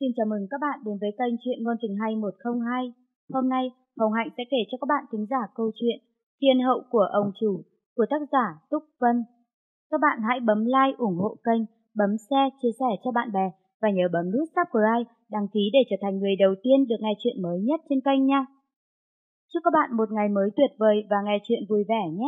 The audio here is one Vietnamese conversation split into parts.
Xin chào mừng các bạn đến với kênh Truyện Ngôn Tình Hay 102. Hôm nay, Hồng Hạnh sẽ kể cho các bạn thính giả câu chuyện Thiên hậu của ông chủ của tác giả Túc Vân. Các bạn hãy bấm like ủng hộ kênh, bấm share, chia sẻ cho bạn bè và nhớ bấm nút subscribe, đăng ký để trở thành người đầu tiên được nghe chuyện mới nhất trên kênh nha. Chúc các bạn một ngày mới tuyệt vời và nghe chuyện vui vẻ nhé.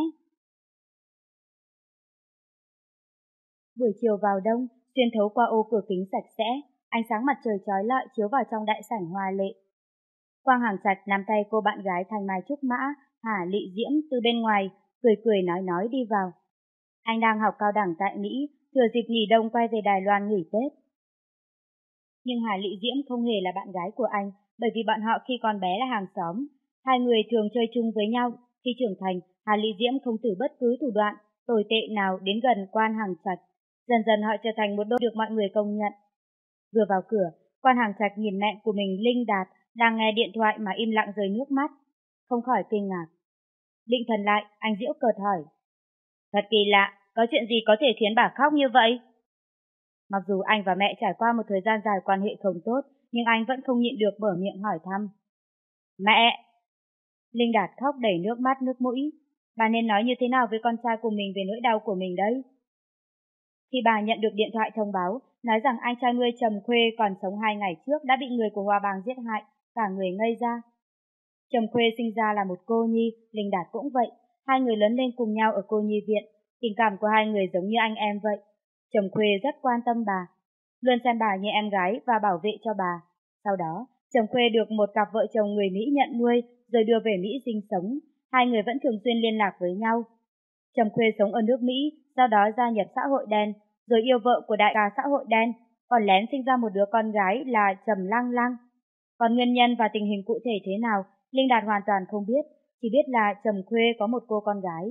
Buổi chiều vào đông, xuyên thấu qua ô cửa kính sạch sẽ, ánh sáng mặt trời chói lọi chiếu vào trong đại sảnh hoa lệ. Quang Hằng Trạch nắm tay cô bạn gái thanh mai trúc mã, Hà Lị Diễm từ bên ngoài, cười cười nói đi vào. Anh đang học cao đẳng tại Mỹ, thừa dịp nghỉ đông quay về Đài Loan nghỉ Tết. Nhưng Hà Lị Diễm không hề là bạn gái của anh, bởi vì bọn họ khi còn bé là hàng xóm. Hai người thường chơi chung với nhau. Khi trưởng thành, Hà Lị Diễm không từ bất cứ thủ đoạn tồi tệ nào đến gần Quan Hằng Trạch. Dần dần họ trở thành một đôi được mọi người công nhận. Vừa vào cửa, Quan Hằng Trạch nhìn mẹ của mình Linh Đạt đang nghe điện thoại mà im lặng rơi nước mắt. Không khỏi kinh ngạc. Định thần lại, anh giễu cợt hỏi. Thật kỳ lạ, có chuyện gì có thể khiến bà khóc như vậy? Mặc dù anh và mẹ trải qua một thời gian dài quan hệ không tốt, nhưng anh vẫn không nhịn được mở miệng hỏi thăm. Mẹ! Linh Đạt khóc đầy nước mắt nước mũi. Bà nên nói như thế nào với con trai của mình về nỗi đau của mình đấy? Khi bà nhận được điện thoại thông báo, nói rằng anh trai nuôi Trầm Khuê còn sống 2 ngày trước đã bị người của Hoa Bang giết hại, cả người ngây ra. Trầm Khuê sinh ra là một cô nhi, Linh Đạt cũng vậy. Hai người lớn lên cùng nhau ở cô nhi viện, tình cảm của hai người giống như anh em vậy. Trầm Khuê rất quan tâm bà, luôn xem bà như em gái và bảo vệ cho bà. Sau đó, Trầm Khuê được một cặp vợ chồng người Mỹ nhận nuôi, rồi đưa về Mỹ sinh sống. Hai người vẫn thường xuyên liên lạc với nhau. Trầm Khuê sống ở nước Mỹ, sau đó gia nhập xã hội đen, rồi yêu vợ của đại ca xã hội đen, còn lén sinh ra một đứa con gái là Trầm Lăng Lăng. Còn nguyên nhân và tình hình cụ thể thế nào, Linh Đạt hoàn toàn không biết, chỉ biết là Trầm Khuê có một cô con gái.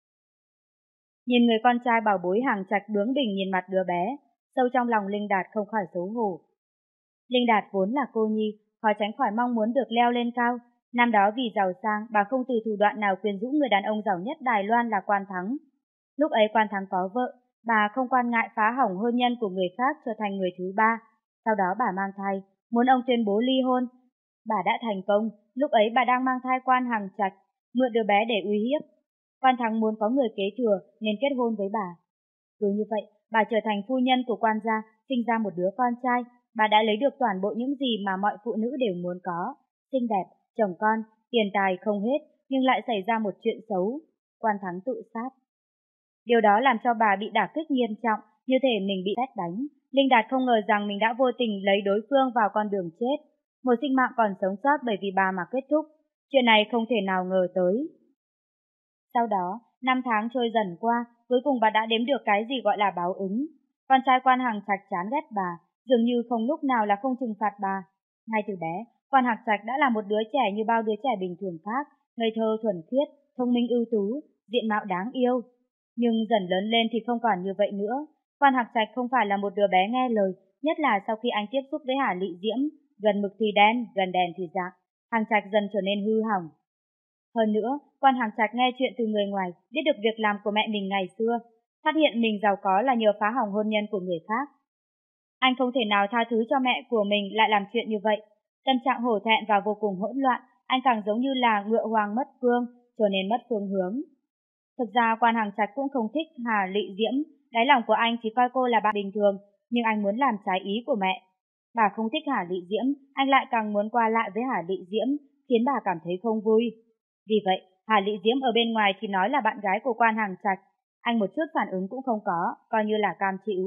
Nhìn người con trai bảo bối Hằng Trạch bướng bỉnh nhìn mặt đứa bé, sâu trong lòng Linh Đạt không khỏi xấu hổ. Linh Đạt vốn là cô nhi, khó tránh khỏi mong muốn được leo lên cao. Năm đó vì giàu sang, bà không từ thủ đoạn nào quyến rũ người đàn ông giàu nhất Đài Loan là Quan Thắng. Lúc ấy Quan Thắng có vợ, bà không quan ngại phá hỏng hôn nhân của người khác trở thành người thứ ba. Sau đó bà mang thai, muốn ông tuyên bố ly hôn. Bà đã thành công, lúc ấy bà đang mang thai Quan Hằng Trạch, mượn đứa bé để uy hiếp. Quan Thắng muốn có người kế thừa nên kết hôn với bà. Cứ như vậy, bà trở thành phu nhân của quan gia, sinh ra một đứa con trai. Bà đã lấy được toàn bộ những gì mà mọi phụ nữ đều muốn có. Xinh đẹp, chồng con, tiền tài không hết, nhưng lại xảy ra một chuyện xấu. Quan Thắng tự sát. Điều đó làm cho bà bị đả kích nghiêm trọng, như thể mình bị sét đánh. Linh Đạt không ngờ rằng mình đã vô tình lấy đối phương vào con đường chết. Một sinh mạng còn sống sót bởi vì bà mà kết thúc. Chuyện này không thể nào ngờ tới. Sau đó, 5 tháng trôi dần qua, cuối cùng bà đã đếm được cái gì gọi là báo ứng. Con trai Quan Hằng Trạch chán ghét bà, dường như không lúc nào là không trừng phạt bà. Ngay từ bé, Quan Hằng Trạch đã là một đứa trẻ như bao đứa trẻ bình thường khác, ngây thơ thuần khiết, thông minh ưu tú, diện mạo đáng yêu. Nhưng dần lớn lên thì không còn như vậy nữa. Quan Hằng Trạch không phải là một đứa bé nghe lời, nhất là sau khi anh tiếp xúc với Hà Lị Diễm, gần mực thì đen, gần đèn thì rạng. Hằng Trạch dần trở nên hư hỏng. Hơn nữa, Quan Hằng Trạch nghe chuyện từ người ngoài, biết được việc làm của mẹ mình ngày xưa, phát hiện mình giàu có là nhờ phá hỏng hôn nhân của người khác. Anh không thể nào tha thứ cho mẹ của mình lại làm chuyện như vậy. Tâm trạng hổ thẹn và vô cùng hỗn loạn, anh càng giống như là ngựa hoang mất phương, trở nên mất phương hướng. Thực ra Quan Hằng Trạch cũng không thích Hà Lị Diễm, đáy lòng của anh chỉ coi cô là bạn bình thường, nhưng anh muốn làm trái ý của mẹ. Bà không thích Hà Lị Diễm, anh lại càng muốn qua lại với Hà Lị Diễm, khiến bà cảm thấy không vui. Vì vậy, Hà Lị Diễm ở bên ngoài thì nói là bạn gái của Quan Hằng Trạch, anh một chút phản ứng cũng không có, coi như là cam chịu.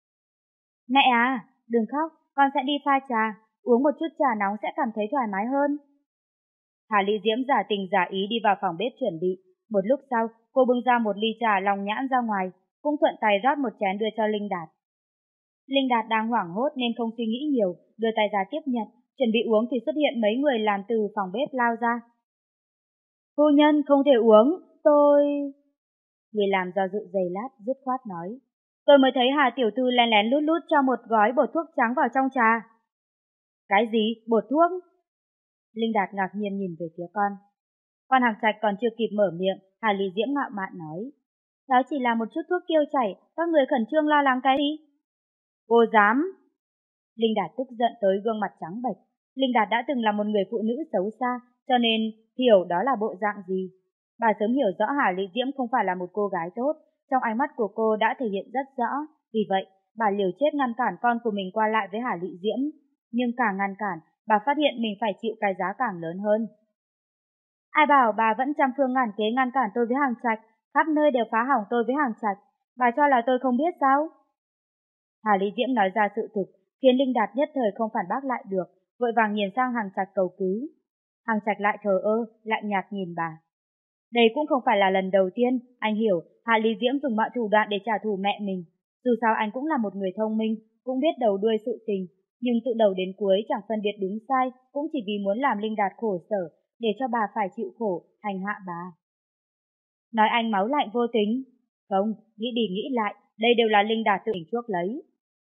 Mẹ à, đừng khóc, con sẽ đi pha trà, uống một chút trà nóng sẽ cảm thấy thoải mái hơn. Hà Lị Diễm giả tình giả ý đi vào phòng bếp chuẩn bị. Một lúc sau, cô bưng ra một ly trà lòng nhãn ra ngoài, cũng thuận tay rót một chén đưa cho Linh Đạt. Linh Đạt đang hoảng hốt nên không suy nghĩ nhiều, đưa tay ra tiếp nhận, chuẩn bị uống thì xuất hiện mấy người làm từ phòng bếp lao ra. Phu nhân không thể uống, tôi... Người làm do dự giây lát, dứt khoát nói. Tôi mới thấy Hà tiểu thư lén lén lút lút cho một gói bột thuốc trắng vào trong trà. Cái gì? Bột thuốc? Linh Đạt ngạc nhiên nhìn về phía con. Quan Hằng Trạch còn chưa kịp mở miệng, Hà Lị Diễm ngạo mạn nói. Đó chỉ là một chút thuốc tiêu chảy, các người khẩn trương lo lắng cái gì? Cô dám! Linh Đạt tức giận tới gương mặt trắng bệch. Linh Đạt đã từng là một người phụ nữ xấu xa, cho nên hiểu đó là bộ dạng gì. Bà sớm hiểu rõ Hà Lị Diễm không phải là một cô gái tốt, trong ánh mắt của cô đã thể hiện rất rõ. Vì vậy, bà liều chết ngăn cản con của mình qua lại với Hà Lị Diễm. Nhưng càng ngăn cản, bà phát hiện mình phải chịu cái giá càng lớn hơn. Ai bảo bà vẫn trăm phương ngàn kế ngăn cản tôi với Hàng Trạch, khắp nơi đều phá hỏng tôi với Hàng Trạch. Bà cho là tôi không biết sao? Hà Lý Diễm nói ra sự thực, khiến Linh Đạt nhất thời không phản bác lại được, vội vàng nhìn sang Hàng Trạch cầu cứu. Hàng Trạch lại thờ ơ, lạnh nhạt nhìn bà. Đây cũng không phải là lần đầu tiên, anh hiểu, Hà Lý Diễm dùng mọi thủ đoạn để trả thù mẹ mình. Dù sao anh cũng là một người thông minh, cũng biết đầu đuôi sự tình, nhưng từ đầu đến cuối chẳng phân biệt đúng sai, cũng chỉ vì muốn làm Linh Đạt khổ sở, để cho bà phải chịu khổ, hành hạ bà. Nói anh máu lạnh vô tính. Không, nghĩ đi nghĩ lại, đây đều là Linh Đạt tự mình chuốc lấy.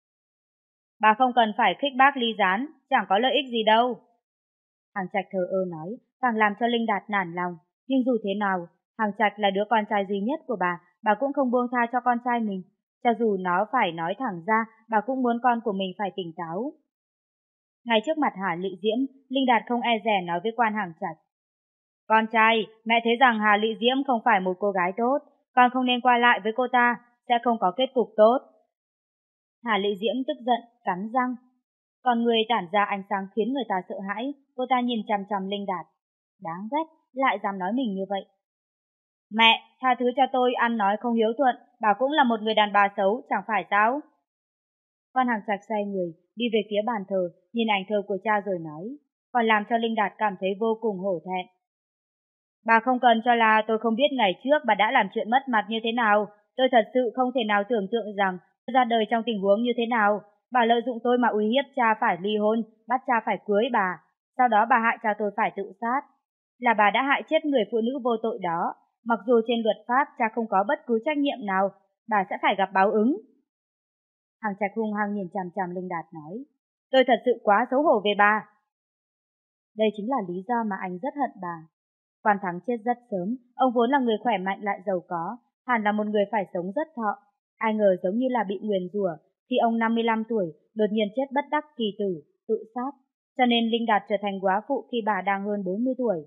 Bà không cần phải khích bác ly gián, chẳng có lợi ích gì đâu. Hàng Trạch thờ ơ nói, càng làm cho Linh Đạt nản lòng. Nhưng dù thế nào, Hàng Trạch là đứa con trai duy nhất của bà cũng không buông tha cho con trai mình. Cho dù nó phải nói thẳng ra, bà cũng muốn con của mình phải tỉnh táo. Ngay trước mặt Hà Lị Diễm, Linh Đạt không e dè nói với quan Hàng Trạch. Con trai, mẹ thấy rằng Hà Lị Diễm không phải một cô gái tốt, con không nên qua lại với cô ta, sẽ không có kết cục tốt. Hà Lị Diễm tức giận, cắn răng. Còn người tản ra ánh sáng khiến người ta sợ hãi, cô ta nhìn chằm chằm Linh Đạt. Đáng ghét, lại dám nói mình như vậy. Mẹ, tha thứ cho tôi ăn nói không hiếu thuận, bà cũng là một người đàn bà xấu, chẳng phải sao? Quan Hàng Trạch xoay người, đi về phía bàn thờ, nhìn ảnh thờ của cha rồi nói, còn làm cho Linh Đạt cảm thấy vô cùng hổ thẹn. Bà không cần cho là tôi không biết ngày trước bà đã làm chuyện mất mặt như thế nào. Tôi thật sự không thể nào tưởng tượng rằng tôi ra đời trong tình huống như thế nào. Bà lợi dụng tôi mà uy hiếp cha phải ly hôn, bắt cha phải cưới bà. Sau đó bà hại cha tôi phải tự sát. Là bà đã hại chết người phụ nữ vô tội đó. Mặc dù trên luật pháp cha không có bất cứ trách nhiệm nào, bà sẽ phải gặp báo ứng. Hàng Trạch hung hăng nhìn chằm chằm Linh Đạt nói. Tôi thật sự quá xấu hổ về bà. Đây chính là lý do mà anh rất hận bà. Quan Thắng chết rất sớm, ông vốn là người khỏe mạnh lại giàu có, hẳn là một người phải sống rất thọ. Ai ngờ giống như là bị nguyền rủa, khi ông 55 tuổi, đột nhiên chết bất đắc kỳ tử, tự sát. Cho nên Linh Đạt trở thành góa phụ khi bà đang hơn 40 tuổi.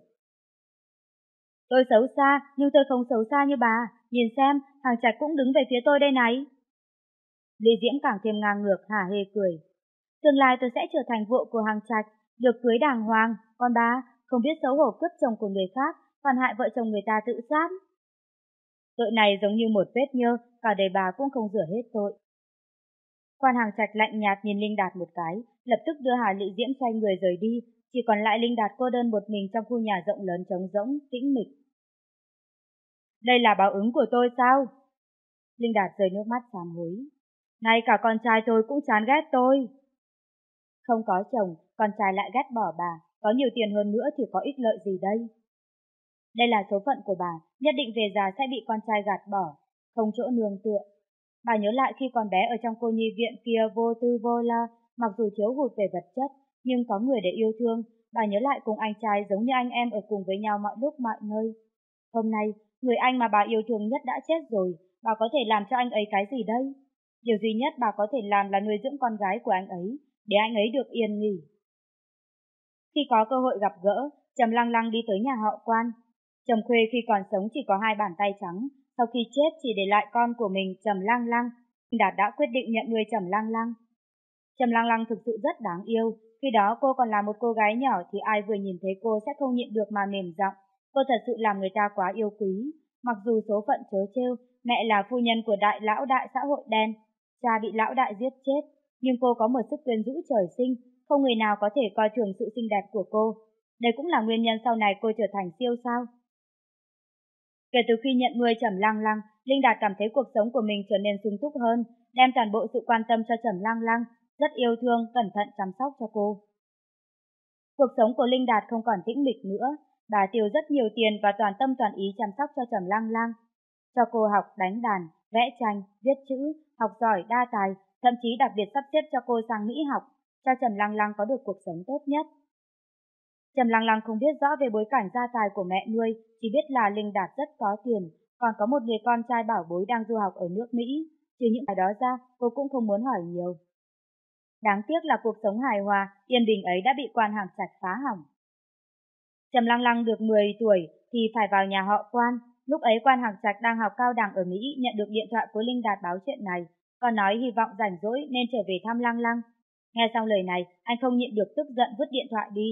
Tôi xấu xa, nhưng tôi không xấu xa như bà. Nhìn xem, Hàng Trạch cũng đứng về phía tôi đây này. Lý Diễm càng thêm ngang ngược, hả hê cười. Tương lai tôi sẽ trở thành vợ của Hàng Trạch, được cưới đàng hoàng, còn bà không biết xấu hổ cướp chồng của người khác, còn hại vợ chồng người ta tự sát. Tội này giống như một vết nhơ, cả đời bà cũng không rửa hết tội. Quan Hàng Trạch lạnh nhạt nhìn Linh Đạt một cái, lập tức đưa Hà Lị Diễm xoay người rời đi, chỉ còn lại Linh Đạt cô đơn một mình trong khu nhà rộng lớn trống rỗng, tĩnh mịch. Đây là báo ứng của tôi sao? Linh Đạt rơi nước mắt sám hối. Ngay cả con trai tôi cũng chán ghét tôi. Không có chồng, con trai lại ghét bỏ bà, có nhiều tiền hơn nữa thì có ích lợi gì đây? Đây là số phận của bà, nhất định về già sẽ bị con trai gạt bỏ, không chỗ nương tựa. Bà nhớ lại khi còn bé ở trong cô nhi viện kia vô tư vô lo, mặc dù thiếu hụt về vật chất, nhưng có người để yêu thương. Bà nhớ lại cùng anh trai giống như anh em ở cùng với nhau mọi lúc mọi nơi. Hôm nay, người anh mà bà yêu thương nhất đã chết rồi, bà có thể làm cho anh ấy cái gì đây? Điều duy nhất bà có thể làm là nuôi dưỡng con gái của anh ấy, để anh ấy được yên nghỉ. Khi có cơ hội gặp gỡ, Trầm Lăng Lăng đi tới nhà họ Quan. Trầm Khuê khi còn sống chỉ có 2 bàn tay trắng, sau khi chết chỉ để lại con của mình Trầm Lăng Lăng. Đạt đã quyết định nhận nuôi Trầm Lăng Lăng. Trầm Lăng Lăng thực sự rất đáng yêu, khi đó cô còn là một cô gái nhỏ thì ai vừa nhìn thấy cô sẽ không nhịn được mà mềm giọng. Cô thật sự làm người ta quá yêu quý. Mặc dù số phận trớ trêu, mẹ là phu nhân của đại lão đại xã hội đen, cha bị lão đại giết chết, nhưng cô có một sức quyến rũ trời sinh, không người nào có thể coi thường sự xinh đẹp của cô. Đây cũng là nguyên nhân sau này cô trở thành siêu sao. Kể từ khi nhận nuôi Trầm Lăng Lăng, Linh Đạt cảm thấy cuộc sống của mình trở nên sung túc hơn, đem toàn bộ sự quan tâm cho Trầm Lăng Lăng, rất yêu thương, cẩn thận chăm sóc cho cô. Cuộc sống của Linh Đạt không còn tĩnh mịch nữa, bà tiêu rất nhiều tiền và toàn tâm toàn ý chăm sóc cho Trầm Lăng Lăng. Cho cô học đánh đàn, vẽ tranh, viết chữ, học giỏi đa tài, thậm chí đặc biệt sắp xếp cho cô sang Mỹ học, cho Trầm Lăng Lăng có được cuộc sống tốt nhất. Trầm Lăng Lăng không biết rõ về bối cảnh gia tài của mẹ nuôi, chỉ biết là Linh Đạt rất có tiền, còn có một người con trai bảo bối đang du học ở nước Mỹ. Trừ những cái đó ra, cô cũng không muốn hỏi nhiều. Đáng tiếc là cuộc sống hài hòa, yên bình ấy đã bị Quan Hàng Trạch phá hỏng. Trầm Lăng Lăng được 10 tuổi thì phải vào nhà họ Quan. Lúc ấy Quan Hàng Trạch đang học cao đẳng ở Mỹ nhận được điện thoại của Linh Đạt báo chuyện này, còn nói hy vọng rảnh rỗi nên trở về thăm Lăng Lăng. Nghe xong lời này, anh không nhịn được tức giận vứt điện thoại đi.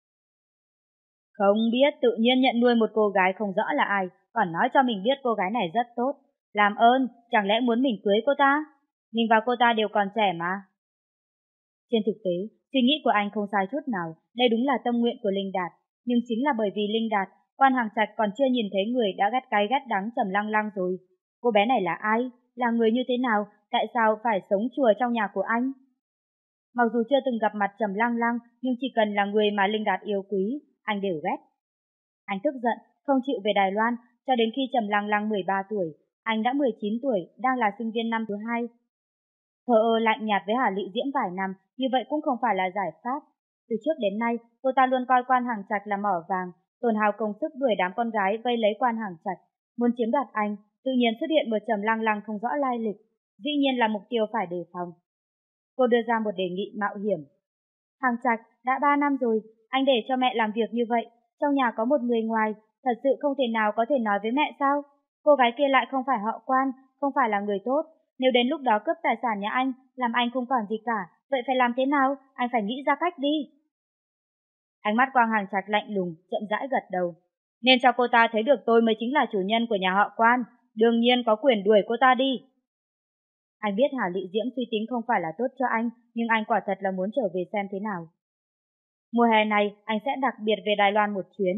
Không biết tự nhiên nhận nuôi một cô gái không rõ là ai, còn nói cho mình biết cô gái này rất tốt. Làm ơn, chẳng lẽ muốn mình cưới cô ta? Mình và cô ta đều còn trẻ mà. Trên thực tế, suy nghĩ của anh không sai chút nào, đây đúng là tâm nguyện của Linh Đạt. Nhưng chính là bởi vì Linh Đạt, Quan Hàng Trạch còn chưa nhìn thấy người đã ghét cay ghét đắng Trầm Lăng Lăng rồi. Cô bé này là ai? Là người như thế nào? Tại sao phải sống chùa trong nhà của anh? Mặc dù chưa từng gặp mặt Trầm Lăng Lăng, nhưng chỉ cần là người mà Linh Đạt yêu quý, anh đều ghét. Anh tức giận, không chịu về Đài Loan, cho đến khi Trầm Lăng Lăng 13 tuổi, anh đã 19 tuổi, đang là sinh viên năm thứ 2. Thờ ơ lạnh nhạt với Hà Lị Diễm vài năm, như vậy cũng không phải là giải pháp. Từ trước đến nay, cô ta luôn coi Quan Hàng Trạch là mỏ vàng, tổn hào công sức đuổi đám con gái vây lấy Quan Hàng Trạch, muốn chiếm đoạt anh, tự nhiên xuất hiện một Trầm Lăng Lăng không rõ lai lịch, dĩ nhiên là mục tiêu phải đề phòng. Cô đưa ra một đề nghị mạo hiểm. Hàng Trạch, đã 3 năm rồi, anh để cho mẹ làm việc như vậy, trong nhà có một người ngoài, thật sự không thể nào có thể nói với mẹ sao? Cô gái kia lại không phải họ Quan, không phải là người tốt, nếu đến lúc đó cướp tài sản nhà anh, làm anh không còn gì cả, vậy phải làm thế nào? Anh phải nghĩ ra cách đi. Ánh mắt Quang Hàng Trạch lạnh lùng, chậm rãi gật đầu. Nên cho cô ta thấy được tôi mới chính là chủ nhân của nhà họ Quan, đương nhiên có quyền đuổi cô ta đi. Anh biết Hà Lị Diễm suy tính không phải là tốt cho anh, nhưng anh quả thật là muốn trở về xem thế nào. Mùa hè này, anh sẽ đặc biệt về Đài Loan một chuyến.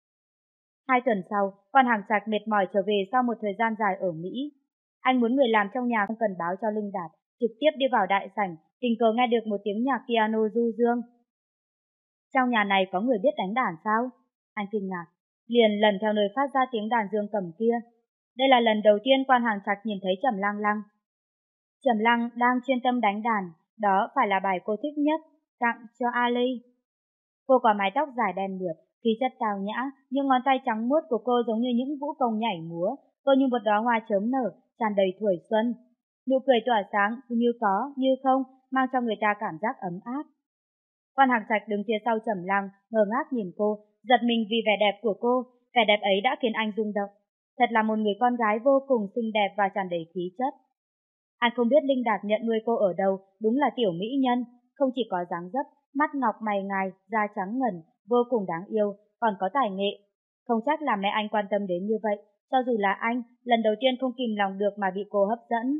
2 tuần sau, Quan Hàng Trạch mệt mỏi trở về sau một thời gian dài ở Mỹ. Anh muốn người làm trong nhà không cần báo cho Linh Đạt, trực tiếp đi vào đại sảnh, tình cờ nghe được một tiếng nhạc piano du dương. Trong nhà này có người biết đánh đàn sao? Anh kinh ngạc, liền lần theo nơi phát ra tiếng đàn dương cầm kia. Đây là lần đầu tiên Quan Hàng Trạch nhìn thấy Trầm Lăng Lăng. Trầm Lăng đang chuyên tâm đánh đàn, đó phải là bài cô thích nhất, tặng cho Ali. Cô có mái tóc dài đen mượt, khí chất tao nhã, những ngón tay trắng muốt của cô giống như những vũ công nhảy múa, cô như một đóa hoa chớm nở, tràn đầy tuổi xuân. Nụ cười tỏa sáng, như có, như không, mang cho người ta cảm giác ấm áp. Quan Hạc Trạch đứng phía sau Trầm Lăng, ngơ ngác nhìn cô, giật mình vì vẻ đẹp của cô, vẻ đẹp ấy đã khiến anh rung động. Thật là một người con gái vô cùng xinh đẹp và tràn đầy khí chất. Anh không biết Linh Đạt nhận nuôi cô ở đâu, đúng là tiểu mỹ nhân, không chỉ có dáng dấp, mắt ngọc mày ngài, da trắng ngần, vô cùng đáng yêu, còn có tài nghệ. Không trách là mẹ anh quan tâm đến như vậy, cho dù là anh, lần đầu tiên không kìm lòng được mà bị cô hấp dẫn.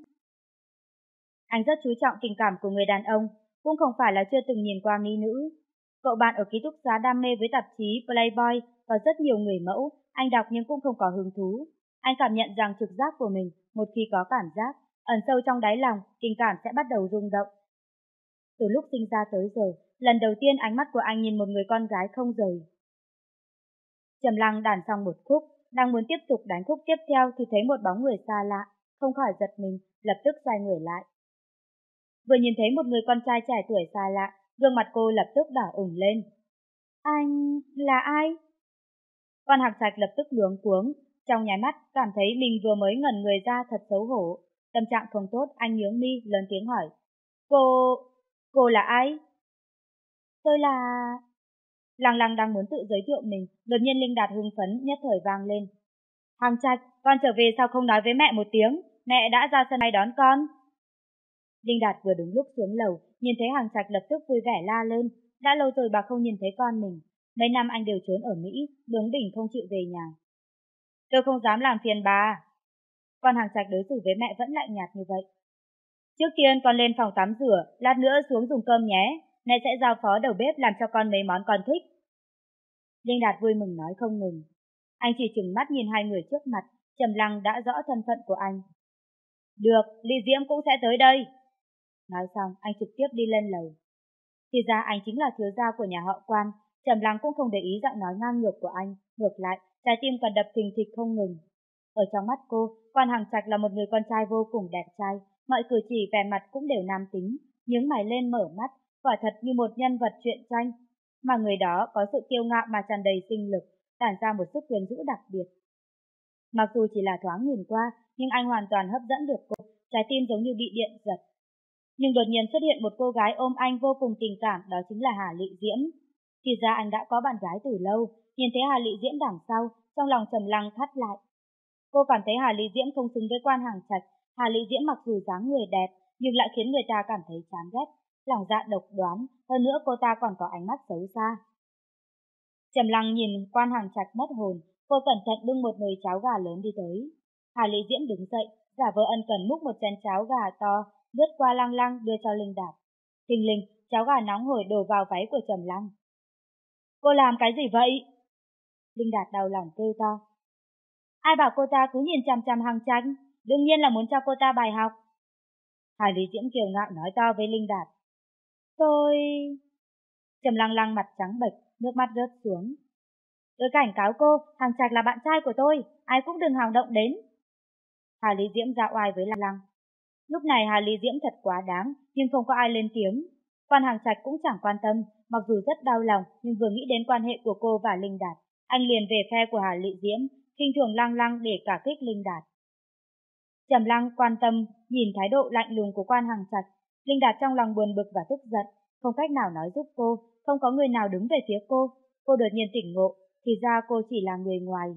Anh rất chú trọng tình cảm của người đàn ông, cũng không phải là chưa từng nhìn qua mỹ nữ. Cậu bạn ở ký túc xá đam mê với tạp chí Playboy, có rất nhiều người mẫu, anh đọc nhưng cũng không có hứng thú. Anh cảm nhận rằng trực giác của mình, một khi có cảm giác, ẩn sâu trong đáy lòng, tình cảm sẽ bắt đầu rung động. Từ lúc sinh ra tới giờ, lần đầu tiên ánh mắt của anh nhìn một người con gái không rời. Trầm Lăng đàn xong một khúc, đang muốn tiếp tục đánh khúc tiếp theo thì thấy một bóng người xa lạ, không khỏi giật mình, lập tức xoay người lại. Vừa nhìn thấy một người con trai trẻ tuổi xa lạ, gương mặt cô lập tức đỏ ửng lên. Anh là ai? Quan Hạc Trạch lập tức luống cuống, trong nháy mắt cảm thấy mình vừa mới ngẩn người ra thật xấu hổ. Tâm trạng không tốt, anh nhướng mi, lớn tiếng hỏi. Cô là ai? Tôi là... Lăng Lăng đang muốn tự giới thiệu mình, đột nhiên Linh Đạt hưng phấn nhất thời vang lên. Hàng Trạch, con trở về sao không nói với mẹ một tiếng, mẹ đã ra sân bay đón con. Linh Đạt vừa đúng lúc xuống lầu, nhìn thấy Hàng Trạch lập tức vui vẻ la lên, đã lâu rồi bà không nhìn thấy con mình. Mấy năm anh đều trốn ở Mỹ, bướng bỉnh không chịu về nhà. Tôi không dám làm phiền bà. Con Hàng Trạch đối xử với mẹ vẫn lạnh nhạt như vậy. Trước tiên con lên phòng tắm rửa, lát nữa xuống dùng cơm nhé. Mẹ sẽ giao phó đầu bếp làm cho con mấy món con thích. Linh Đạt vui mừng nói không ngừng. Anh chỉ trừng mắt nhìn hai người trước mặt, Trầm Lăng đã rõ thân phận của anh. Được, Ly Diễm cũng sẽ tới đây. Nói xong, anh trực tiếp đi lên lầu. Thì ra anh chính là thiếu gia của nhà họ Quan, Trầm Lăng cũng không để ý giọng nói ngang ngược của anh, ngược lại, trái tim còn đập thình thịch không ngừng. Ở trong mắt cô, Quan Hằng Trạch là một người con trai vô cùng đẹp trai, mọi cử chỉ vẻ mặt cũng đều nam tính, nhướng mày lên mở mắt, quả thật như một nhân vật truyện tranh, mà người đó có sự kiêu ngạo mà tràn đầy sinh lực, tản ra một sức quyến rũ đặc biệt. Mặc dù chỉ là thoáng nhìn qua, nhưng anh hoàn toàn hấp dẫn được cô, trái tim giống như bị điện giật. Nhưng đột nhiên xuất hiện một cô gái ôm anh vô cùng tình cảm, đó chính là Hà Lị Diễm. Thì ra anh đã có bạn gái từ lâu, nhìn thấy Hà Lị Diễm đằng sau, trong lòng Trầm Lăng thắt lại. Cô cảm thấy Hà Lị Diễm không xứng với Quan Hàng Trạch. Hà Lị Diễm mặc dù dáng người đẹp, nhưng lại khiến người ta cảm thấy chán ghét, lòng dạ độc đoán, hơn nữa cô ta còn có ánh mắt xấu xa. Trầm Lăng nhìn Quan Hàng Trạch mất hồn, cô cẩn thận bưng một nồi cháo gà lớn đi tới. Hà Lị Diễm đứng dậy, giả vờ ân cần múc một chén cháo gà to, lướt qua Lăng Lăng đưa cho Linh Đạt. Thình lình, cháo gà nóng hổi đổ vào váy của Trầm Lăng. Cô làm cái gì vậy? Linh Đạt đau lòng kêu to. Ai bảo cô ta cứ nhìn chằm chằm Hàng Trạch, đương nhiên là muốn cho cô ta bài học. Hà Lý Diễm kiêu ngạo nói to với Linh Đạt. Tôi... Trầm Lăng Lăng mặt trắng bệch, nước mắt rớt xuống. Tôi cảnh cáo cô, Hàng Trạch là bạn trai của tôi, ai cũng đừng hòng động đến. Hà Lý Diễm ra oai với Lăng Lăng. Lúc này Hà Lý Diễm thật quá đáng, nhưng không có ai lên tiếng. Quan Hàng Trạch cũng chẳng quan tâm, mặc dù rất đau lòng, nhưng vừa nghĩ đến quan hệ của cô và Linh Đạt, anh liền về phe của Hà Lý Diễm, khinh thường Lăng Lăng để cả kích Linh Đạt. Trầm Lăng quan tâm, nhìn thái độ lạnh lùng của Quan Hàng Trạch, Linh Đạt trong lòng buồn bực và tức giận, không cách nào nói giúp cô, không có người nào đứng về phía cô. Cô đột nhiên tỉnh ngộ, thì ra cô chỉ là người ngoài.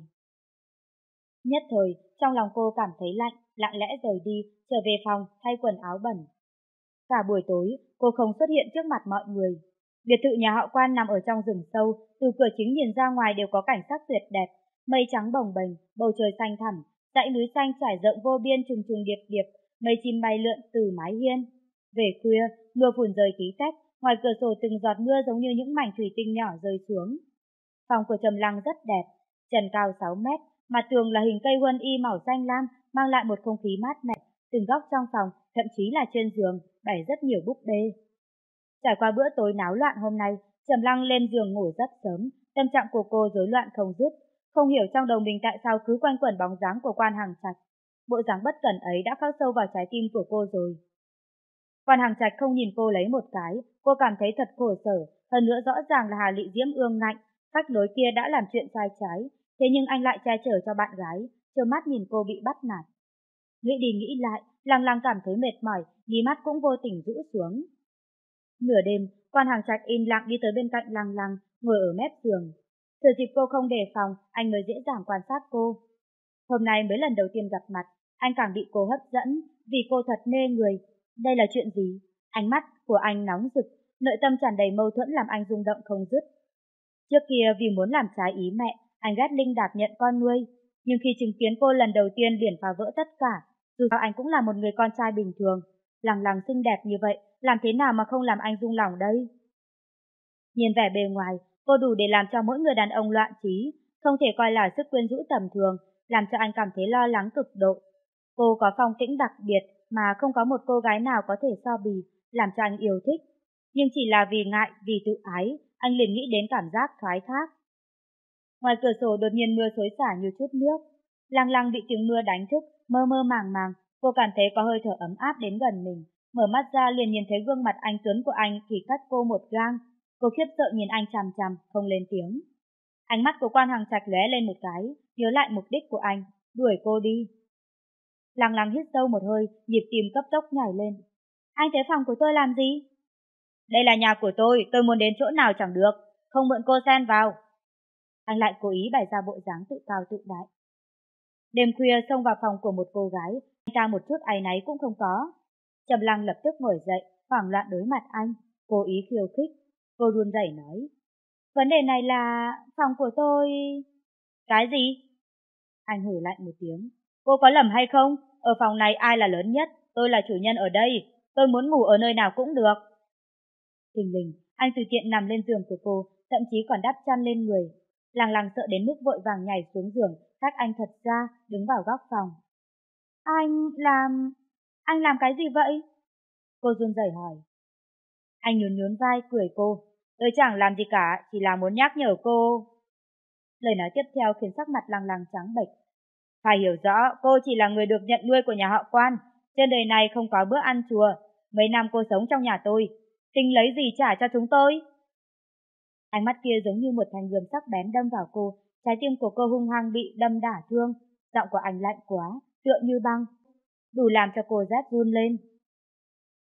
Nhất thời, trong lòng cô cảm thấy lạnh, lặng lẽ rời đi, trở về phòng, thay quần áo bẩn. Cả buổi tối, cô không xuất hiện trước mặt mọi người. Biệt thự nhà họ Quan nằm ở trong rừng sâu, từ cửa chính nhìn ra ngoài đều có cảnh sắc tuyệt đẹp, mây trắng bồng bềnh, bầu trời xanh thẳm, dãy núi xanh trải rộng vô biên trùng trùng điệp điệp, mây chim bay lượn từ mái hiên. Về khuya, mưa phùn rơi tí tách, ngoài cửa sổ từng giọt mưa giống như những mảnh thủy tinh nhỏ rơi xuống. Phòng của Trầm Lăng rất đẹp, trần cao 6 mét, mặt tường là hình cây huân y màu xanh lam, mang lại một không khí mát mẻ. Từng góc trong phòng, thậm chí là trên giường, bày rất nhiều búp bê. Trải qua bữa tối náo loạn hôm nay, Trầm Lăng lên giường ngủ rất sớm, tâm trạng của cô rối loạn không dứt, không hiểu trong đầu mình tại sao cứ quanh quẩn bóng dáng của Quan Hàng Trạch. Bộ dáng bất cẩn ấy đã khắc sâu vào trái tim của cô rồi. Quan Hàng Trạch không nhìn cô lấy một cái, cô cảm thấy thật khổ sở, hơn nữa rõ ràng là Hà Lị Diễm ương ngạnh, khách lối kia đã làm chuyện sai trái, thế nhưng anh lại che chở cho bạn gái, trơ mắt nhìn cô bị bắt nạt. Nghĩ đi nghĩ lại, Lăng Lăng cảm thấy mệt mỏi, mí mắt cũng vô tình rũ xuống. Nửa đêm, Quan Hàng Trạch im lặng đi tới bên cạnh Lăng Lăng, ngồi ở mép giường. Thừa dịp cô không đề phòng, anh mới dễ dàng quan sát cô. Hôm nay mới lần đầu tiên gặp mặt, anh càng bị cô hấp dẫn, vì cô thật mê người. Đây là chuyện gì? Ánh mắt của anh nóng rực, nội tâm tràn đầy mâu thuẫn làm anh rung động không dứt. Trước kia vì muốn làm trái ý mẹ, anh ghét Linh Đạt nhận con nuôi. Nhưng khi chứng kiến cô lần đầu tiên liền phá vỡ tất cả, dù sao anh cũng là một người con trai bình thường. Lằng lằng xinh đẹp như vậy, làm thế nào mà không làm anh rung lòng đây? Nhìn vẻ bề ngoài, cô đủ để làm cho mỗi người đàn ông loạn trí, không thể coi là sức quyến rũ tầm thường, làm cho anh cảm thấy lo lắng cực độ. Cô có phong tĩnh đặc biệt mà không có một cô gái nào có thể so bì, làm cho anh yêu thích. Nhưng chỉ là vì ngại, vì tự ái, anh liền nghĩ đến cảm giác thoái thác. Ngoài cửa sổ đột nhiên mưa xối xả như chút nước. Lăng Lăng bị tiếng mưa đánh thức, mơ mơ màng màng, cô cảm thấy có hơi thở ấm áp đến gần mình. Mở mắt ra liền nhìn thấy gương mặt anh tuấn của anh chỉ cách cô một gang. Cô khiếp sợ nhìn anh chằm chằm, không lên tiếng. Ánh mắt của Quan Hàng Trạch lóe lên một cái, nhớ lại mục đích của anh, đuổi cô đi. Lăng Lăng hít sâu một hơi, nhịp tim cấp tốc nhảy lên. Anh tới phòng của tôi làm gì? Đây là nhà của tôi muốn đến chỗ nào chẳng được, không mượn cô xen vào. Anh lại cố ý bày ra bộ dáng tự cao tự đại. Đêm khuya xông vào phòng của một cô gái, anh ta một chút áy náy cũng không có. Trầm Lăng lập tức ngồi dậy, hoảng loạn đối mặt anh, cố ý khiêu khích. Cô run rẩy nói, vấn đề này là phòng của tôi... Cái gì? Anh hử lạnh một tiếng. Cô có lầm hay không? Ở phòng này ai là lớn nhất? Tôi là chủ nhân ở đây. Tôi muốn ngủ ở nơi nào cũng được. Thình lình, anh tùy tiện nằm lên giường của cô, thậm chí còn đắp chăn lên người. Lăng Lăng sợ đến mức vội vàng nhảy xuống giường, cách anh thật ra, đứng vào góc phòng. Anh làm cái gì vậy? Cô run rẩy hỏi. Anh nhún nhún vai, cười cô. Tôi chẳng làm gì cả, chỉ là muốn nhắc nhở cô. Lời nói tiếp theo khiến sắc mặt Lăng Lăng trắng bệch. Phải hiểu rõ, cô chỉ là người được nhận nuôi của nhà họ Quan. Trên đời này không có bữa ăn chùa. Mấy năm cô sống trong nhà tôi, tính lấy gì trả cho chúng tôi? Ánh mắt kia giống như một thanh gươm sắc bén đâm vào cô, trái tim của cô hung hăng bị đâm đả thương. Giọng của anh lạnh quá, tựa như băng, đủ làm cho cô rét run lên.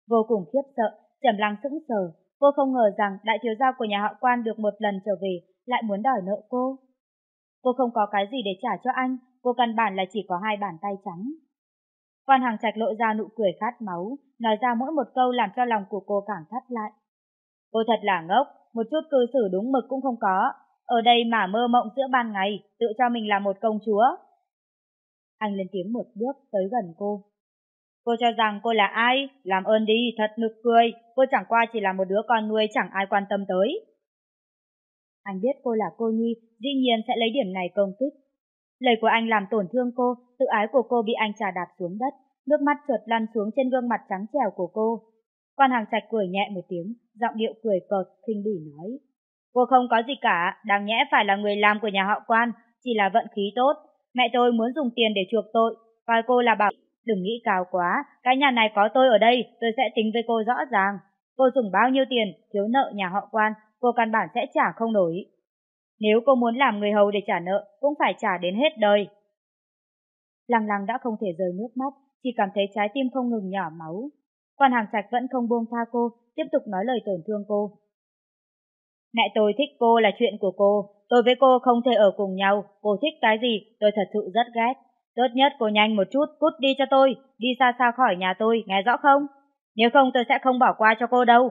Vô cùng khiếp sợ, Trầm Lăng sững sờ, cô không ngờ rằng đại thiếu gia của nhà họ Quan được một lần trở về lại muốn đòi nợ cô. Cô không có cái gì để trả cho anh, cô căn bản là chỉ có hai bàn tay trắng. Quan Hằng Trạch lộ ra nụ cười khát máu, nói ra mỗi một câu làm cho lòng của cô càng thắt lại. Cô thật là ngốc, một chút cư xử đúng mực cũng không có. Ở đây mà mơ mộng giữa ban ngày, tự cho mình là một công chúa. Anh lên tiếng một bước tới gần cô. Cô cho rằng cô là ai? Làm ơn đi, thật nực cười. Cô chẳng qua chỉ là một đứa con nuôi chẳng ai quan tâm tới. Anh biết cô là cô nhi, dĩ nhiên sẽ lấy điểm này công kích. Lời của anh làm tổn thương cô, tự ái của cô bị anh chà đạp xuống đất, nước mắt trượt lăn xuống trên gương mặt trắng trẻo của cô. Quan Hằng Trạch cười nhẹ một tiếng, giọng điệu cười cợt, khinh bỉ nói. Cô không có gì cả, đáng nhẽ phải là người làm của nhà họ Quan, chỉ là vận khí tốt. Mẹ tôi muốn dùng tiền để chuộc tội, coi cô là bảo. Đừng nghĩ cao quá, cái nhà này có tôi ở đây, tôi sẽ tính với cô rõ ràng. Cô dùng bao nhiêu tiền, thiếu nợ nhà họ Quan, cô căn bản sẽ trả không nổi. Nếu cô muốn làm người hầu để trả nợ, cũng phải trả đến hết đời. Lăng Lăng đã không thể rơi nước mắt, chỉ cảm thấy trái tim không ngừng nhỏ máu. Quan Hằng Trạch vẫn không buông tha cô, tiếp tục nói lời tổn thương cô. Mẹ tôi thích cô là chuyện của cô, tôi với cô không thể ở cùng nhau, cô thích cái gì, tôi thật sự rất ghét. Tốt nhất cô nhanh một chút, cút đi cho tôi, đi xa xa khỏi nhà tôi, nghe rõ không? Nếu không tôi sẽ không bỏ qua cho cô đâu.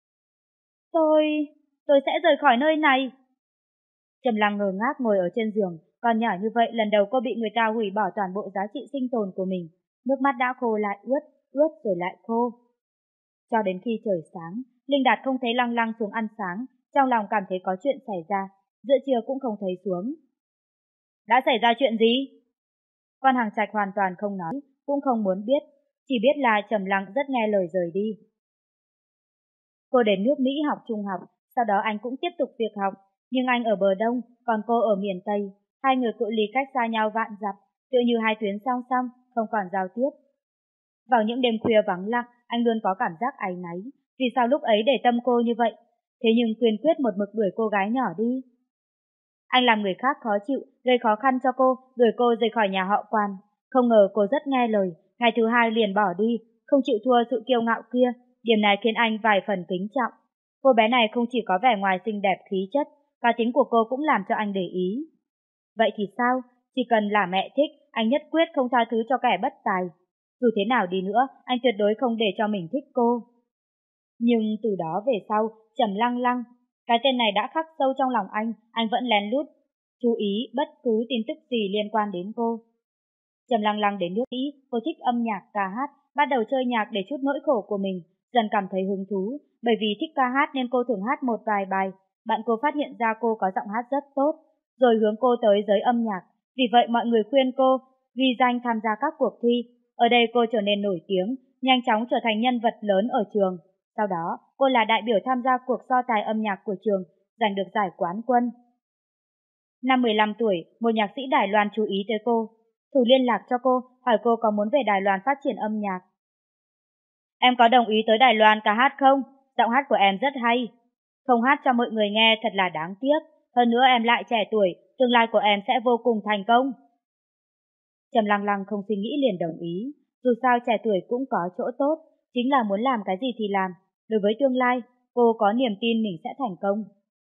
Tôi sẽ rời khỏi nơi này. Trầm Lăng ngơ ngác ngồi ở trên giường, còn nhỏ như vậy lần đầu cô bị người ta hủy bỏ toàn bộ giá trị sinh tồn của mình. Nước mắt đã khô lại ướt rồi lại khô. Cho đến khi trời sáng, Linh Đạt không thấy Lăng Lăng xuống ăn sáng, trong lòng cảm thấy có chuyện xảy ra, giữa trưa cũng không thấy xuống. Đã xảy ra chuyện gì? Quan Hằng Trạch hoàn toàn không nói, cũng không muốn biết, chỉ biết là Trầm Lăng rất nghe lời rời đi. Cô đến nước Mỹ học trung học, sau đó anh cũng tiếp tục việc học, nhưng anh ở bờ Đông, còn cô ở miền Tây, hai người cự ly cách xa nhau vạn dặm, tựa như hai tuyến song song, không còn giao tiếp. Vào những đêm khuya vắng lặng, anh luôn có cảm giác áy náy, vì sao lúc ấy để tâm cô như vậy, thế nhưng kiên quyết một mực đuổi cô gái nhỏ đi. Anh làm người khác khó chịu, gây khó khăn cho cô, đuổi cô rời khỏi nhà họ Quan. Không ngờ cô rất nghe lời, ngày thứ hai liền bỏ đi, không chịu thua sự kiêu ngạo kia. Điểm này khiến anh vài phần kính trọng. Cô bé này không chỉ có vẻ ngoài xinh đẹp khí chất, cá tính của cô cũng làm cho anh để ý. Vậy thì sao? Chỉ cần là mẹ thích, anh nhất quyết không tha thứ cho kẻ bất tài. Dù thế nào đi nữa, anh tuyệt đối không để cho mình thích cô. Nhưng từ đó về sau, Trầm Lăng, cái tên này đã khắc sâu trong lòng anh vẫn lén lút chú ý bất cứ tin tức gì liên quan đến cô. Trầm Lăng đến nước Mỹ, cô thích âm nhạc ca hát, bắt đầu chơi nhạc để trút nỗi khổ của mình, dần cảm thấy hứng thú, bởi vì thích ca hát nên cô thường hát một vài bài. Bạn cô phát hiện ra cô có giọng hát rất tốt, rồi hướng cô tới giới âm nhạc, vì vậy mọi người khuyên cô ghi danh tham gia các cuộc thi. Ở đây cô trở nên nổi tiếng, nhanh chóng trở thành nhân vật lớn ở trường. Sau đó, cô là đại biểu tham gia cuộc so tài âm nhạc của trường, giành được giải quán quân. Năm 15 tuổi, một nhạc sĩ Đài Loan chú ý tới cô. Thử liên lạc cho cô, hỏi cô có muốn về Đài Loan phát triển âm nhạc. Em có đồng ý tới Đài Loan ca hát không? Giọng hát của em rất hay. Không hát cho mọi người nghe thật là đáng tiếc. Hơn nữa em lại trẻ tuổi, tương lai của em sẽ vô cùng thành công. Trầm Lăng không suy nghĩ liền đồng ý. Dù sao trẻ tuổi cũng có chỗ tốt, chính là muốn làm cái gì thì làm. Đối với tương lai, cô có niềm tin mình sẽ thành công.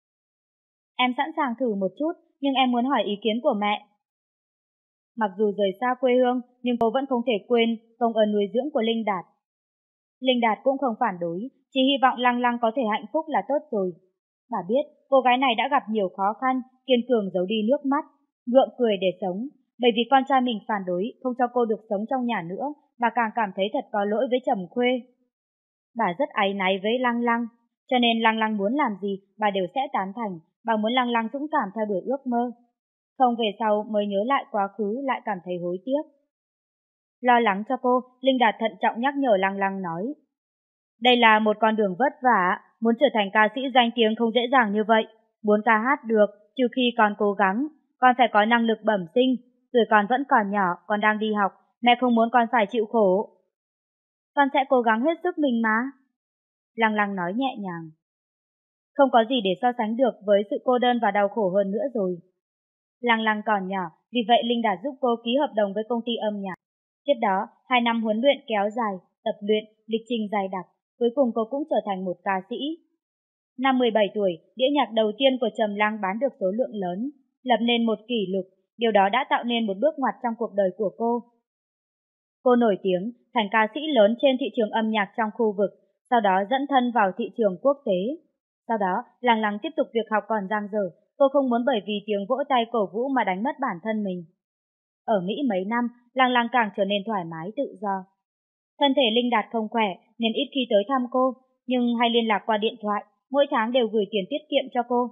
Em sẵn sàng thử một chút, nhưng em muốn hỏi ý kiến của mẹ. Mặc dù rời xa quê hương, nhưng cô vẫn không thể quên công ơn nuôi dưỡng của Linh Đạt. Linh Đạt cũng không phản đối, chỉ hy vọng Lăng Lăng có thể hạnh phúc là tốt rồi. Bà biết, cô gái này đã gặp nhiều khó khăn, kiên cường giấu đi nước mắt, gượng cười để sống. Bởi vì con trai mình phản đối, không cho cô được sống trong nhà nữa, bà càng cảm thấy thật có lỗi với Trầm Khuê. Bà rất áy náy với Lăng Lăng, cho nên Lăng Lăng muốn làm gì, bà đều sẽ tán thành. Bà muốn Lăng Lăng dũng cảm theo đuổi ước mơ. Không về sau mới nhớ lại quá khứ lại cảm thấy hối tiếc. Lo lắng cho cô, Linh Đạt thận trọng nhắc nhở Lăng Lăng nói. Đây là một con đường vất vả, muốn trở thành ca sĩ danh tiếng không dễ dàng như vậy. Muốn ca hát được, trừ khi còn cố gắng, con phải có năng lực bẩm sinh. Tuổi con vẫn còn nhỏ, con đang đi học, mẹ không muốn con phải chịu khổ. Con sẽ cố gắng hết sức mình mà. Lăng Lăng nói nhẹ nhàng. Không có gì để so sánh được với sự cô đơn và đau khổ hơn nữa rồi. Lăng Lăng còn nhỏ, vì vậy Linh Đạt giúp cô ký hợp đồng với công ty âm nhạc. Tiếp đó, 2 năm huấn luyện kéo dài, tập luyện, lịch trình dày đặc, cuối cùng cô cũng trở thành một ca sĩ. Năm 17 tuổi, đĩa nhạc đầu tiên của Trầm Lăng bán được số lượng lớn, lập nên một kỷ lục, điều đó đã tạo nên một bước ngoặt trong cuộc đời của cô. Cô nổi tiếng, thành ca sĩ lớn trên thị trường âm nhạc trong khu vực, sau đó dẫn thân vào thị trường quốc tế. Sau đó, Lăng Lăng tiếp tục việc học còn dang dở, cô không muốn bởi vì tiếng vỗ tay cổ vũ mà đánh mất bản thân mình. Ở Mỹ mấy năm, Lăng Lăng càng trở nên thoải mái tự do. Thân thể Linh Đạt không khỏe nên ít khi tới thăm cô, nhưng hay liên lạc qua điện thoại, mỗi tháng đều gửi tiền tiết kiệm cho cô.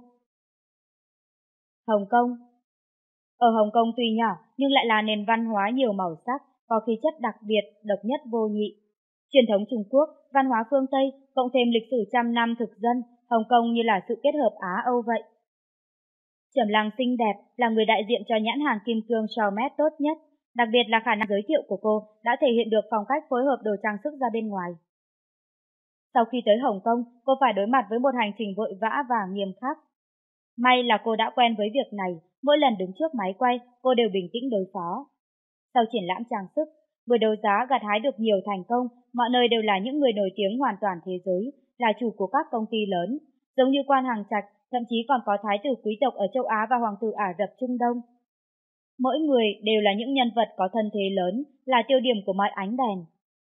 Hồng Kông. Ở Hồng Kông tuy nhỏ nhưng lại là nền văn hóa nhiều màu sắc, có khí chất đặc biệt, độc nhất vô nhị. Truyền thống Trung Quốc, văn hóa phương Tây, cộng thêm lịch sử trăm năm thực dân, Hồng Kông như là sự kết hợp Á-Âu vậy. Trầm Lăng xinh đẹp, là người đại diện cho nhãn hàng kim cương Chaumet tốt nhất, đặc biệt là khả năng giới thiệu của cô đã thể hiện được phong cách phối hợp đồ trang sức ra bên ngoài. Sau khi tới Hồng Kông, cô phải đối mặt với một hành trình vội vã và nghiêm khắc. May là cô đã quen với việc này, mỗi lần đứng trước máy quay, cô đều bình tĩnh đối phó. Sau triển lãm trang sức, buổi đấu giá gặt hái được nhiều thành công, mọi nơi đều là những người nổi tiếng hoàn toàn thế giới, là chủ của các công ty lớn, giống như Quan Hằng Trạch, thậm chí còn có thái tử quý tộc ở châu Á và hoàng tử Ả Rập Trung Đông. Mỗi người đều là những nhân vật có thân thế lớn, là tiêu điểm của mọi ánh đèn.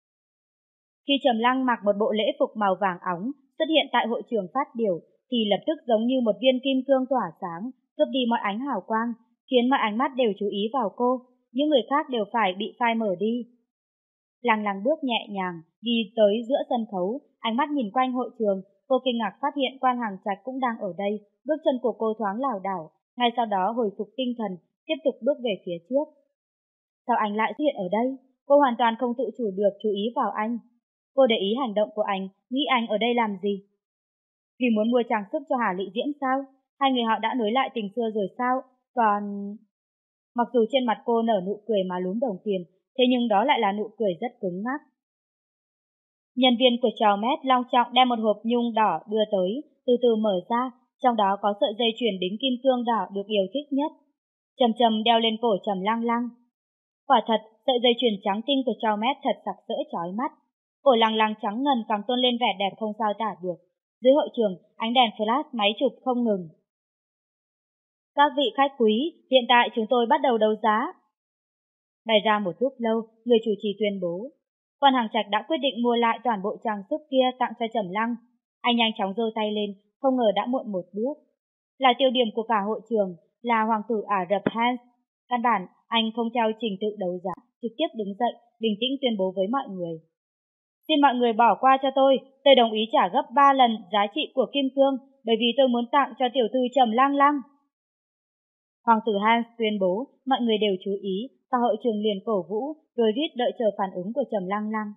Khi Trầm Lăng mặc một bộ lễ phục màu vàng óng xuất hiện tại hội trường phát biểu, thì lập tức giống như một viên kim cương tỏa sáng, cướp đi mọi ánh hào quang, khiến mọi ánh mắt đều chú ý vào cô, những người khác đều phải bị phai mở đi. Lăng Lăng bước nhẹ nhàng, đi tới giữa sân khấu, ánh mắt nhìn quanh hội trường, cô kinh ngạc phát hiện Quan Hằng Trạch cũng đang ở đây, bước chân của cô thoáng lảo đảo, ngay sau đó hồi phục tinh thần, tiếp tục bước về phía trước. Sao anh lại xuất hiện ở đây? Cô hoàn toàn không tự chủ được chú ý vào anh. Cô để ý hành động của anh, nghĩ anh ở đây làm gì? Vì muốn mua trang sức cho Hà Lị Diễm sao? Hai người họ đã nối lại tình xưa rồi sao? Còn... Mặc dù trên mặt cô nở nụ cười mà lúm đồng tiền, thế nhưng đó lại là nụ cười rất cứng ngắc. Nhân viên của Chalmers long trọng đem một hộp nhung đỏ đưa tới, từ từ mở ra, trong đó có sợi dây chuyền đính kim cương đỏ được yêu thích nhất. Chầm chầm đeo lên cổ Trầm Lăng Lăng. Quả thật, sợi dây chuyền trắng tinh của Chalmers thật sặc sỡ chói mắt. Cổ Lăng Lăng trắng ngần càng tôn lên vẻ đẹp không sao tả được. Dưới hội trường, ánh đèn flash máy chụp không ngừng. Các vị khách quý, hiện tại chúng tôi bắt đầu đấu giá. Bày ra một lúc lâu, người chủ trì tuyên bố. Quan Hằng Trạch đã quyết định mua lại toàn bộ trang sức kia tặng cho Trầm Lăng. Anh nhanh chóng giơ tay lên, không ngờ đã muộn một bước. Là tiêu điểm của cả hội trường, là hoàng tử Ả Rập Hans. Căn bản, anh không theo trình tự đấu giá, trực tiếp đứng dậy, bình tĩnh tuyên bố với mọi người. Xin mọi người bỏ qua cho tôi đồng ý trả gấp 3 lần giá trị của kim cương, bởi vì tôi muốn tặng cho tiểu thư Trầm Lăng Lăng. Hoàng tử Hans tuyên bố, mọi người đều chú ý, và hội trường liền cổ vũ, rồi rít đợi chờ phản ứng của Trầm Lăng Lăng.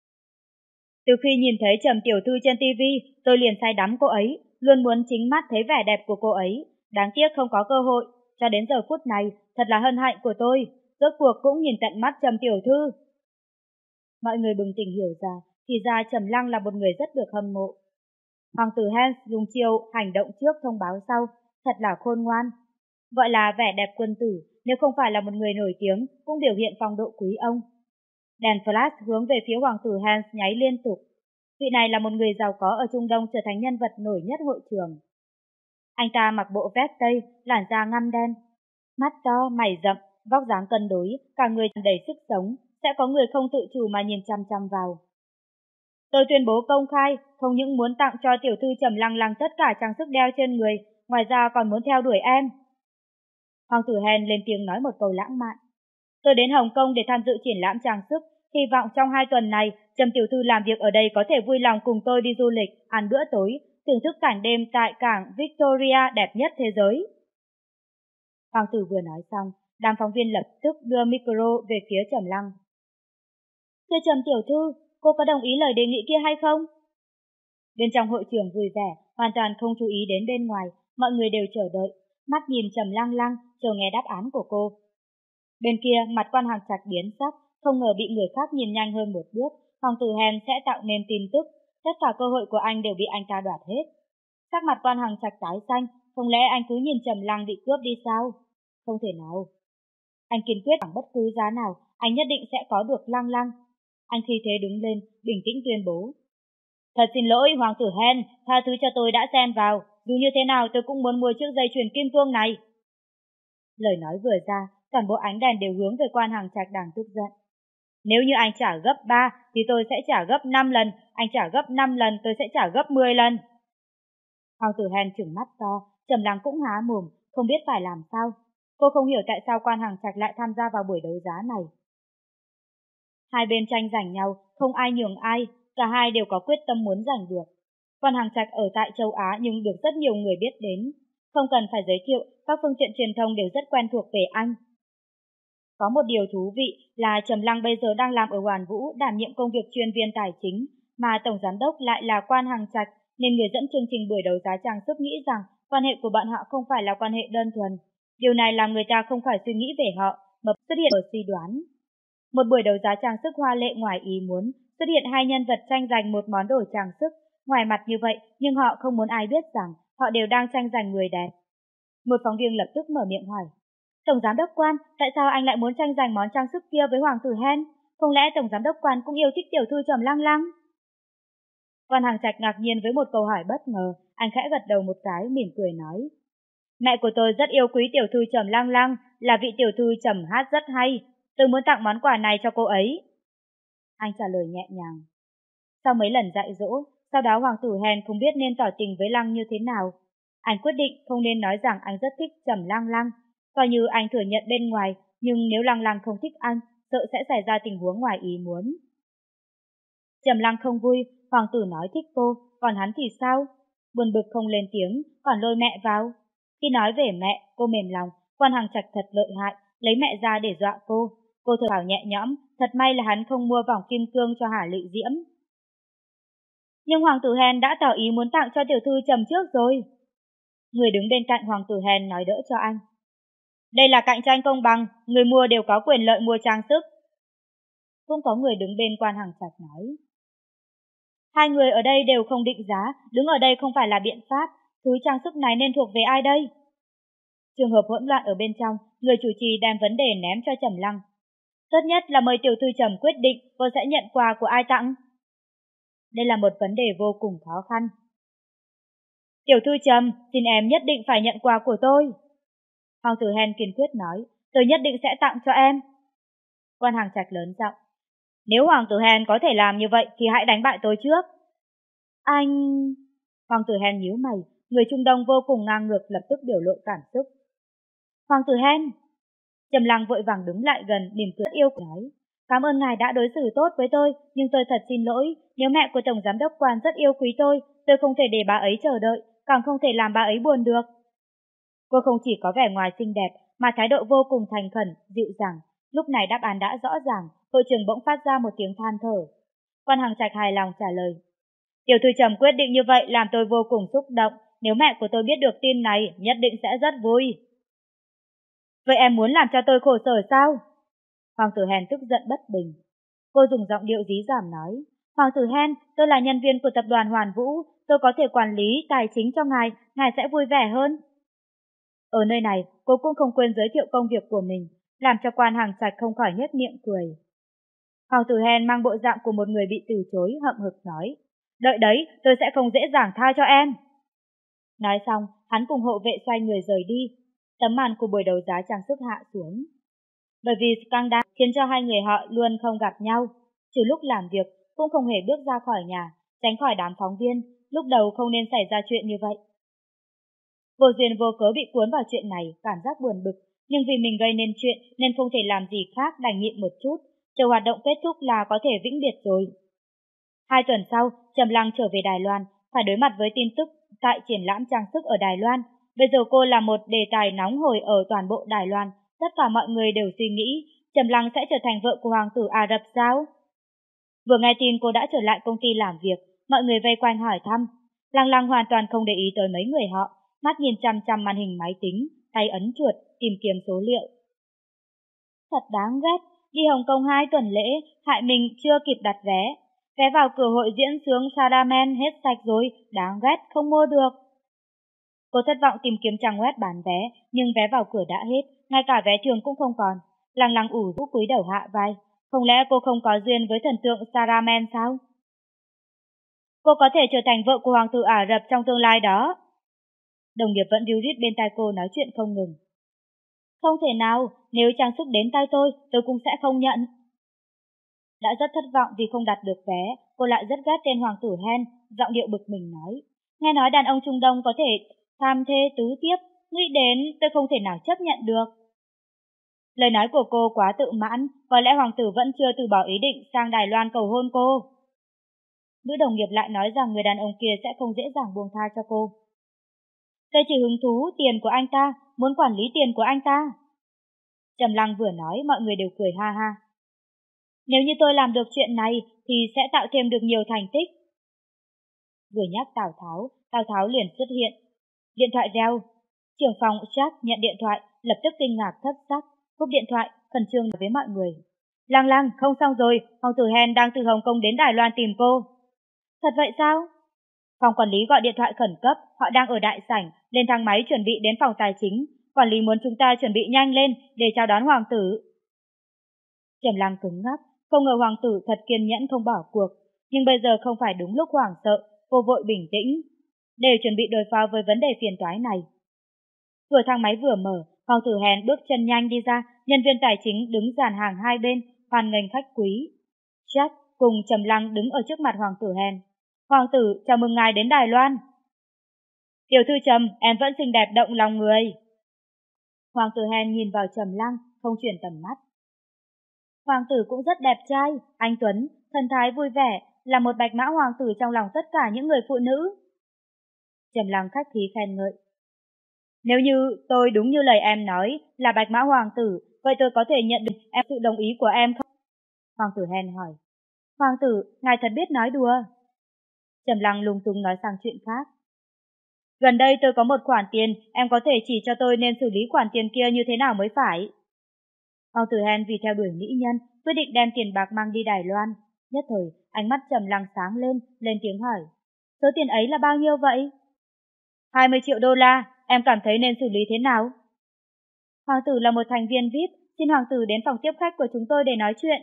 Từ khi nhìn thấy Trầm tiểu thư trên TV, tôi liền say đắm cô ấy, luôn muốn chính mắt thấy vẻ đẹp của cô ấy. Đáng tiếc không có cơ hội, cho đến giờ phút này, thật là hân hạnh của tôi, rốt cuộc cũng nhìn tận mắt Trầm tiểu thư. Mọi người bừng tỉnh hiểu ra, thì ra Trầm Lăng là một người rất được hâm mộ. Hoàng tử Hans dùng chiêu hành động trước thông báo sau, thật là khôn ngoan. Gọi là vẻ đẹp quân tử, nếu không phải là một người nổi tiếng, cũng biểu hiện phong độ quý ông. Đèn flash hướng về phía hoàng tử Hans nháy liên tục. Vị này là một người giàu có ở Trung Đông trở thành nhân vật nổi nhất hội trường. Anh ta mặc bộ vest tây, làn da ngăm đen, mắt to, mày rậm, vóc dáng cân đối, cả người đầy sức sống, sẽ có người không tự chủ mà nhìn chăm chăm vào. Tôi tuyên bố công khai, không những muốn tặng cho tiểu thư Trầm Lăng Lăng tất cả trang sức đeo trên người, ngoài ra còn muốn theo đuổi em. Hoàng tử Hen lên tiếng nói một câu lãng mạn. Tôi đến Hồng Kông để tham dự triển lãm trang sức, hy vọng trong 2 tuần này, Trầm tiểu thư làm việc ở đây có thể vui lòng cùng tôi đi du lịch, ăn bữa tối, thưởng thức cảnh đêm tại cảng Victoria đẹp nhất thế giới. Hoàng tử vừa nói xong, đám phóng viên lập tức đưa micro về phía Trầm Lăng. Thưa Trầm tiểu thư, cô có đồng ý lời đề nghị kia hay không? Bên trong hội trường vui vẻ, hoàn toàn không chú ý đến bên ngoài, mọi người đều chờ đợi, mắt nhìn Trầm Lăng Lăng, chờ nghe đáp án của cô. Bên kia, mặt Quan Hằng Trạch biến sắc, không ngờ bị người khác nhìn nhanh hơn một bước, hoàng tử Hen sẽ tạo nên tin tức, tất cả cơ hội của anh đều bị anh ta đoạt hết. Sắc mặt Quan Hằng Trạch tái xanh, không lẽ anh cứ nhìn Trầm Lăng bị cướp đi sao? Không thể nào. Anh kiên quyết bằng bất cứ giá nào, anh nhất định sẽ có được Lăng Lăng. Anh khi thế đứng lên, bình tĩnh tuyên bố. Thật xin lỗi, Hoàng tử Hen, tha thứ cho tôi đã xen vào. Dù như thế nào tôi cũng muốn mua chiếc dây chuyền kim cương này. Lời nói vừa ra, toàn bộ ánh đèn đều hướng về Quan Hằng Trạch đang tức giận. Nếu như anh trả gấp 3 thì tôi sẽ trả gấp 5 lần, anh trả gấp 5 lần tôi sẽ trả gấp 10 lần. Hoàng tử Hen trừng mắt to, Trầm Lăng cũng há mồm, không biết phải làm sao. Cô không hiểu tại sao Quan Hằng Trạch lại tham gia vào buổi đấu giá này. Hai bên tranh giành nhau, không ai nhường ai, cả hai đều có quyết tâm muốn giành được. Quan Hằng Trạch ở tại châu Á nhưng được rất nhiều người biết đến. Không cần phải giới thiệu, các phương tiện truyền thông đều rất quen thuộc về anh. Có một điều thú vị là Trầm Lăng bây giờ đang làm ở Hoàn Vũ, đảm nhiệm công việc chuyên viên tài chính, mà tổng giám đốc lại là Quan Hằng Trạch, nên người dẫn chương trình buổi đấu giá trang sức nghĩ rằng quan hệ của bọn họ không phải là quan hệ đơn thuần. Điều này làm người ta không khỏi suy nghĩ về họ, mà xuất hiện ở suy đoán. Một buổi đấu giá trang sức hoa lệ ngoài ý muốn, xuất hiện hai nhân vật tranh giành một món đồ trang sức, ngoài mặt như vậy nhưng họ không muốn ai biết rằng họ đều đang tranh giành người đẹp. Một phóng viên lập tức mở miệng hỏi. Tổng giám đốc Quan, tại sao anh lại muốn tranh giành món trang sức kia với Hoàng tử Hen? Không lẽ Tổng giám đốc Quan cũng yêu thích tiểu thư Trầm Lăng Lăng? Quan Hằng Trạch ngạc nhiên với một câu hỏi bất ngờ, anh khẽ gật đầu một cái, mỉm cười nói. Mẹ của tôi rất yêu quý tiểu thư Trầm Lăng Lăng, là vị tiểu thư trầm hát rất hay. Tôi muốn tặng món quà này cho cô ấy. Anh trả lời nhẹ nhàng. Sau mấy lần dạy dỗ, sau đó Hoàng tử Hen không biết nên tỏ tình với Lăng như thế nào. Anh quyết định không nên nói rằng anh rất thích Trầm Lăng Lăng. Coi như anh thừa nhận bên ngoài, nhưng nếu Lăng Lăng không thích anh, sợ sẽ xảy ra tình huống ngoài ý muốn. Trầm Lăng không vui, Hoàng tử nói thích cô, còn hắn thì sao? Buồn bực không lên tiếng, còn lôi mẹ vào. Khi nói về mẹ, cô mềm lòng, Quan Hằng Trạch thật lợi hại, lấy mẹ ra để dọa cô. Cô thở phào nhẹ nhõm, thật may là hắn không mua vòng kim cương cho Hà Lệ Diễm. Nhưng Hoàng tử Hen đã tỏ ý muốn tặng cho tiểu thư Trầm trước rồi. Người đứng bên cạnh Hoàng tử Hen nói đỡ cho anh. Đây là cạnh tranh công bằng, người mua đều có quyền lợi mua trang sức. Cũng có người đứng bên Quan Hằng Trạch nói. Hai người ở đây đều không định giá, đứng ở đây không phải là biện pháp, thứ trang sức này nên thuộc về ai đây? Trường hợp hỗn loạn ở bên trong, người chủ trì đem vấn đề ném cho Trầm Lăng. Tốt nhất là mời tiểu thư Trầm quyết định cô sẽ nhận quà của ai tặng. Đây là một vấn đề vô cùng khó khăn. Tiểu thư Trầm, xin em nhất định phải nhận quà của tôi. Hoàng tử Hen kiên quyết nói, tôi nhất định sẽ tặng cho em. Quan Hằng Trạch lớn giọng. Nếu Hoàng tử Hen có thể làm như vậy thì hãy đánh bại tôi trước. Anh... Hoàng tử Hen nhíu mày, người Trung Đông vô cùng ngang ngược lập tức biểu lộ cảm xúc. Hoàng tử Hen! Trầm Lăng vội vàng đứng lại gần, mỉm cười yêu nói. Cảm ơn ngài đã đối xử tốt với tôi, nhưng tôi thật xin lỗi, nếu mẹ của Tổng Giám đốc Quan rất yêu quý tôi không thể để bà ấy chờ đợi, càng không thể làm bà ấy buồn được. Cô không chỉ có vẻ ngoài xinh đẹp, mà thái độ vô cùng thành khẩn, dịu dàng. Lúc này đáp án đã rõ ràng, hội trường bỗng phát ra một tiếng than thở. Quan Hằng Trạch hài lòng trả lời. Tiểu thư Trầm quyết định như vậy làm tôi vô cùng xúc động, nếu mẹ của tôi biết được tin này, nhất định sẽ rất vui. Vậy em muốn làm cho tôi khổ sở sao? Hoàng tử Hen tức giận bất bình. Cô dùng giọng điệu dí dỏm nói. Hoàng tử Hen, tôi là nhân viên của tập đoàn Hoàn Vũ, tôi có thể quản lý tài chính cho ngài sẽ vui vẻ hơn. Ở nơi này, cô cũng không quên giới thiệu công việc của mình, làm cho Quan Hằng Trạch không khỏi nhếch miệng cười. Hoàng tử Hen mang bộ dạng của một người bị từ chối, hậm hực nói. Đợi đấy, tôi sẽ không dễ dàng tha cho em. Nói xong, hắn cùng hộ vệ xoay người rời đi. Tấm màn của buổi đấu giá trang sức hạ xuống. Bởi vì scandal khiến cho hai người họ luôn không gặp nhau. Trừ lúc làm việc, cũng không hề bước ra khỏi nhà, tránh khỏi đám phóng viên. Lúc đầu không nên xảy ra chuyện như vậy. Vô duyên vô cớ bị cuốn vào chuyện này, cảm giác buồn bực. Nhưng vì mình gây nên chuyện nên không thể làm gì khác, đành nhịn một chút. Chờ hoạt động kết thúc là có thể vĩnh biệt rồi. 2 tuần sau, Trầm Lăng trở về Đài Loan, phải đối mặt với tin tức tại triển lãm trang sức ở Đài Loan. Bây giờ cô là một đề tài nóng hổi ở toàn bộ Đài Loan. Tất cả mọi người đều suy nghĩ, Trầm Lăng sẽ trở thành vợ của Hoàng tử Ả Rập sao? Vừa nghe tin cô đã trở lại công ty làm việc, mọi người vây quanh hỏi thăm. Lăng Lăng hoàn toàn không để ý tới mấy người họ, mắt nhìn chăm chăm màn hình máy tính, tay ấn chuột, tìm kiếm số liệu. Thật đáng ghét, đi Hồng Kông 2 tuần lễ, hại mình chưa kịp đặt vé. Vé vào cửa hội diễn sướng Sadamen hết sạch rồi, đáng ghét, không mua được. Cô thất vọng tìm kiếm trang web bán vé, nhưng vé vào cửa đã hết, ngay cả vé thường cũng không còn. Lăng Lăng ủ rũ cúi đầu hạ vai, không lẽ cô không có duyên với thần tượng Sadamen sao? Cô có thể trở thành vợ của hoàng tử Ả Rập trong tương lai đó. Đồng nghiệp vẫn ríu rít bên tai cô nói chuyện không ngừng. Không thể nào, nếu trang sức đến tay tôi cũng sẽ không nhận. Đã rất thất vọng vì không đặt được vé, cô lại rất ghét tên hoàng tử Hen, giọng điệu bực mình nói. Nghe nói đàn ông Trung Đông có thể tham thê tứ tiếp, nghĩ đến tôi không thể nào chấp nhận được. Lời nói của cô quá tự mãn, có lẽ hoàng tử vẫn chưa từ bỏ ý định sang Đài Loan cầu hôn cô. Nữ đồng nghiệp lại nói rằng người đàn ông kia sẽ không dễ dàng buông tha cho cô. Tôi chỉ hứng thú tiền của anh ta, muốn quản lý tiền của anh ta. Trầm Lăng vừa nói, mọi người đều cười ha ha. Nếu như tôi làm được chuyện này thì sẽ tạo thêm được nhiều thành tích. Vừa nhắc Tào Tháo liền xuất hiện. Điện thoại reo. Trưởng phòng Jack nhận điện thoại, lập tức kinh ngạc thất sắc, cúp điện thoại, khẩn trương nói với mọi người. Lăng Lăng, không xong rồi, hoàng tử Hen đang từ Hồng Kông đến Đài Loan tìm cô. Thật vậy sao? Phòng quản lý gọi điện thoại khẩn cấp, họ đang ở đại sảnh, lên thang máy chuẩn bị đến phòng tài chính. Quản lý muốn chúng ta chuẩn bị nhanh lên để chào đón hoàng tử. Trầm Lăng cứng ngắc, không ngờ hoàng tử thật kiên nhẫn không bỏ cuộc. Nhưng bây giờ không phải đúng lúc hoảng sợ, cô vội bình tĩnh, để chuẩn bị đối phó với vấn đề phiền toái này. Cửa thang máy vừa mở, hoàng tử Hen bước chân nhanh đi ra, nhân viên tài chính đứng dàn hàng hai bên, hoan nghênh khách quý. Jack cùng Trầm Lăng đứng ở trước mặt hoàng tử Hen. Hoàng tử, chào mừng ngài đến Đài Loan. Tiểu thư Trầm, em vẫn xinh đẹp động lòng người. Hoàng tử Hen nhìn vào Trầm Lăng, không chuyển tầm mắt. Hoàng tử cũng rất đẹp trai, anh tuấn, thần thái vui vẻ, là một bạch mã hoàng tử trong lòng tất cả những người phụ nữ. Trầm Lăng khách khí khen ngợi. Nếu như tôi đúng như lời em nói là bạch mã hoàng tử, vậy tôi có thể nhận được sự đồng ý của em không? Hoàng tử Hen hỏi. Hoàng tử, ngài thật biết nói đùa. Trầm Lăng lung tung nói sang chuyện khác. Gần đây tôi có một khoản tiền, em có thể chỉ cho tôi nên xử lý khoản tiền kia như thế nào mới phải. Hoàng tử Hen vì theo đuổi mỹ nhân, quyết định đem tiền bạc mang đi Đài Loan. Nhất thời, ánh mắt Trầm Lăng sáng lên tiếng hỏi. Số tiền ấy là bao nhiêu vậy? 20 triệu đô la, em cảm thấy nên xử lý thế nào? Hoàng tử là một thành viên VIP, xin hoàng tử đến phòng tiếp khách của chúng tôi để nói chuyện.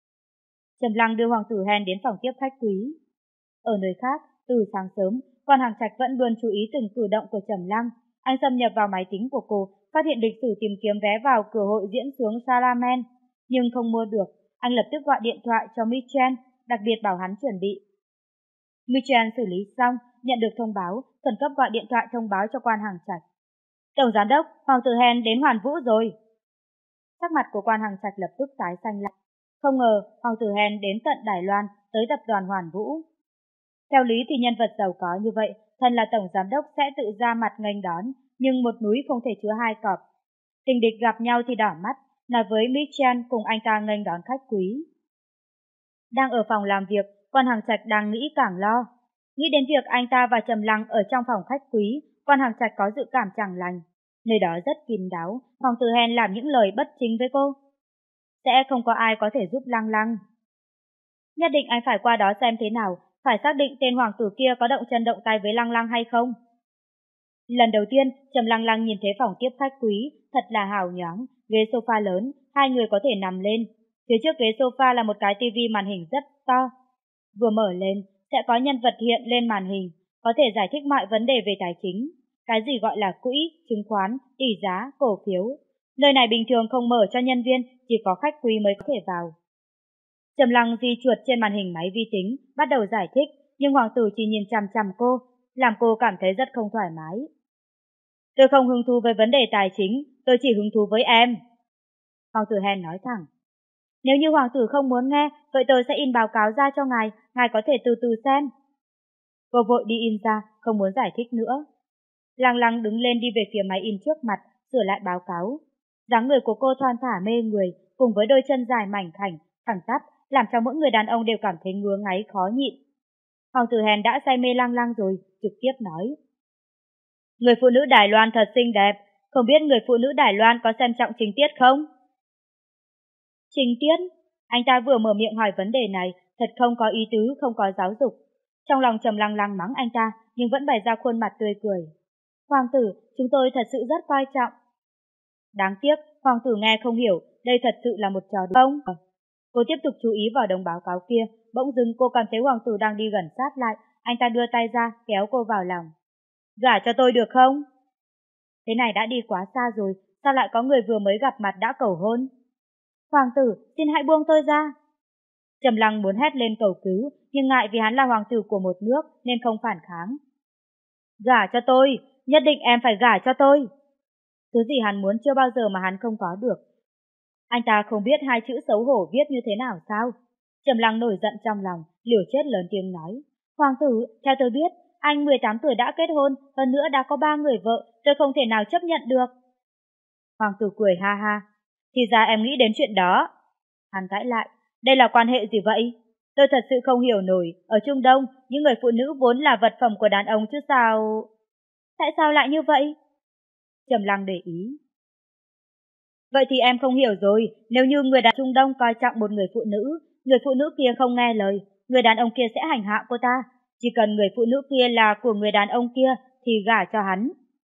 Trầm Lăng đưa hoàng tử Hen đến phòng tiếp khách quý. Ở nơi khác, từ sáng sớm, quan Hàng Trạch vẫn luôn chú ý từng cử động của Trầm Lăng. Anh xâm nhập vào máy tính của cô, phát hiện lịch sử tìm kiếm vé vào cửa hội diễn xuống Salaman, nhưng không mua được. Anh lập tức gọi điện thoại cho Michel, đặc biệt bảo hắn chuẩn bị. Michel xử lý xong, nhận được thông báo, khẩn cấp gọi điện thoại thông báo cho quan Hàng Trạch. Tổng giám đốc, hoàng tử Hen đến Hoàn Vũ rồi. Sắc mặt của quan Hàng Trạch lập tức tái xanh lại. Không ngờ hoàng tử Hen đến tận Đài Loan, tới tập đoàn Hoàn Vũ. Theo lý thì nhân vật giàu có như vậy, thân là tổng giám đốc sẽ tự ra mặt nghênh đón, nhưng một núi không thể chứa hai cọp. Tình địch gặp nhau thì đỏ mắt, nói với Michel cùng anh ta nghênh đón khách quý. Đang ở phòng làm việc, quan Hàng Trạch đang nghĩ càng lo. Nghĩ đến việc anh ta và Trầm Lăng ở trong phòng khách quý, quan Hàng Trạch có dự cảm chẳng lành. Nơi đó rất kín đáo, hoàng tử Hen làm những lời bất chính với cô. Sẽ không có ai có thể giúp Lăng Lăng. Nhất định anh phải qua đó xem thế nào, phải xác định tên hoàng tử kia có động chân động tay với Lăng Lăng hay không. Lần đầu tiên, Trầm Lăng Lăng nhìn thấy phòng tiếp khách quý, thật là hào nhoáng, ghế sofa lớn, hai người có thể nằm lên. Phía trước ghế sofa là một cái tivi màn hình rất to. Vừa mở lên, sẽ có nhân vật hiện lên màn hình, có thể giải thích mọi vấn đề về tài chính. Cái gì gọi là quỹ, chứng khoán, tỷ giá, cổ phiếu. Nơi này bình thường không mở cho nhân viên, chỉ có khách quý mới có thể vào. Trầm Lăng di chuột trên màn hình máy vi tính, bắt đầu giải thích, nhưng hoàng tử chỉ nhìn chằm chằm cô, làm cô cảm thấy rất không thoải mái. Tôi không hứng thú với vấn đề tài chính, tôi chỉ hứng thú với em. Hoàng tử Hen nói thẳng. Nếu như hoàng tử không muốn nghe, vậy tôi sẽ in báo cáo ra cho ngài có thể từ từ xem. Cô vội đi in ra, không muốn giải thích nữa. Lăng Lăng đứng lên đi về phía máy in trước mặt, sửa lại báo cáo. Dáng người của cô thon thả mê người, cùng với đôi chân dài mảnh khảnh, thẳng tắp, làm cho mỗi người đàn ông đều cảm thấy ngứa ngáy khó nhịn. Hoàng tử Hen đã say mê Lăng Lăng rồi, trực tiếp nói. Người phụ nữ Đài Loan thật xinh đẹp, không biết người phụ nữ Đài Loan có xem trọng Trình Tiết không? Trình Tiết? Anh ta vừa mở miệng hỏi vấn đề này, thật không có ý tứ, không có giáo dục. Trong lòng Trầm Lăng Lăng mắng anh ta, nhưng vẫn bày ra khuôn mặt tươi cười. Hoàng tử, chúng tôi thật sự rất coi trọng. Đáng tiếc, hoàng tử nghe không hiểu, đây thật sự là một trò đùa không? Cô tiếp tục chú ý vào đồng báo cáo kia, bỗng dưng cô cảm thấy hoàng tử đang đi gần sát lại, anh ta đưa tay ra, kéo cô vào lòng. Gả cho tôi được không? Thế này đã đi quá xa rồi, sao lại có người vừa mới gặp mặt đã cầu hôn? Hoàng tử, xin hãy buông tôi ra. Trầm Lăng muốn hét lên cầu cứu, nhưng ngại vì hắn là hoàng tử của một nước nên không phản kháng. Gả cho tôi, nhất định em phải gả cho tôi. Thứ gì hắn muốn chưa bao giờ mà hắn không có được. Anh ta không biết hai chữ xấu hổ viết như thế nào sao? Trầm Lăng nổi giận trong lòng, liều chết lớn tiếng nói. Hoàng tử, theo tôi biết, anh 18 tuổi đã kết hôn, hơn nữa đã có 3 người vợ, tôi không thể nào chấp nhận được. Hoàng tử cười ha ha. Thì ra em nghĩ đến chuyện đó. Hắn cãi lại. Đây là quan hệ gì vậy? Tôi thật sự không hiểu nổi, ở Trung Đông, những người phụ nữ vốn là vật phẩm của đàn ông chứ sao... Tại sao lại như vậy? Trầm Lăng để ý. Vậy thì em không hiểu rồi, nếu như người đàn ông Trung Đông coi trọng một người phụ nữ kia không nghe lời, người đàn ông kia sẽ hành hạ cô ta. Chỉ cần người phụ nữ kia là của người đàn ông kia thì gả cho hắn.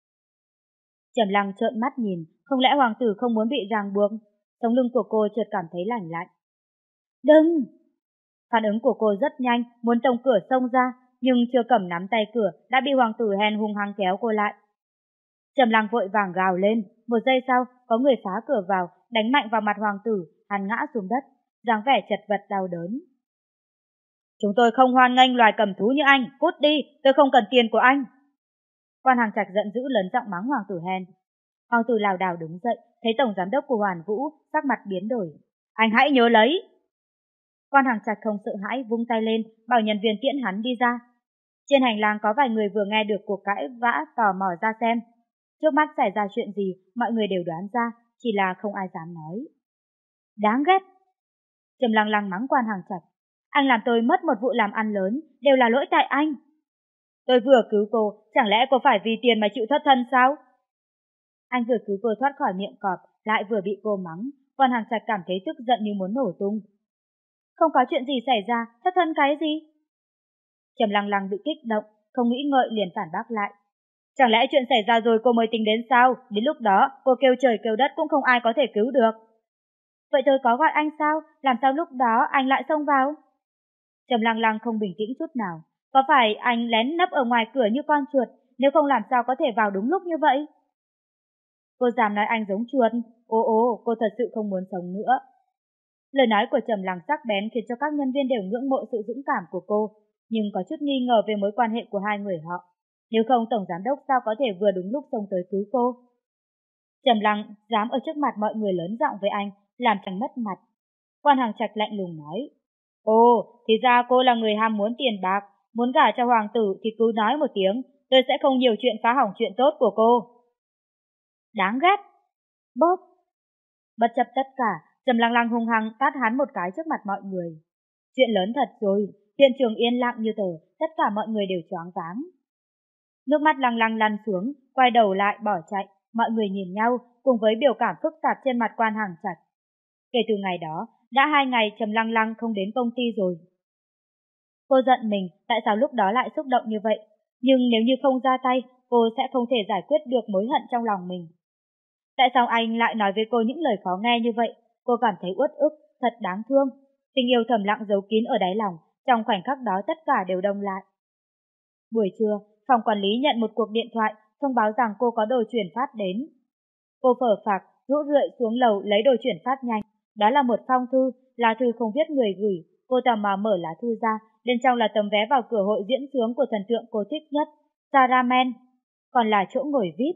Trầm Lăng trợn mắt nhìn, không lẽ hoàng tử không muốn bị ràng buộc? Sống lưng của cô chợt cảm thấy lạnh lạnh. Đừng! Phản ứng của cô rất nhanh, muốn tông cửa xông ra, nhưng chưa cầm nắm tay cửa đã bị hoàng tử hèn hung hăng kéo cô lại. Trầm Lăng vội vàng gào lên, một giây sau có người phá cửa vào, đánh mạnh vào mặt hoàng tử, hắn ngã xuống đất, dáng vẻ chật vật đau đớn. Chúng tôi không hoan nghênh loài cầm thú như anh, cút đi, tôi không cần tiền của anh. Quan Hàng Trạch giận dữ lớn giọng mắng hoàng tử hèn. Hoàng tử lảo đảo đứng dậy, thấy tổng giám đốc của Hoàn Vũ, sắc mặt biến đổi. Anh hãy nhớ lấy. Quan Hàng Trạch không sợ hãi, vung tay lên, bảo nhân viên tiễn hắn đi ra. Trên hành lang có vài người vừa nghe được cuộc cãi vã tò mò ra xem. Trước mắt xảy ra chuyện gì, mọi người đều đoán ra, chỉ là không ai dám nói. Đáng ghét! Trầm Lăng mắng Quan Hàng Trạch. Anh làm tôi mất một vụ làm ăn lớn, đều là lỗi tại anh. Tôi vừa cứu cô, chẳng lẽ cô phải vì tiền mà chịu thất thân sao? Anh vừa cứu cô thoát khỏi miệng cọp, lại vừa bị cô mắng. Quan Hàng Trạch cảm thấy tức giận như muốn nổ tung. Không có chuyện gì xảy ra, thất thân cái gì? Trầm Lăng bị kích động, không nghĩ ngợi liền phản bác lại. Chẳng lẽ chuyện xảy ra rồi cô mới tính đến sao? Đến lúc đó, cô kêu trời kêu đất cũng không ai có thể cứu được. Vậy tôi có gọi anh sao? Làm sao lúc đó anh lại xông vào? Trầm Lăng không bình tĩnh chút nào. Có phải anh lén nấp ở ngoài cửa như con chuột, nếu không làm sao có thể vào đúng lúc như vậy? Cô dám nói anh giống chuột? Cô thật sự không muốn sống nữa. Lời nói của Trầm Lăng sắc bén khiến cho các nhân viên đều ngưỡng mộ sự dũng cảm của cô, nhưng có chút nghi ngờ về mối quan hệ của hai người họ. Nếu không tổng giám đốc sao có thể vừa đúng lúc xông tới cứu cô? Trầm Lăng dám ở trước mặt mọi người lớn giọng với anh, làm chẳng mất mặt. Quan Hàng Trạch lạnh lùng nói. Thì ra cô là người ham muốn tiền bạc, muốn gả cho hoàng tử thì cứ nói một tiếng, tôi sẽ không nhiều chuyện phá hỏng chuyện tốt của cô. Đáng ghét! Bốp! Bất chấp tất cả, Trầm Lăng hung hăng tát hắn một cái trước mặt mọi người. Chuyện lớn thật rồi, hiện trường yên lặng như tờ, tất cả mọi người đều choáng váng. Nước mắt Lăng lăn xuống, quay đầu lại bỏ chạy, mọi người nhìn nhau cùng với biểu cảm phức tạp trên mặt Quan Hàng Trạch. Kể từ ngày đó, đã 2 ngày Trầm Lăng không đến công ty rồi. Cô giận mình tại sao lúc đó lại xúc động như vậy, nhưng nếu như không ra tay, cô sẽ không thể giải quyết được mối hận trong lòng mình. Tại sao anh lại nói với cô những lời khó nghe như vậy? Cô cảm thấy uất ức, thật đáng thương. Tình yêu thầm lặng giấu kín ở đáy lòng, trong khoảnh khắc đó tất cả đều đông lại. Buổi trưa, phòng quản lý nhận một cuộc điện thoại thông báo rằng cô có đồ chuyển phát đến. Cô phở phạc, rũ rượi xuống lầu lấy đồ chuyển phát nhanh. Đó là một phong thư, lá thư không viết người gửi. Cô tò mò mở lá thư ra, bên trong là tấm vé vào cửa hội diễn xướng của thần tượng cô thích nhất, Sarah Men, còn là chỗ ngồi VIP.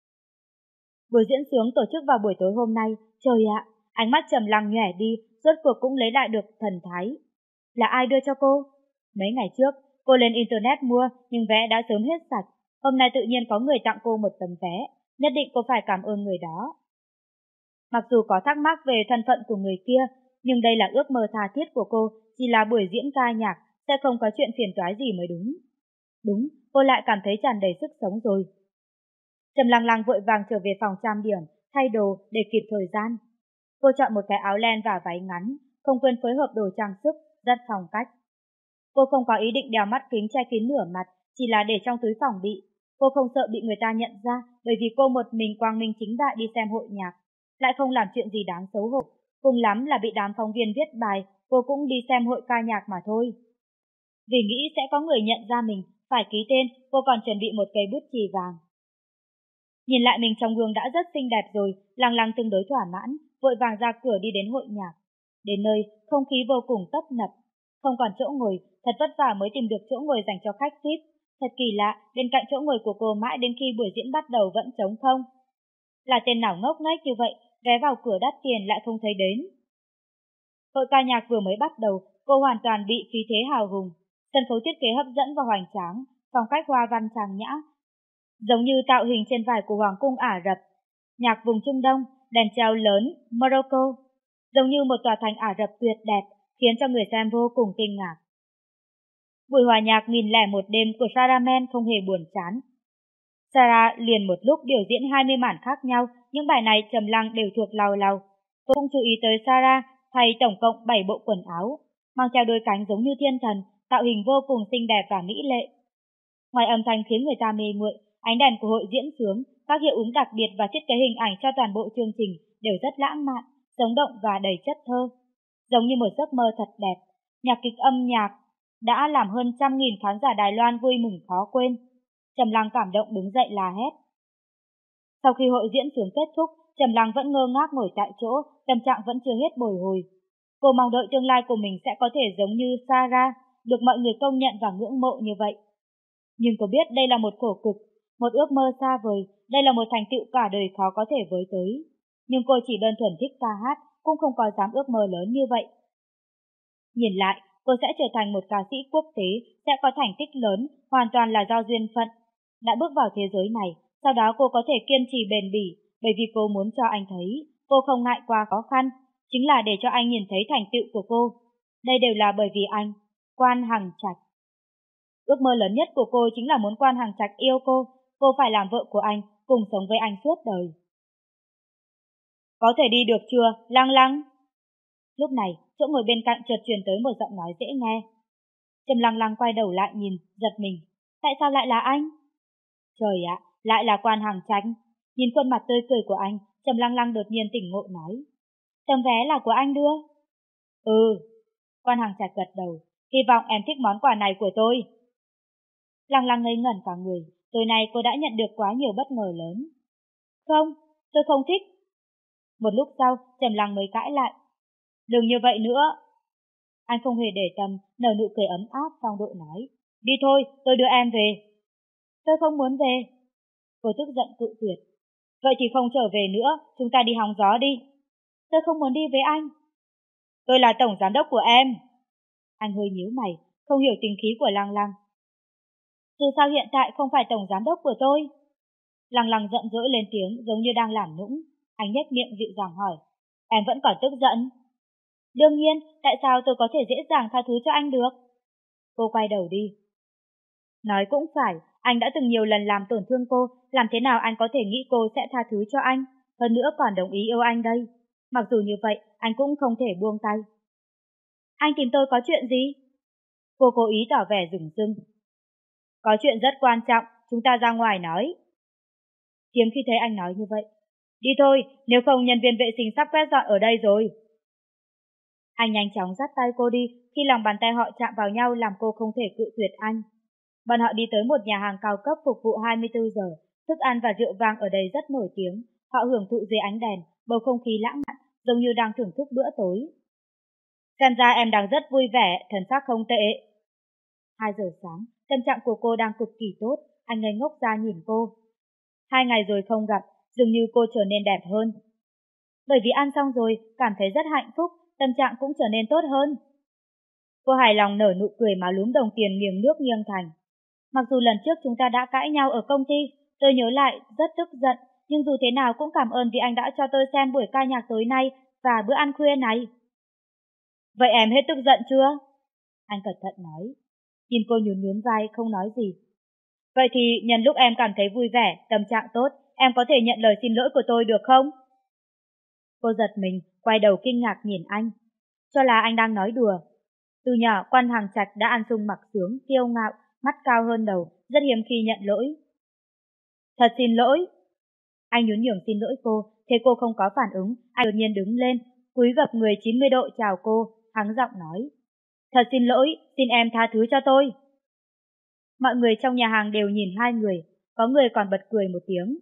Buổi diễn xướng tổ chức vào buổi tối hôm nay, trời ạ, ánh mắt Trầm Lăng nhòe đi, rốt cuộc cũng lấy lại được thần thái. Là ai đưa cho cô? Mấy ngày trước, cô lên Internet mua, nhưng vé đã sớm hết sạch. Hôm nay tự nhiên có người tặng cô một tấm vé, nhất định cô phải cảm ơn người đó. Mặc dù có thắc mắc về thân phận của người kia, nhưng đây là ước mơ tha thiết của cô, chỉ là buổi diễn ca nhạc, sẽ không có chuyện phiền toái gì mới đúng. Đúng, cô lại cảm thấy tràn đầy sức sống rồi. Trầm Lăng vội vàng trở về phòng trang điểm, thay đồ để kịp thời gian. Cô chọn một cái áo len và váy ngắn, không quên phối hợp đồ trang sức, rất phong cách. Cô không có ý định đeo mắt kính che kín nửa mặt, chỉ là để trong túi phòng bị. Cô không sợ bị người ta nhận ra, bởi vì cô một mình quang minh chính đại đi xem hội nhạc, lại không làm chuyện gì đáng xấu hổ. Cùng lắm là bị đám phóng viên viết bài, cô cũng đi xem hội ca nhạc mà thôi. Vì nghĩ sẽ có người nhận ra mình, phải ký tên, cô còn chuẩn bị một cây bút chì vàng. Nhìn lại mình trong gương đã rất xinh đẹp rồi, Lăng Lăng tương đối thỏa mãn, vội vàng ra cửa đi đến hội nhạc. Đến nơi, không khí vô cùng tấp nập. Không còn chỗ ngồi, thật vất vả mới tìm được chỗ ngồi dành cho khách VIP. Thật kỳ lạ, bên cạnh chỗ ngồi của cô mãi đến khi buổi diễn bắt đầu vẫn trống không. Là tên nào ngốc nghếch như vậy, vé vào cửa đắt tiền lại không thấy đến. Hội ca nhạc vừa mới bắt đầu, cô hoàn toàn bị khí thế hào hùng. Sân khấu thiết kế hấp dẫn và hoành tráng, phong cách hoa văn trang nhã, giống như tạo hình trên vải của Hoàng cung Ả Rập. Nhạc vùng Trung Đông, đèn treo lớn, Morocco, giống như một tòa thành Ả Rập tuyệt đẹp, khiến cho người xem vô cùng kinh ngạc. Buổi hòa nhạc 1001 đêm của Sarah Men không hề buồn chán. Sarah liền một lúc biểu diễn 20 màn khác nhau, những bài này Trầm Lăng đều thuộc làu làu. Cô cũng chú ý tới Sarah thay tổng cộng 7 bộ quần áo, mang theo đôi cánh giống như thiên thần, tạo hình vô cùng xinh đẹp và mỹ lệ. Ngoài âm thanh khiến người ta mê muội, ánh đèn của hội diễn sướng, các hiệu ứng đặc biệt và thiết kế hình ảnh cho toàn bộ chương trình đều rất lãng mạn, sống động và đầy chất thơ. Giống như một giấc mơ thật đẹp, nhạc kịch âm nhạc đã làm hơn 100.000 khán giả Đài Loan vui mừng khó quên. Trầm Lăng cảm động đứng dậy la hét. Sau khi hội diễn sướng kết thúc, Trầm Lăng vẫn ngơ ngác ngồi tại chỗ, tâm trạng vẫn chưa hết bồi hồi. Cô mong đợi tương lai của mình sẽ có thể giống như Sarah, được mọi người công nhận và ngưỡng mộ như vậy. Nhưng cô biết đây là một khổ cực, một ước mơ xa vời, đây là một thành tựu cả đời khó có thể với tới. Nhưng cô chỉ đơn thuần thích ca hát, cũng không có dám ước mơ lớn như vậy. Nhìn lại, cô sẽ trở thành một ca sĩ quốc tế, sẽ có thành tích lớn, hoàn toàn là do duyên phận. Đã bước vào thế giới này, sau đó cô có thể kiên trì bền bỉ, bởi vì cô muốn cho anh thấy, cô không ngại qua khó khăn, chính là để cho anh nhìn thấy thành tựu của cô. Đây đều là bởi vì anh, Quan Hằng Trạch. Ước mơ lớn nhất của cô chính là muốn Quan Hằng Trạch yêu cô phải làm vợ của anh, cùng sống với anh suốt đời. Có thể đi được chưa, Lăng Lăng? Lúc này, chỗ ngồi bên cạnh chợt truyền tới một giọng nói dễ nghe. Trầm Lăng Lăng quay đầu lại nhìn, giật mình. Tại sao lại là anh? Trời ạ, lại là Quan Hằng Trạch. Nhìn khuôn mặt tươi cười của anh, Trầm Lăng Lăng đột nhiên tỉnh ngộ nói. Tấm vé là của anh đưa? Ừ. Quan Hằng Trạch gật đầu. Hy vọng em thích món quà này của tôi. Lăng Lăng ngây ngẩn cả người. Tối nay cô đã nhận được quá nhiều bất ngờ lớn. Không, tôi không thích. Một lúc sau, Trầm Lăng mới cãi lại. Đừng như vậy nữa. Anh không hề để tâm, nở nụ cười ấm áp phong độ nói. Đi thôi, tôi đưa em về. Tôi không muốn về. Cô tức giận cự tuyệt. Vậy thì không trở về nữa, chúng ta đi hóng gió đi. Tôi không muốn đi với anh. Tôi là tổng giám đốc của em. Anh hơi nhíu mày, không hiểu tính khí của Lăng Lăng. Dù sao hiện tại không phải tổng giám đốc của tôi. Lăng Lăng giận dỗi lên tiếng giống như đang làm nũng. Anh nhếch miệng dịu dàng hỏi. Em vẫn còn tức giận. Đương nhiên, tại sao tôi có thể dễ dàng tha thứ cho anh được? Cô quay đầu đi. Nói cũng phải, anh đã từng nhiều lần làm tổn thương cô, làm thế nào anh có thể nghĩ cô sẽ tha thứ cho anh, hơn nữa còn đồng ý yêu anh đây. Mặc dù như vậy, anh cũng không thể buông tay. Anh tìm tôi có chuyện gì? Cô cố ý tỏ vẻ rừng rưng. Có chuyện rất quan trọng, chúng ta ra ngoài nói. Hiếm khi thấy anh nói như vậy. Đi thôi, nếu không nhân viên vệ sinh sắp quét dọn ở đây rồi. Anh nhanh chóng dắt tay cô đi, khi lòng bàn tay họ chạm vào nhau làm cô không thể cự tuyệt anh. Bọn họ đi tới một nhà hàng cao cấp phục vụ 24 giờ, thức ăn và rượu vang ở đây rất nổi tiếng. Họ hưởng thụ dưới ánh đèn, bầu không khí lãng mạn, giống như đang thưởng thức bữa tối. Xem ra em đang rất vui vẻ, thần sắc không tệ. 2 giờ sáng, tâm trạng của cô đang cực kỳ tốt, anh ngây ngốc ra nhìn cô. 2 ngày rồi không gặp, dường như cô trở nên đẹp hơn. Bởi vì ăn xong rồi, cảm thấy rất hạnh phúc, tâm trạng cũng trở nên tốt hơn. Cô hài lòng nở nụ cười mà lúm đồng tiền nghiêng nước nghiêng thành. Mặc dù lần trước chúng ta đã cãi nhau ở công ty, tôi nhớ lại rất tức giận, nhưng dù thế nào cũng cảm ơn vì anh đã cho tôi xem buổi ca nhạc tối nay và bữa ăn khuya này. Vậy em hết tức giận chưa? Anh cẩn thận nói. Nhìn cô nhún nhún vai không nói gì. Vậy thì nhân lúc em cảm thấy vui vẻ, tâm trạng tốt, em có thể nhận lời xin lỗi của tôi được không? Cô giật mình, quay đầu kinh ngạc nhìn anh. Cho là anh đang nói đùa. Từ nhỏ Quan Hằng Trạch đã ăn sung mặc sướng, kiêu ngạo, mắt cao hơn đầu, rất hiếm khi nhận lỗi. Thật xin lỗi. Anh nhún nhường xin lỗi cô, thấy cô không có phản ứng, anh đột nhiên đứng lên, cúi gập người 90 độ chào cô, hắng giọng nói. Thật xin lỗi, xin em tha thứ cho tôi. Mọi người trong nhà hàng đều nhìn hai người, có người còn bật cười một tiếng.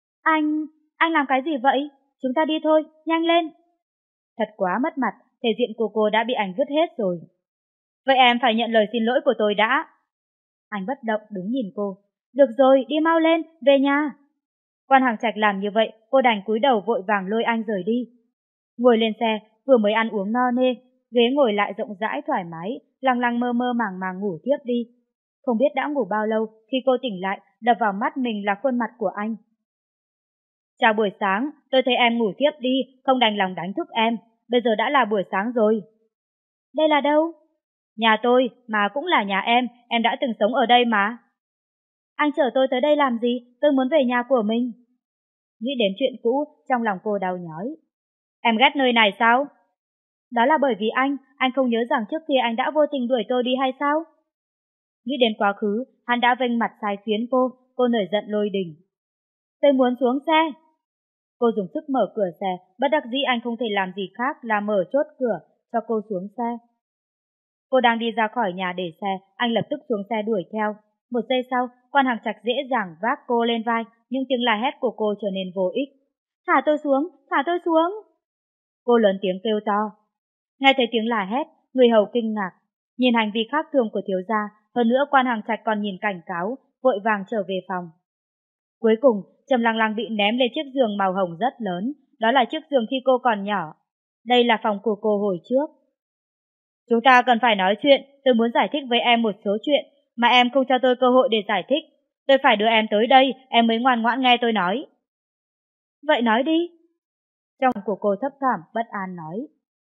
Anh làm cái gì vậy? Chúng ta đi thôi, nhanh lên. Thật quá mất mặt, thể diện của cô đã bị anh vứt hết rồi. Vậy em phải nhận lời xin lỗi của tôi đã. Anh bất động đứng nhìn cô. Được rồi, đi mau lên, về nhà. Quan Hàng Trạch làm như vậy, cô đành cúi đầu vội vàng lôi anh rời đi. Ngồi lên xe, vừa mới ăn uống no nê, ghế ngồi lại rộng rãi thoải mái, lằng lằng mơ mơ màng màng ngủ tiếp đi. Không biết đã ngủ bao lâu, khi cô tỉnh lại, đập vào mắt mình là khuôn mặt của anh. Chào buổi sáng, tôi thấy em ngủ tiếp đi, không đành lòng đánh thức em. Bây giờ đã là buổi sáng rồi. Đây là đâu? Nhà tôi, mà cũng là nhà em đã từng sống ở đây mà. Anh chở tôi tới đây làm gì? Tôi muốn về nhà của mình. Nghĩ đến chuyện cũ, trong lòng cô đau nhói. Em ghét nơi này sao? Đó là bởi vì anh không nhớ rằng trước kia anh đã vô tình đuổi tôi đi hay sao? Nghĩ đến quá khứ, hắn đã vênh mặt sai khiến cô nổi giận lôi đình. Tôi muốn xuống xe. Cô dùng sức mở cửa xe, bất đắc dĩ anh không thể làm gì khác là mở chốt cửa cho cô xuống xe. Cô đang đi ra khỏi nhà để xe, anh lập tức xuống xe đuổi theo. Một giây sau, Quan Hàng Trạch dễ dàng vác cô lên vai, nhưng tiếng la hét của cô trở nên vô ích. Thả tôi xuống, thả tôi xuống. Cô lớn tiếng kêu to. Nghe thấy tiếng la hét, người hầu kinh ngạc. Nhìn hành vi khác thường của thiếu gia, hơn nữa Quan Hàng Trạch còn nhìn cảnh cáo, vội vàng trở về phòng. Cuối cùng, Trầm Lăng Lăng bị ném lên chiếc giường màu hồng rất lớn, đó là chiếc giường khi cô còn nhỏ. Đây là phòng của cô hồi trước. Chúng ta cần phải nói chuyện, tôi muốn giải thích với em một số chuyện, mà em không cho tôi cơ hội để giải thích. Tôi phải đưa em tới đây, em mới ngoan ngoãn nghe tôi nói. Vậy nói đi. Trong của cô thấp thỏm, bất an nói.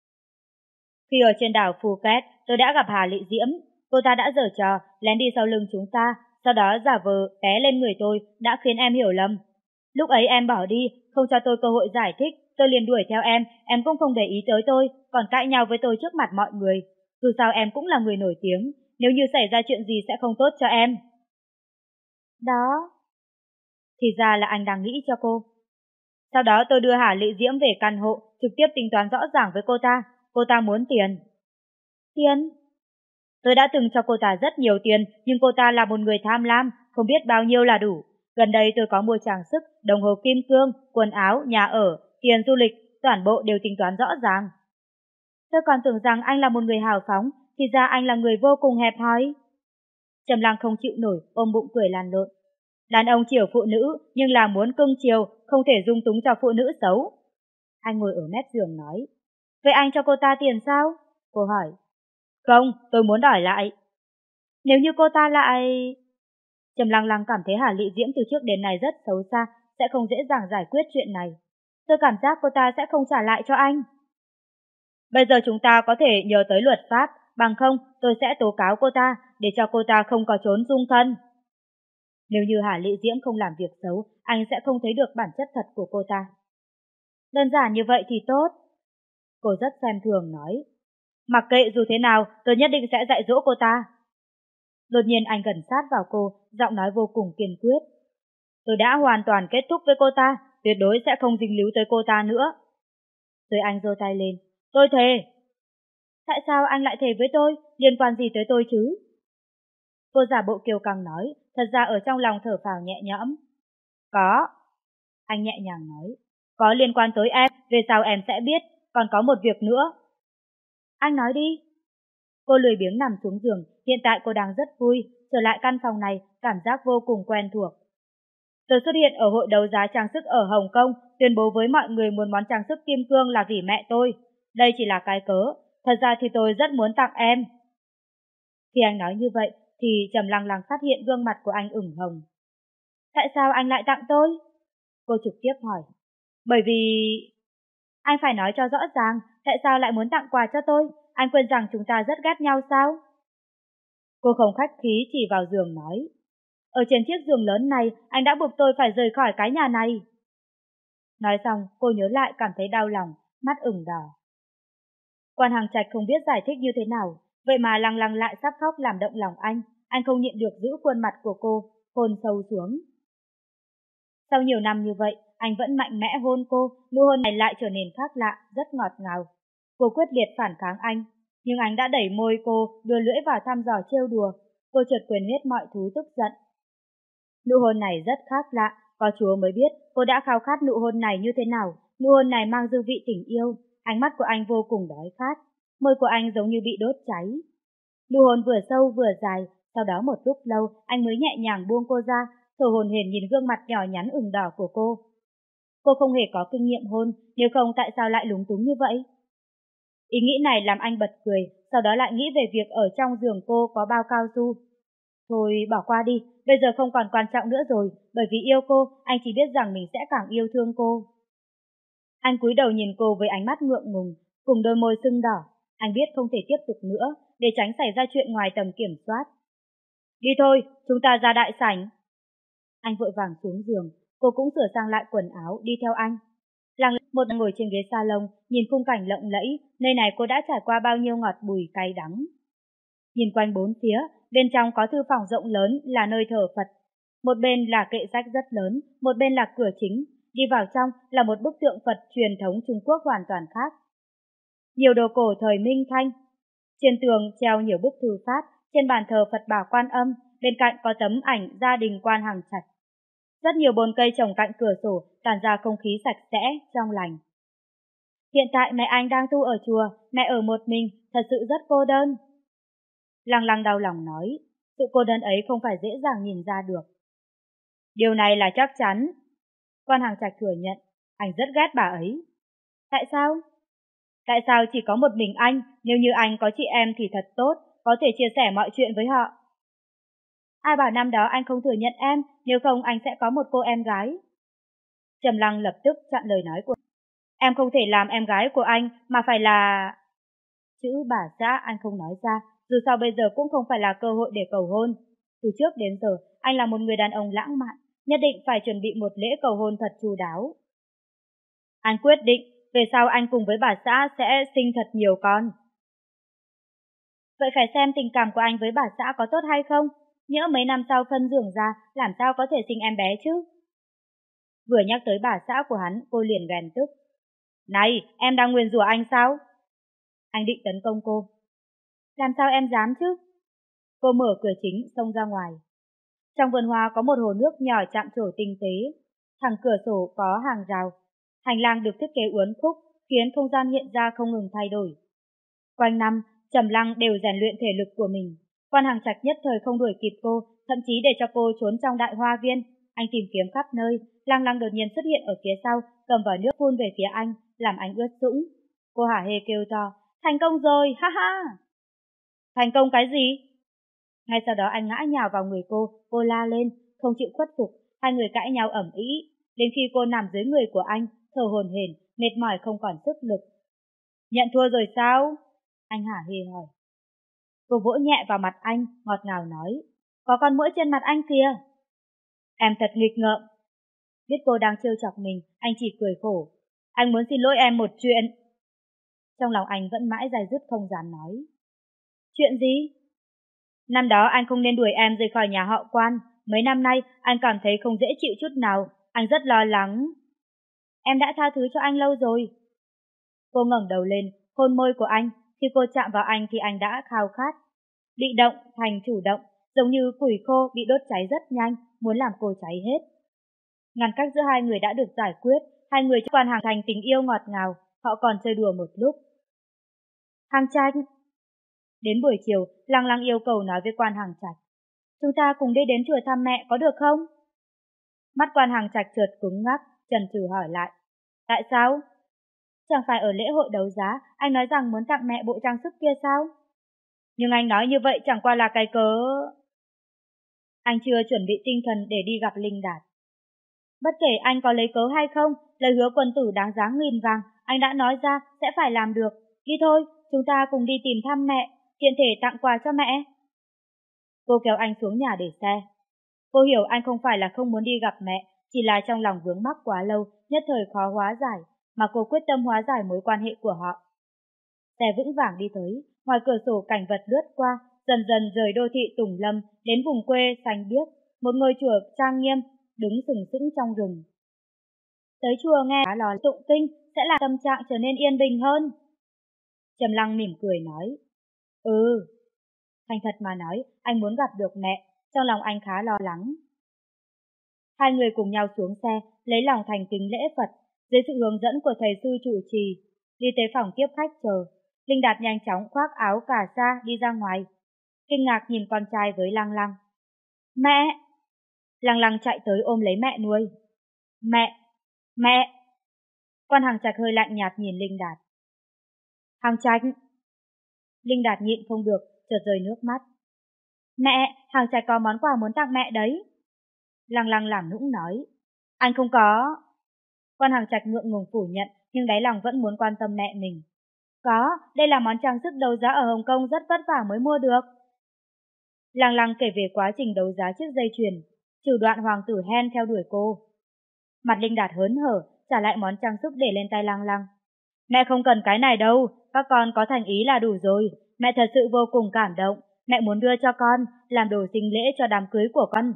Khi ở trên đảo Phuket, tôi đã gặp Hà Lị Diễm. Cô ta đã giở trò, lén đi sau lưng chúng ta, sau đó giả vờ té lên người tôi, đã khiến em hiểu lầm. Lúc ấy em bỏ đi, không cho tôi cơ hội giải thích, tôi liền đuổi theo em cũng không để ý tới tôi, còn cãi nhau với tôi trước mặt mọi người. Dù sao em cũng là người nổi tiếng, nếu như xảy ra chuyện gì sẽ không tốt cho em. Đó. Thì ra là anh đang nghĩ cho cô. Sau đó tôi đưa Hà Lị Diễm về căn hộ, trực tiếp tính toán rõ ràng với cô ta muốn tiền. Tiền? Tôi đã từng cho cô ta rất nhiều tiền, nhưng cô ta là một người tham lam, không biết bao nhiêu là đủ. Gần đây tôi có mua trang sức, đồng hồ kim cương, quần áo, nhà ở, tiền du lịch, toàn bộ đều tính toán rõ ràng. Tôi còn tưởng rằng anh là một người hào phóng, thì ra anh là người vô cùng hẹp hòi. Trầm Lăng không chịu nổi, ôm bụng cười lăn lộn. Đàn ông chiều phụ nữ, nhưng là muốn cưng chiều, không thể dung túng cho phụ nữ xấu. Anh ngồi ở mép giường nói. Vậy anh cho cô ta tiền sao? Cô hỏi. Không, tôi muốn đòi lại. Nếu như cô ta lại... Trầm Lăng Lăng cảm thấy Hà Lị Diễm từ trước đến nay rất xấu xa, sẽ không dễ dàng giải quyết chuyện này. Tôi cảm giác cô ta sẽ không trả lại cho anh. Bây giờ chúng ta có thể nhờ tới luật pháp, bằng không tôi sẽ tố cáo cô ta, để cho cô ta không có trốn dung thân. Nếu như Hà Lị Diễm không làm việc xấu, anh sẽ không thấy được bản chất thật của cô ta. Đơn giản như vậy thì tốt. Cô rất xem thường nói. Mặc kệ dù thế nào, tôi nhất định sẽ dạy dỗ cô ta. Đột nhiên anh gần sát vào cô, giọng nói vô cùng kiên quyết. Tôi đã hoàn toàn kết thúc với cô ta, tuyệt đối sẽ không dính líu tới cô ta nữa. Rồi anh giơ tay lên. Tôi thề. Tại sao anh lại thề với tôi, liên quan gì tới tôi chứ? Cô giả bộ kiêu căng nói, thật ra ở trong lòng thở phào nhẹ nhõm. Có. Anh nhẹ nhàng nói. Có liên quan tới em, về sau em sẽ biết, còn có một việc nữa. Anh nói đi. Cô lười biếng nằm xuống giường, hiện tại cô đang rất vui, trở lại căn phòng này, cảm giác vô cùng quen thuộc. Tôi xuất hiện ở hội đấu giá trang sức ở Hồng Kông, tuyên bố với mọi người muốn món trang sức kim cương là vì mẹ tôi. Đây chỉ là cái cớ, thật ra thì tôi rất muốn tặng em. Khi anh nói như vậy, thì Trầm Lăng Lăng phát hiện gương mặt của anh ửng hồng. Tại sao anh lại tặng tôi? Cô trực tiếp hỏi. Bởi vì... Anh phải nói cho rõ ràng, tại sao lại muốn tặng quà cho tôi? Anh quên rằng chúng ta rất ghét nhau sao? Cô không khách khí chỉ vào giường nói. Ở trên chiếc giường lớn này, anh đã buộc tôi phải rời khỏi cái nhà này. Nói xong, cô nhớ lại cảm thấy đau lòng, mắt ửng đỏ. Quan Hàng Trạch không biết giải thích như thế nào, vậy mà Lăng Lăng lại sắp khóc làm động lòng anh không nhịn được giữ khuôn mặt của cô, hôn sâu xuống. Sau nhiều năm như vậy, anh vẫn mạnh mẽ hôn cô, nụ hôn này lại trở nên khác lạ, rất ngọt ngào. Cô quyết liệt phản kháng anh. nhưng anh đã đẩy môi cô, đưa lưỡi vào thăm dò trêu đùa. Cô chợt quên hết mọi thứ tức giận. Nụ hôn này rất khác lạ, có Chúa mới biết cô đã khao khát nụ hôn này như thế nào. Nụ hôn này mang dư vị tình yêu, ánh mắt của anh vô cùng đói khát, môi của anh giống như bị đốt cháy. Nụ hôn vừa sâu vừa dài, sau đó một lúc lâu anh mới nhẹ nhàng buông cô ra, thở hổn hển nhìn gương mặt nhỏ nhắn ửng đỏ của cô. Cô không hề có kinh nghiệm hôn, nếu không tại sao lại lúng túng như vậy? Ý nghĩ này làm anh bật cười, sau đó lại nghĩ về việc ở trong giường cô có bao cao su. Thôi bỏ qua đi, bây giờ không còn quan trọng nữa rồi, bởi vì yêu cô, anh chỉ biết rằng mình sẽ càng yêu thương cô. Anh cúi đầu nhìn cô với ánh mắt ngượng ngùng, cùng đôi môi sưng đỏ. Anh biết không thể tiếp tục nữa, để tránh xảy ra chuyện ngoài tầm kiểm soát. Đi thôi, chúng ta ra đại sảnh. Anh vội vàng xuống giường, cô cũng sửa sang lại quần áo, đi theo anh. Một ngồi trên ghế salon, nhìn khung cảnh lộng lẫy, nơi này cô đã trải qua bao nhiêu ngọt bùi cay đắng. Nhìn quanh bốn phía, bên trong có thư phòng rộng lớn là nơi thờ Phật. Một bên là kệ sách rất lớn, một bên là cửa chính, đi vào trong là một bức tượng Phật truyền thống Trung Quốc hoàn toàn khác. Nhiều đồ cổ thời Minh Thanh. Trên tường treo nhiều bức thư pháp, trên bàn thờ Phật Bảo Quan Âm, bên cạnh có tấm ảnh gia đình Quan Hằng Trạch. Rất nhiều bồn cây trồng cạnh cửa sổ tản ra không khí sạch sẽ, trong lành. Hiện tại mẹ anh đang tu ở chùa, mẹ ở một mình, thật sự rất cô đơn. Lăng Lăng đau lòng nói, sự cô đơn ấy không phải dễ dàng nhìn ra được. Điều này là chắc chắn. Quan Hằng Trạch thừa nhận, anh rất ghét bà ấy. Tại sao? Tại sao chỉ có một mình anh, nếu như anh có chị em thì thật tốt, có thể chia sẻ mọi chuyện với họ. Ai bảo năm đó anh không thừa nhận em, nếu không anh sẽ có một cô em gái. Trầm Lăng lập tức chặn lời nói của em không thể làm em gái của anh, mà phải là... Chữ bà xã anh không nói ra, dù sao bây giờ cũng không phải là cơ hội để cầu hôn. Từ trước đến giờ, anh là một người đàn ông lãng mạn, nhất định phải chuẩn bị một lễ cầu hôn thật chu đáo. Anh quyết định, về sau anh cùng với bà xã sẽ sinh thật nhiều con. Vậy phải xem tình cảm của anh với bà xã có tốt hay không? Nhỡ mấy năm sau phân giường ra, làm sao có thể sinh em bé chứ? Vừa nhắc tới bà xã của hắn, cô liền ghen tức. Này, em đang nguyền rủa anh sao? Anh định tấn công cô. Làm sao em dám chứ? Cô mở cửa chính, xông ra ngoài. Trong vườn hoa có một hồ nước nhỏ chạm trổ tinh tế. Thẳng cửa sổ có hàng rào. Hành lang được thiết kế uốn khúc, khiến không gian hiện ra không ngừng thay đổi. Quanh năm, Trầm Lăng đều rèn luyện thể lực của mình. Quan Hằng Trạch nhất thời không đuổi kịp cô, thậm chí để cho cô trốn trong đại hoa viên. Anh tìm kiếm khắp nơi, Lăng Lăng đột nhiên xuất hiện ở phía sau, cầm vòi nước phun về phía anh, làm anh ướt sũng. Cô hả hê kêu to, thành công rồi, ha ha! Thành công cái gì? Ngay sau đó anh ngã nhào vào người cô la lên, không chịu khuất phục, hai người cãi nhau ầm ĩ, đến khi cô nằm dưới người của anh, thở hổn hển, mệt mỏi không còn sức lực. Nhận thua rồi sao? Anh hả hê hỏi. Cô vỗ nhẹ vào mặt anh, ngọt ngào nói, có con muỗi trên mặt anh kìa. Em thật nghịch ngợm. Biết cô đang trêu chọc mình, anh chỉ cười khổ. Anh muốn xin lỗi em một chuyện. Trong lòng anh vẫn mãi day dứt không dám nói. Chuyện gì? Năm đó anh không nên đuổi em rời khỏi nhà họ Quan. Mấy năm nay anh cảm thấy không dễ chịu chút nào. Anh rất lo lắng. Em đã tha thứ cho anh lâu rồi. Cô ngẩng đầu lên, hôn môi của anh. Khi cô chạm vào anh thì anh đã khao khát. Bị động thành chủ động, giống như củi khô bị đốt cháy rất nhanh, muốn làm cô cháy hết. Ngăn cách giữa hai người đã được giải quyết, hai người Quan Hằng thành tình yêu ngọt ngào, họ còn chơi đùa một lúc. Hằng Trạch. Đến buổi chiều, Lăng Lăng yêu cầu nói với Quan Hằng Trạch. Chúng ta cùng đi đến chùa thăm mẹ có được không? Mắt Quan Hằng Trạch chợt cứng ngắc, chần chừ hỏi lại. Tại sao? Chẳng phải ở lễ hội đấu giá, anh nói rằng muốn tặng mẹ bộ trang sức kia sao? Nhưng anh nói như vậy chẳng qua là cái cớ... Anh chưa chuẩn bị tinh thần để đi gặp Linh Đạt. Bất kể anh có lấy cớ hay không, lời hứa quân tử đáng giá nghìn vàng, anh đã nói ra sẽ phải làm được. Đi thôi, chúng ta cùng đi tìm thăm mẹ, tiện thể tặng quà cho mẹ. Cô kéo anh xuống nhà để xe. Cô hiểu anh không phải là không muốn đi gặp mẹ, chỉ là trong lòng vướng mắc quá lâu, nhất thời khó hóa giải, mà cô quyết tâm hóa giải mối quan hệ của họ. Xe vững vàng đi tới, ngoài cửa sổ cảnh vật lướt qua, dần dần rời đô thị Tùng Lâm đến vùng quê xanh biếc, một ngôi chùa trang nghiêm đứng sừng sững trong rừng. Tới chùa nghe lò tụng kinh sẽ làm tâm trạng trở nên yên bình hơn. Trầm Lăng mỉm cười nói, Ừ. Thành thật mà nói, anh muốn gặp được mẹ, trong lòng anh khá lo lắng. Hai người cùng nhau xuống xe, lấy lòng thành kính lễ Phật, dưới sự hướng dẫn của thầy sư trụ trì, đi tới phòng tiếp khách chờ. Linh Đạt nhanh chóng khoác áo cà sa đi ra ngoài, kinh ngạc nhìn con trai với Lăng Lăng. Mẹ! Lăng Lăng chạy tới ôm lấy mẹ nuôi. Mẹ! Mẹ! Quan Hằng Trạch hơi lạnh nhạt nhìn Linh Đạt. Hằng Trạch! Linh Đạt nhịn không được, chợt rơi nước mắt. Mẹ! Hằng Trạch có món quà muốn tặng mẹ đấy. Lăng Lăng làm nũng nói. Anh không có. Quan Hằng Trạch ngượng ngùng phủ nhận, nhưng đáy lòng vẫn muốn quan tâm mẹ mình. Có, đây là món trang sức đấu giá ở Hồng Kông rất vất vả mới mua được. Lăng Lăng kể về quá trình đấu giá chiếc dây chuyền, trừ đoạn hoàng tử Hen theo đuổi cô. Mặt Linh Đạt hớn hở, trả lại món trang sức để lên tay Lăng Lăng. Mẹ không cần cái này đâu, các con có thành ý là đủ rồi, mẹ thật sự vô cùng cảm động, mẹ muốn đưa cho con, làm đồ sinh lễ cho đám cưới của con.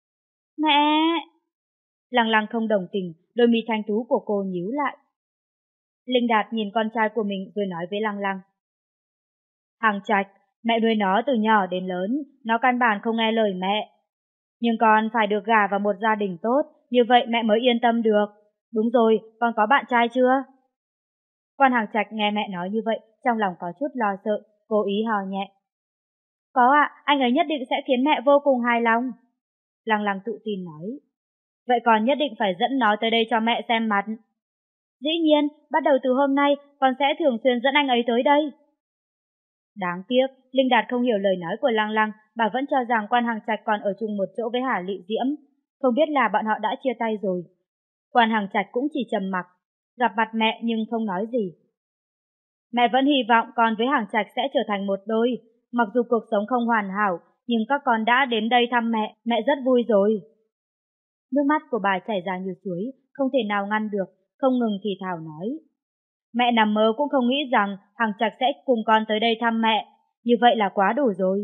Mẹ! Lăng Lăng không đồng tình, đôi mi thanh tú của cô nhíu lại. Linh Đạt nhìn con trai của mình rồi nói với Lăng Lăng. Hằng Trạch, mẹ nuôi nó từ nhỏ đến lớn, nó căn bản không nghe lời mẹ. Nhưng con phải được gả vào một gia đình tốt, như vậy mẹ mới yên tâm được. Đúng rồi, con có bạn trai chưa? Quan Hằng Trạch nghe mẹ nói như vậy, trong lòng có chút lo sợ, cố ý hò nhẹ. Có ạ, anh ấy nhất định sẽ khiến mẹ vô cùng hài lòng. Lăng Lăng tự tin nói. Vậy con nhất định phải dẫn nó tới đây cho mẹ xem mặt. Dĩ nhiên, bắt đầu từ hôm nay, con sẽ thường xuyên dẫn anh ấy tới đây. Đáng tiếc, Linh Đạt không hiểu lời nói của Lăng Lăng, bà vẫn cho rằng Quan Hằng Trạch còn ở chung một chỗ với Hà Lị Diễm, không biết là bọn họ đã chia tay rồi. Quan Hằng Trạch cũng chỉ trầm mặc, gặp mặt mẹ nhưng không nói gì. Mẹ vẫn hy vọng con với Hằng Trạch sẽ trở thành một đôi, mặc dù cuộc sống không hoàn hảo, nhưng các con đã đến đây thăm mẹ rất vui rồi. Nước mắt của bà chảy ra như suối, không thể nào ngăn được, không ngừng thì thào nói. Mẹ nằm mơ cũng không nghĩ rằng Hằng Trạch sẽ cùng con tới đây thăm mẹ, như vậy là quá đủ rồi.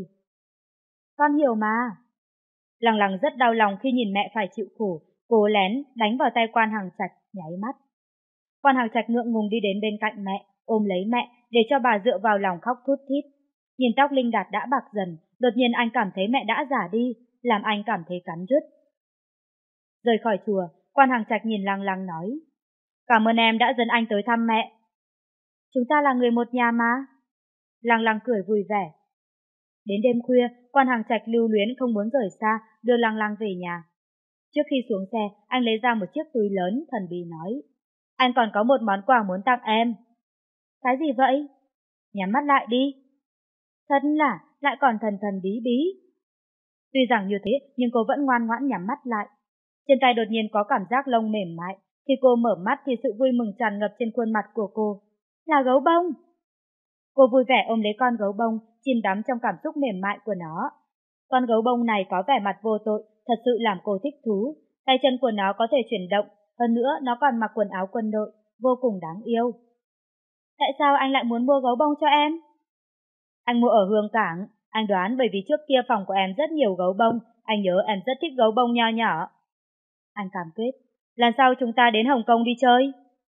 Con hiểu mà. Lăng Lăng rất đau lòng khi nhìn mẹ phải chịu khổ, cố lén đánh vào tay Quan Hằng Trạch, nháy mắt. Quan Hằng Trạch ngượng ngùng đi đến bên cạnh mẹ, ôm lấy mẹ để cho bà dựa vào lòng khóc thút thít. Nhìn tóc Linh Đạt đã bạc dần, đột nhiên anh cảm thấy mẹ đã già đi, làm anh cảm thấy cắn rứt. Rời khỏi chùa, Quan Hằng Trạch nhìn Lăng Lăng nói. Cảm ơn em đã dẫn anh tới thăm mẹ. Chúng ta là người một nhà mà. Lăng Lăng cười vui vẻ. Đến đêm khuya, Quan Hằng Trạch lưu luyến không muốn rời xa, đưa Lăng Lăng về nhà. Trước khi xuống xe, anh lấy ra một chiếc túi lớn, thần bí nói. Anh còn có một món quà muốn tặng em. Cái gì vậy? Nhắm mắt lại đi. Thật là, lại còn thần thần bí bí. Tuy rằng như thế, nhưng cô vẫn ngoan ngoãn nhắm mắt lại. Trên tay đột nhiên có cảm giác lông mềm mại. Khi cô mở mắt thì sự vui mừng tràn ngập trên khuôn mặt của cô. Là gấu bông! Cô vui vẻ ôm lấy con gấu bông, chìm đắm trong cảm xúc mềm mại của nó. Con gấu bông này có vẻ mặt vô tội, thật sự làm cô thích thú. Tay chân của nó có thể chuyển động, hơn nữa nó còn mặc quần áo quân đội, vô cùng đáng yêu. Tại sao anh lại muốn mua gấu bông cho em? Anh mua ở Hương Cảng, anh đoán bởi vì trước kia phòng của em rất nhiều gấu bông, anh nhớ em rất thích gấu bông nho nhỏ. Anh cam kết, lần sau chúng ta đến Hồng Kông đi chơi.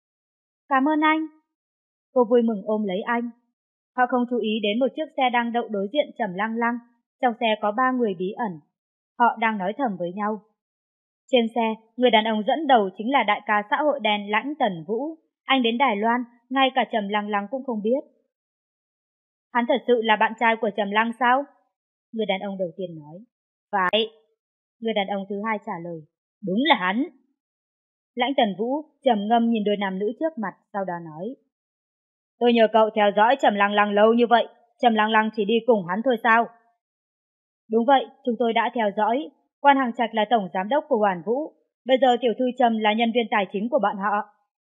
Cảm ơn anh. Cô vui mừng ôm lấy anh. Họ không chú ý đến một chiếc xe đang đậu đối diện Trầm Lăng Lăng. Trong xe có 3 người bí ẩn. Họ đang nói thầm với nhau. Trên xe, người đàn ông dẫn đầu chính là đại ca xã hội đen Lãnh Tần Vũ. Anh đến Đài Loan, ngay cả Trầm Lăng Lăng cũng không biết. Hắn thật sự là bạn trai của Trầm Lăng sao? Người đàn ông đầu tiên nói. Phải. Người đàn ông thứ hai trả lời. Đúng là hắn. Lãnh Tần Vũ trầm ngâm nhìn đôi nam nữ trước mặt, sau đó nói. Tôi nhờ cậu theo dõi Trầm Lăng Lăng lâu như vậy, Trầm Lăng Lăng chỉ đi cùng hắn thôi sao? Đúng vậy, chúng tôi đã theo dõi. Quan Hằng Trạch là tổng giám đốc của Hoàn Vũ. Bây giờ tiểu thư Trầm là nhân viên tài chính của bọn họ.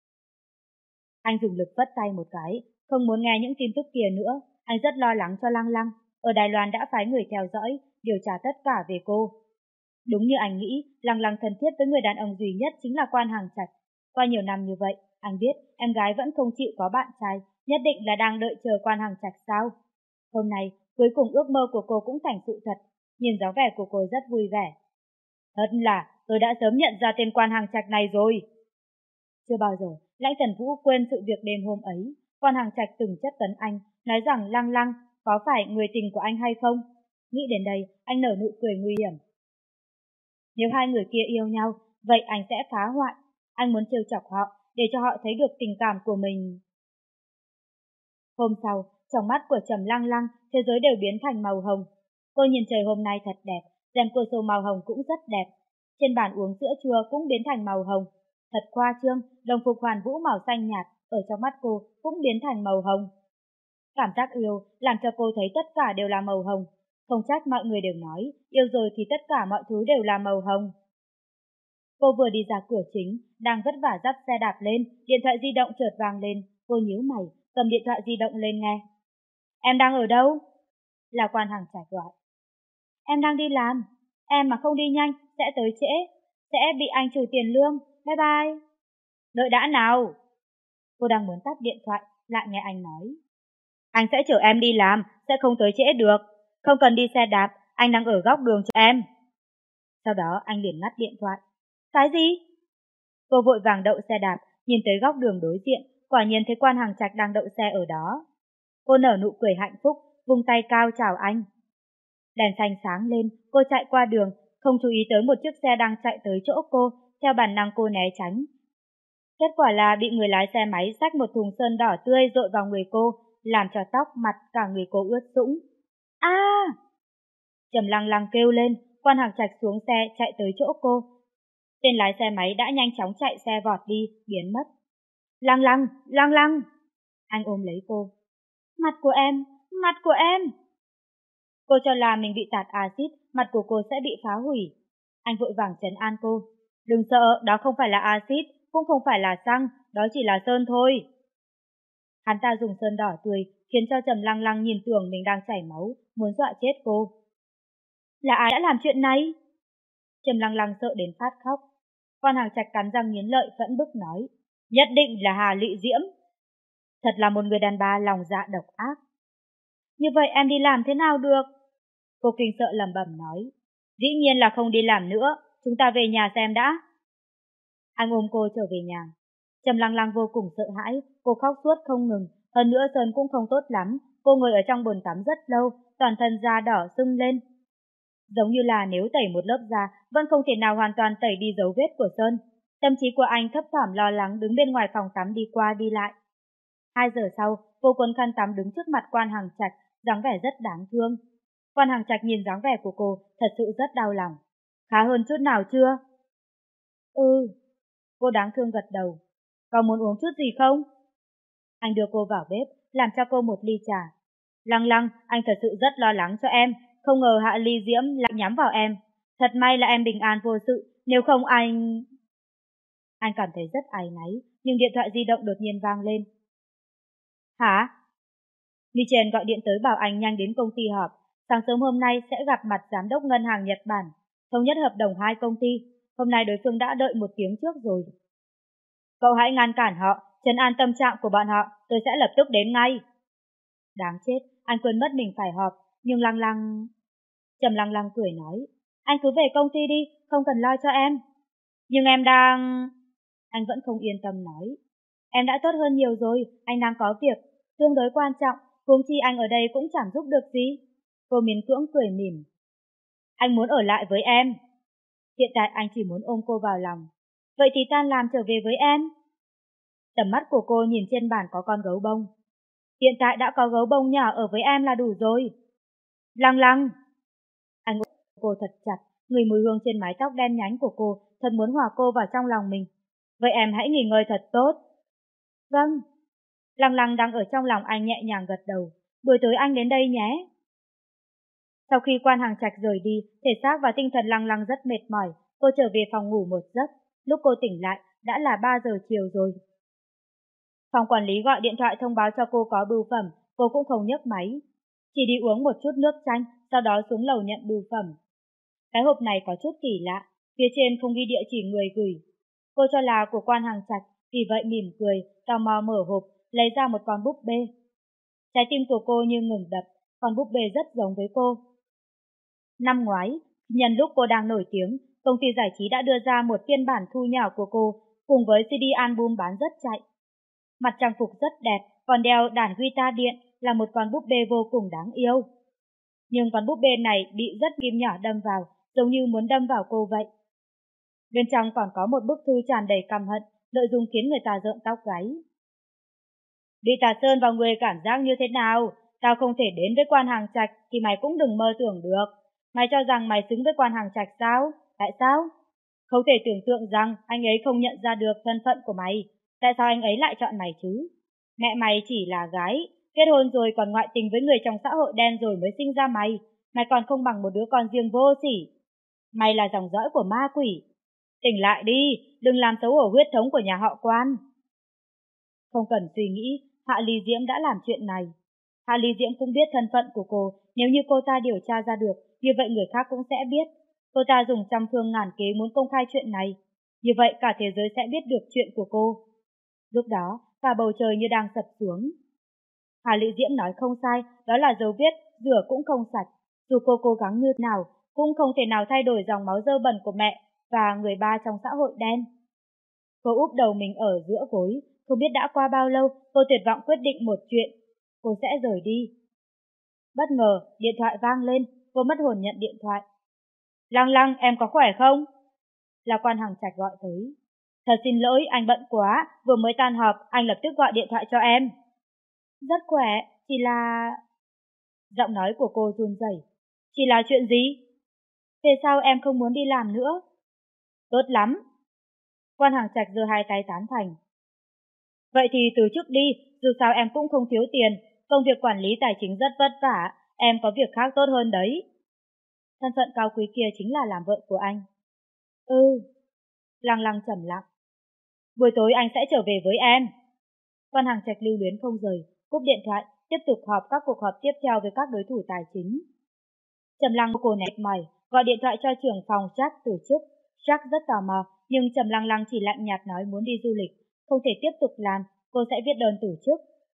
Anh dùng lực vất tay một cái, không muốn nghe những tin tức kia nữa. Anh rất lo lắng cho Lăng Lăng. Ở Đài Loan đã phái người theo dõi, điều tra tất cả về cô. Đúng như anh nghĩ, Lăng Lăng thân thiết với người đàn ông duy nhất chính là Quan Hằng Trạch. Qua nhiều năm như vậy, anh biết em gái vẫn không chịu có bạn trai, nhất định là đang đợi chờ Quan Hằng Trạch sao? Hôm nay, cuối cùng ước mơ của cô cũng thành sự thật, nhìn dáng vẻ của cô rất vui vẻ. Thật là, tôi đã sớm nhận ra tên Quan Hằng Trạch này rồi. Chưa bao giờ, Lãnh Tần Vũ quên sự việc đêm hôm ấy. Quan Hằng Trạch từng chất vấn anh, nói rằng Lăng Lăng có phải người tình của anh hay không? Nghĩ đến đây, anh nở nụ cười nguy hiểm. Nếu hai người kia yêu nhau, vậy anh sẽ phá hoại. Anh muốn trêu chọc họ, để cho họ thấy được tình cảm của mình. Hôm sau, trong mắt của Trầm Lăng Lăng, thế giới đều biến thành màu hồng. Cô nhìn trời hôm nay thật đẹp, rèm cửa sổ màu hồng cũng rất đẹp. Trên bàn uống sữa chua cũng biến thành màu hồng. Thật khoa trương, đồng phục hoàn vũ màu xanh nhạt ở trong mắt cô cũng biến thành màu hồng. Cảm giác yêu làm cho cô thấy tất cả đều là màu hồng. Không trách mọi người đều nói, yêu rồi thì tất cả mọi thứ đều là màu hồng. Cô vừa đi ra cửa chính, đang vất vả dắt xe đạp lên, điện thoại di động chợt vang lên. Cô nhíu mày, cầm điện thoại di động lên nghe. Em đang ở đâu? Là Quan Hằng Trạch gọi. Em đang đi làm. Em mà không đi nhanh, sẽ tới trễ. Sẽ bị anh trừ tiền lương. Bye bye. Đợi đã nào. Cô đang muốn tắt điện thoại, lại nghe anh nói. Anh sẽ chở em đi làm, sẽ không tới trễ được. Không cần đi xe đạp, anh đang ở góc đường cho em. Sau đó anh liền ngắt điện thoại. Cái gì? Cô vội vàng đậu xe đạp, nhìn tới góc đường đối diện, quả nhiên thấy Quan Hằng Trạch đang đậu xe ở đó. Cô nở nụ cười hạnh phúc, vung tay cao chào anh. Đèn xanh sáng lên, cô chạy qua đường, không chú ý tới một chiếc xe đang chạy tới chỗ cô, theo bản năng cô né tránh. Kết quả là bị người lái xe máy xách một thùng sơn đỏ tươi dội vào người cô, làm cho tóc, mặt cả người cô ướt sũng. A! Trầm Lăng Lăng kêu lên, Quan Hằng Trạch xuống xe chạy tới chỗ cô. Tên lái xe máy đã nhanh chóng chạy xe vọt đi, biến mất. Lăng Lăng, Lăng Lăng! Anh ôm lấy cô. Mặt của em, mặt của em! Cô cho là mình bị tạt axit, mặt của cô sẽ bị phá hủy. Anh vội vàng trấn an cô. Đừng sợ, đó không phải là axit, cũng không phải là xăng, đó chỉ là sơn thôi. Hắn ta dùng sơn đỏ tươi, khiến cho Trầm Lăng Lăng nhìn tưởng mình đang chảy máu, muốn dọa chết cô. Là ai đã làm chuyện này? Trầm Lăng Lăng sợ đến phát khóc. Quan Hằng Trạch cắn răng nghiến lợi phẫn bức nói. Nhất định là Hà Lị Diễm. Thật là một người đàn bà lòng dạ độc ác. Như vậy em đi làm thế nào được? Cô kinh sợ lẩm bẩm nói. Dĩ nhiên là không đi làm nữa, chúng ta về nhà xem đã. Anh ôm cô trở về nhà. Trầm Lăng Lăng vô cùng sợ hãi, cô khóc suốt không ngừng. Hơn nữa sơn cũng không tốt lắm, cô ngồi ở trong bồn tắm rất lâu, toàn thân da đỏ sưng lên. Giống như là nếu tẩy một lớp da, vẫn không thể nào hoàn toàn tẩy đi dấu vết của sơn. Tâm trí của anh thấp thỏm lo lắng đứng bên ngoài phòng tắm đi qua đi lại. 2 giờ sau, cô quấn khăn tắm đứng trước mặt Quan Hằng Trạch, dáng vẻ rất đáng thương. Quan Hằng Trạch nhìn dáng vẻ của cô, thật sự rất đau lòng. Khá hơn chút nào chưa? Ừ. Cô đáng thương gật đầu. Có muốn uống chút gì không? Anh đưa cô vào bếp, làm cho cô một ly trà. Lăng Lăng, anh thật sự rất lo lắng cho em, không ngờ Hạ Ly Diễm lại nhắm vào em. Thật may là em bình an vô sự, nếu không anh... Anh cảm thấy rất áy náy, nhưng điện thoại di động đột nhiên vang lên. Hả? Michel gọi điện tới bảo anh nhanh đến công ty họp. Sáng sớm hôm nay sẽ gặp mặt giám đốc ngân hàng Nhật Bản, thống nhất hợp đồng 2 công ty. Hôm nay đối phương đã đợi 1 tiếng trước rồi. Cậu hãy ngăn cản họ, trấn an tâm trạng của bọn họ, tôi sẽ lập tức đến ngay. Đáng chết, anh quên mất mình phải họp, nhưng Lăng Lăng... Trầm Lăng Lăng cười nói, anh cứ về công ty đi, không cần lo cho em. Nhưng em đang... Anh vẫn không yên tâm nói. Em đã tốt hơn nhiều rồi, anh đang có việc, tương đối quan trọng, huống chi anh ở đây cũng chẳng giúp được gì. Cô miễn cưỡng cười mỉm. Anh muốn ở lại với em. Hiện tại anh chỉ muốn ôm cô vào lòng. Vậy thì tan làm trở về với em. Tầm mắt của cô nhìn trên bàn có con gấu bông. Hiện tại đã có gấu bông nhỏ ở với em là đủ rồi. Lăng Lăng. Anh ôm cô thật chặt, ngửi mùi hương trên mái tóc đen nhánh của cô, thật muốn hòa cô vào trong lòng mình. Vậy em hãy nghỉ ngơi thật tốt. Vâng. Lăng Lăng đang ở trong lòng anh nhẹ nhàng gật đầu. Buổi tối anh đến đây nhé. Sau khi Quan Hằng Trạch rời đi, thể xác và tinh thần Lăng Lăng rất mệt mỏi. Cô trở về phòng ngủ một giấc. Lúc cô tỉnh lại, đã là 3 giờ chiều rồi. Phòng quản lý gọi điện thoại thông báo cho cô có bưu phẩm, cô cũng không nhấc máy. Chỉ đi uống một chút nước chanh, sau đó xuống lầu nhận bưu phẩm. Cái hộp này có chút kỳ lạ, phía trên không ghi địa chỉ người gửi. Cô cho là của Quan Hằng Trạch, vì vậy mỉm cười, tò mò mở hộp, lấy ra một con búp bê. Trái tim của cô như ngừng đập, con búp bê rất giống với cô. Năm ngoái, nhân lúc cô đang nổi tiếng, công ty giải trí đã đưa ra một phiên bản thu nhỏ của cô, cùng với CD album bán rất chạy. Mặt trang phục rất đẹp, còn đeo đàn guitar điện, là một con búp bê vô cùng đáng yêu. Nhưng con búp bê này bị rất kim nhỏ đâm vào, giống như muốn đâm vào cô vậy. Bên trong còn có một bức thư tràn đầy căm hận, nội dung khiến người ta rợn tóc gáy. Bị tà sơn vào người cảm giác như thế nào? Tao không thể đến với quan Hàng Trạch thì mày cũng đừng mơ tưởng được. Mày cho rằng mày xứng với quan Hàng Trạch sao? Tại sao? Không thể tưởng tượng rằng anh ấy không nhận ra được thân phận của mày. Tại sao anh ấy lại chọn mày chứ? Mẹ mày chỉ là gái, kết hôn rồi còn ngoại tình với người trong xã hội đen rồi mới sinh ra mày. Mày còn không bằng một đứa con riêng vô sỉ. Mày là dòng dõi của ma quỷ. Tỉnh lại đi, đừng làm xấu hổ huyết thống của nhà họ Quan. Không cần suy nghĩ, Hạ Ly Diễm đã làm chuyện này. Hạ Ly Diễm cũng biết thân phận của cô, nếu như cô ta điều tra ra được, như vậy người khác cũng sẽ biết. Cô ta dùng trăm phương ngàn kế muốn công khai chuyện này, như vậy cả thế giới sẽ biết được chuyện của cô. Lúc đó, cả bầu trời như đang sập xuống. Hạ Ly Diễm nói không sai, đó là dấu viết, rửa cũng không sạch. Dù cô cố gắng như nào, cũng không thể nào thay đổi dòng máu dơ bẩn của mẹ và người ba trong xã hội đen. Cô úp đầu mình ở giữa gối, không biết đã qua bao lâu, cô tuyệt vọng quyết định một chuyện. Cô sẽ rời đi. Bất ngờ, điện thoại vang lên, cô mất hồn nhận điện thoại. Lăng Lăng, em có khỏe không? Là quan Hằng Trạch gọi tới. Thật xin lỗi, anh bận quá, vừa mới tan họp, anh lập tức gọi điện thoại cho em. Rất khỏe, chỉ là... Giọng nói của cô run rẩy. Chỉ là chuyện gì? Về sau em không muốn đi làm nữa. Tốt lắm. Quan Hằng Trạch giơ hai tay tán thành. Vậy thì từ chức đi, dù sao em cũng không thiếu tiền, công việc quản lý tài chính rất vất vả, em có việc khác tốt hơn đấy. Thân phận cao quý kia chính là làm vợ của anh. Lăng Lăng trầm lặng. Buổi tối anh sẽ trở về với em. Quan Hằng Trạch lưu luyến không rời, cúp điện thoại, tiếp tục họp các cuộc họp tiếp theo với các đối thủ tài chính. Trầm Lăng cô mệt mỏi, gọi điện thoại cho trưởng phòng Jack từ chức. Jack rất tò mò, nhưng Trầm Lăng Lăng chỉ lạnh nhạt nói muốn đi du lịch, không thể tiếp tục làm, cô sẽ viết đơn từ chức.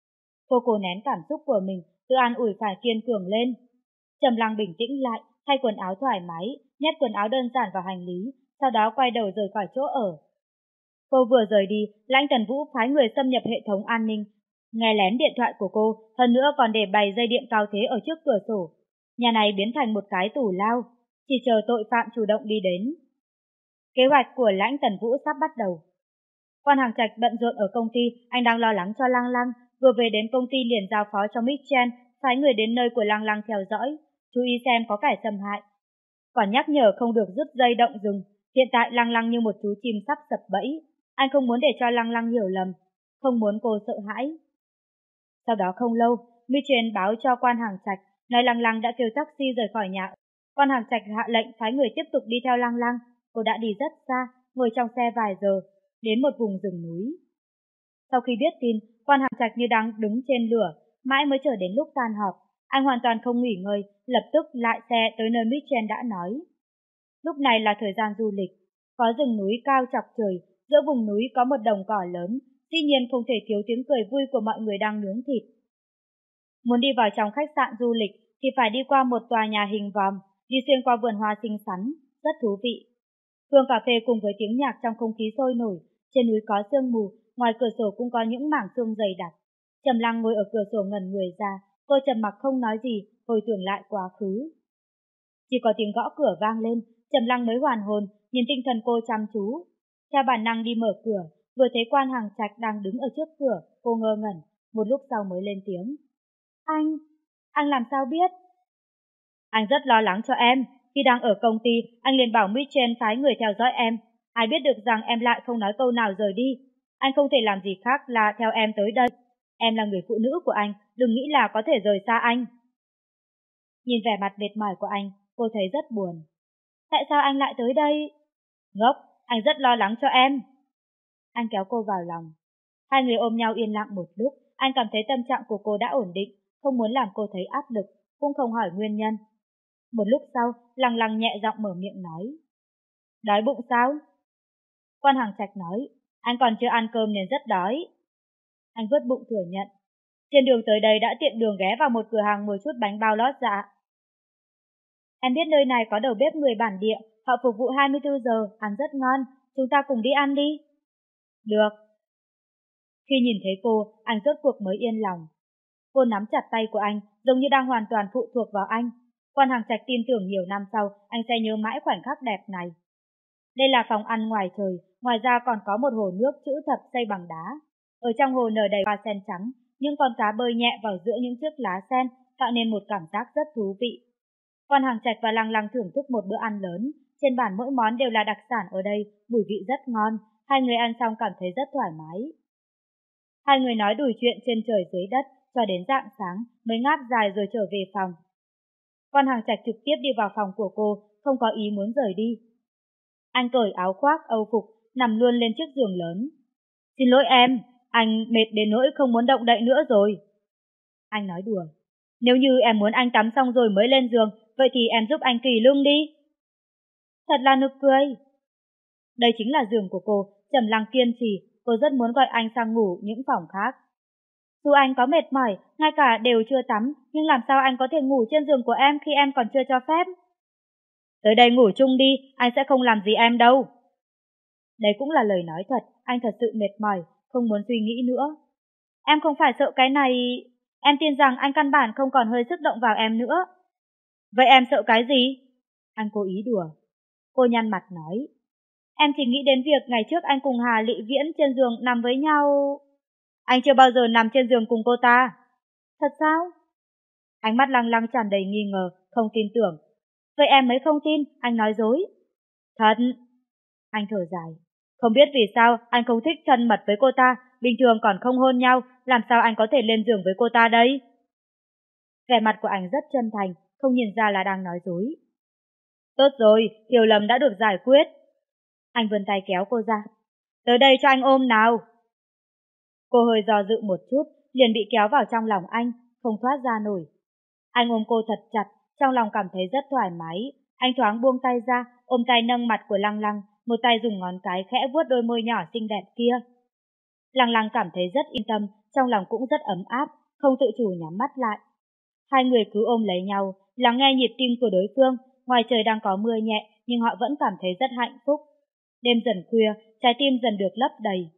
Cô nén cảm xúc của mình, tự an ủi phải kiên cường lên. Trầm Lăng bình tĩnh lại, thay quần áo thoải mái, nhét quần áo đơn giản vào hành lý, sau đó quay đầu rời khỏi chỗ ở. Cô vừa rời đi, Lãnh Tần Vũ phái người xâm nhập hệ thống an ninh, nghe lén điện thoại của cô, hơn nữa còn để bày dây điện cao thế ở trước cửa sổ. Nhà này biến thành một cái tù lao, chỉ chờ tội phạm chủ động đi đến. Kế hoạch của Lãnh Tần Vũ sắp bắt đầu. Quan Hằng Trạch bận rộn ở công ty, anh đang lo lắng cho Lăng Lăng, vừa về đến công ty liền giao phó cho Mitchell, phái người đến nơi của Lăng Lăng theo dõi, chú ý xem có kẻ xâm hại. Còn nhắc nhở không được dứt dây động rừng, hiện tại Lăng Lăng như một chú chim sắp sập bẫy, anh không muốn để cho Lăng Lăng hiểu lầm, không muốn cô sợ hãi. Sau đó không lâu, Mitchell báo cho Quan Hằng Trạch, nói Lăng Lăng đã kêu taxi rời khỏi nhà. Quan Hằng Trạch hạ lệnh phái người tiếp tục đi theo Lăng Lăng, cô đã đi rất xa, ngồi trong xe vài giờ, đến một vùng rừng núi. Sau khi biết tin, Quan Hằng Trạch như đang đứng trên lửa, mãi mới chờ đến lúc tan họp. Anh hoàn toàn không nghỉ ngơi, lập tức lại xe tới nơi Mitchell đã nói. Lúc này là thời gian du lịch, có rừng núi cao chọc trời, giữa vùng núi có một đồng cỏ lớn, tuy nhiên không thể thiếu tiếng cười vui của mọi người đang nướng thịt. Muốn đi vào trong khách sạn du lịch thì phải đi qua một tòa nhà hình vòm, đi xuyên qua vườn hoa xinh xắn, rất thú vị. Hương cà phê cùng với tiếng nhạc trong không khí sôi nổi, trên núi có sương mù, ngoài cửa sổ cũng có những mảng sương dày đặc. Trầm Lăng ngồi ở cửa sổ ngẩn người ra, cô trầm mặc không nói gì, hồi tưởng lại quá khứ. Chỉ có tiếng gõ cửa vang lên, Trầm Lăng mới hoàn hồn, nhìn tinh thần cô chăm chú. Theo bản năng đi mở cửa, vừa thấy Quan Hằng Trạch đang đứng ở trước cửa, cô ngơ ngẩn, một lúc sau mới lên tiếng. Anh làm sao biết? Anh rất lo lắng cho em. Khi đang ở công ty, anh liền bảo Mitchell phái người theo dõi em. Ai biết được rằng em lại không nói câu nào rời đi. Anh không thể làm gì khác là theo em tới đây. Em là người phụ nữ của anh, đừng nghĩ là có thể rời xa anh. Nhìn vẻ mặt mệt mỏi của anh, cô thấy rất buồn. Tại sao anh lại tới đây? Ngốc, anh rất lo lắng cho em. Anh kéo cô vào lòng. Hai người ôm nhau yên lặng một lúc, anh cảm thấy tâm trạng của cô đã ổn định, không muốn làm cô thấy áp lực, cũng không hỏi nguyên nhân. Một lúc sau, Lăng Lăng nhẹ giọng mở miệng nói. Đói bụng sao? Quan Hằng Trạch nói, anh còn chưa ăn cơm nên rất đói. Anh vuốt bụng thừa nhận. Trên đường tới đây đã tiện đường ghé vào một cửa hàng mua chút bánh bao lót dạ. Em biết nơi này có đầu bếp người bản địa, họ phục vụ 24 giờ, ăn rất ngon, chúng ta cùng đi ăn đi. Được. Khi nhìn thấy cô, anh rốt cuộc mới yên lòng. Cô nắm chặt tay của anh, giống như đang hoàn toàn phụ thuộc vào anh. Quan Hằng Trạch tin tưởng nhiều năm sau, anh sẽ nhớ mãi khoảnh khắc đẹp này. Đây là phòng ăn ngoài trời, ngoài ra còn có một hồ nước chữ thập xây bằng đá. Ở trong hồ nở đầy hoa sen trắng, những con cá bơi nhẹ vào giữa những chiếc lá sen, tạo nên một cảm giác rất thú vị. Quan Hằng Trạch và Lăng Lăng thưởng thức một bữa ăn lớn. Trên bàn mỗi món đều là đặc sản ở đây, mùi vị rất ngon. Hai người ăn xong cảm thấy rất thoải mái. Hai người nói đùi chuyện trên trời dưới đất, cho đến rạng sáng mới ngáp dài rồi trở về phòng. Quan Hằng Trạch trực tiếp đi vào phòng của cô, không có ý muốn rời đi. Anh cởi áo khoác, âu phục, nằm luôn lên chiếc giường lớn. Xin lỗi em, anh mệt đến nỗi không muốn động đậy nữa rồi. Anh nói đùa. Nếu như em muốn anh tắm xong rồi mới lên giường, vậy thì em giúp anh kỳ lưng đi. Thật là nực cười. Đây chính là giường của cô, Trầm Lăng kiên trì, cô rất muốn gọi anh sang ngủ những phòng khác. Dù anh có mệt mỏi, ngay cả đều chưa tắm, nhưng làm sao anh có thể ngủ trên giường của em khi em còn chưa cho phép? Tới đây ngủ chung đi, anh sẽ không làm gì em đâu. Đấy cũng là lời nói thật, anh thật sự mệt mỏi, không muốn suy nghĩ nữa. Em không phải sợ cái này, em tin rằng anh căn bản không còn hơi sức động vào em nữa. Vậy em sợ cái gì? Anh cố ý đùa. Cô nhăn mặt nói. Em chỉ nghĩ đến việc ngày trước anh cùng Hà Lị Viễn trên giường nằm với nhau. Anh chưa bao giờ nằm trên giường cùng cô ta. Thật sao? Ánh mắt Lăng Lăng tràn đầy nghi ngờ, không tin tưởng. Vậy em mới không tin, anh nói dối. Thật. Anh thở dài. Không biết vì sao anh không thích thân mật với cô ta, bình thường còn không hôn nhau, làm sao anh có thể lên giường với cô ta đây? Vẻ mặt của anh rất chân thành, không nhìn ra là đang nói dối. Tốt rồi, hiểu lầm đã được giải quyết. Anh vươn tay kéo cô ra. Tới đây cho anh ôm nào. Cô hơi do dự một chút, liền bị kéo vào trong lòng anh, không thoát ra nổi. Anh ôm cô thật chặt, trong lòng cảm thấy rất thoải mái. Anh thoáng buông tay ra, ôm tay nâng mặt của Lăng Lăng, một tay dùng ngón cái khẽ vuốt đôi môi nhỏ xinh đẹp kia. Lăng Lăng cảm thấy rất yên tâm, trong lòng cũng rất ấm áp, không tự chủ nhắm mắt lại. Hai người cứ ôm lấy nhau, lắng nghe nhịp tim của đối phương. Ngoài trời đang có mưa nhẹ, nhưng họ vẫn cảm thấy rất hạnh phúc. Đêm dần khuya, trái tim dần được lấp đầy.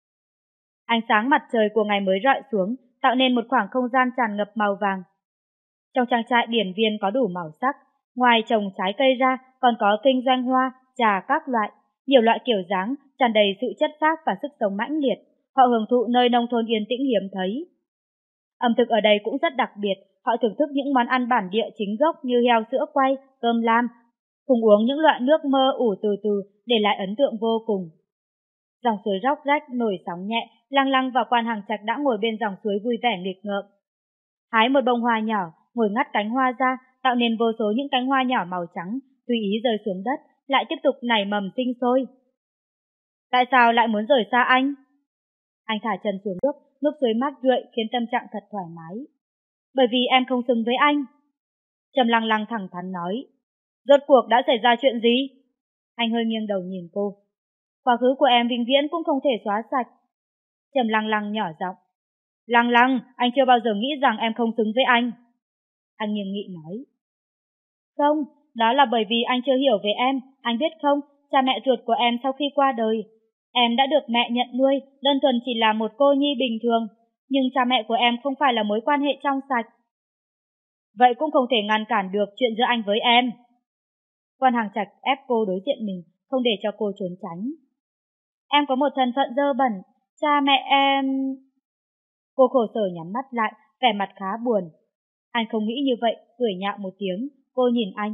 Ánh sáng mặt trời của ngày mới rọi xuống, tạo nên một khoảng không gian tràn ngập màu vàng. Trong trang trại điển viên có đủ màu sắc, ngoài trồng trái cây ra còn có kinh doanh hoa, trà các loại, nhiều loại kiểu dáng, tràn đầy sự chất phác và sức sống mãnh liệt. Họ hưởng thụ nơi nông thôn yên tĩnh hiếm thấy. Ẩm thực ở đây cũng rất đặc biệt, họ thưởng thức những món ăn bản địa chính gốc như heo sữa quay, cơm lam, cùng uống những loại nước mơ ủ từ từ để lại ấn tượng vô cùng. Dòng suối róc rách nổi sóng nhẹ, Lăng Lăng và Quan Hằng Trạch đã ngồi bên dòng suối vui vẻ nghịch ngợm. Hái một bông hoa nhỏ, ngồi ngắt cánh hoa ra, tạo nên vô số những cánh hoa nhỏ màu trắng, tùy ý rơi xuống đất, lại tiếp tục nảy mầm sinh sôi. Tại sao lại muốn rời xa anh? Anh thả chân xuống nước suối mát rượi khiến tâm trạng thật thoải mái. Bởi vì em không xứng với anh. Trầm Lăng Lăng thẳng thắn nói. Rốt cuộc đã xảy ra chuyện gì? Anh hơi nghiêng đầu nhìn cô. Quá khứ của em vĩnh viễn cũng không thể xóa sạch. Trầm Lăng Lăng nhỏ giọng. Lăng Lăng, anh chưa bao giờ nghĩ rằng em không xứng với anh. Anh nghiêm nghị nói. Không, đó là bởi vì anh chưa hiểu về em. Anh biết không, cha mẹ ruột của em sau khi qua đời, em đã được mẹ nhận nuôi, đơn thuần chỉ là một cô nhi bình thường. Nhưng cha mẹ của em không phải là mối quan hệ trong sạch. Vậy cũng không thể ngăn cản được chuyện giữa anh với em. Quan Hằng Trạch ép cô đối diện mình, không để cho cô trốn tránh. Em có một thân phận dơ bẩn, cha mẹ em... Cô khổ sở nhắm mắt lại, vẻ mặt khá buồn. Anh không nghĩ như vậy, cười nhạo một tiếng, cô nhìn anh.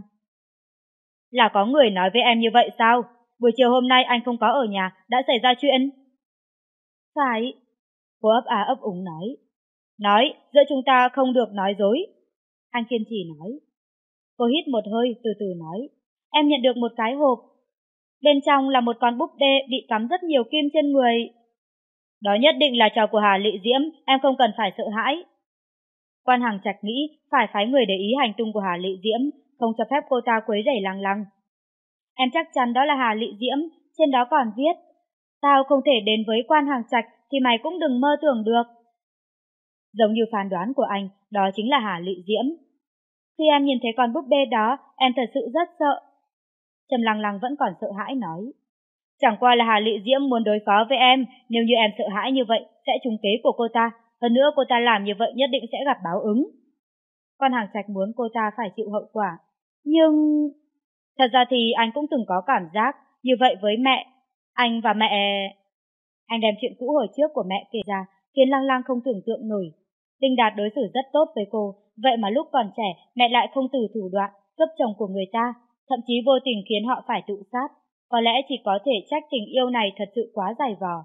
Là có người nói với em như vậy sao? Buổi chiều hôm nay anh không có ở nhà, đã xảy ra chuyện. Phải. Cô ấp á ấp úng nói. Nói, giữa chúng ta không được nói dối. Anh kiên trì nói. Cô hít một hơi, từ từ nói. Em nhận được một cái hộp. Bên trong là một con búp bê bị cắm rất nhiều kim trên người. Đó nhất định là trò của Hà Lị Diễm, em không cần phải sợ hãi. Quan Hằng Trạch nghĩ phải phái người để ý hành tung của Hà Lị Diễm, không cho phép cô ta quấy rầy Lăng Lăng. Em chắc chắn đó là Hà Lị Diễm, trên đó còn viết. Tao không thể đến với Quan Hằng Trạch thì mày cũng đừng mơ tưởng được. Giống như phán đoán của anh, đó chính là Hà Lị Diễm. Khi em nhìn thấy con búp bê đó, em thật sự rất sợ. Trầm Lăng Lăng vẫn còn sợ hãi nói. Chẳng qua là Hà Lị Diễm muốn đối phó với em, nếu như em sợ hãi như vậy, sẽ trúng kế của cô ta. hơn nữa cô ta làm như vậy nhất định sẽ gặp báo ứng. Quan Hàng Trạch muốn cô ta phải chịu hậu quả. Nhưng... Thật ra thì anh cũng từng có cảm giác như vậy với mẹ. Anh và mẹ... Anh đem chuyện cũ hồi trước của mẹ kể ra, khiến Lăng Lăng không tưởng tượng nổi. Đinh Đạt đối xử rất tốt với cô, vậy mà lúc còn trẻ mẹ lại không từ thủ đoạn cướp chồng của người ta, thậm chí vô tình khiến họ phải tự sát. Có lẽ chỉ có thể trách tình yêu này thật sự quá dày vò.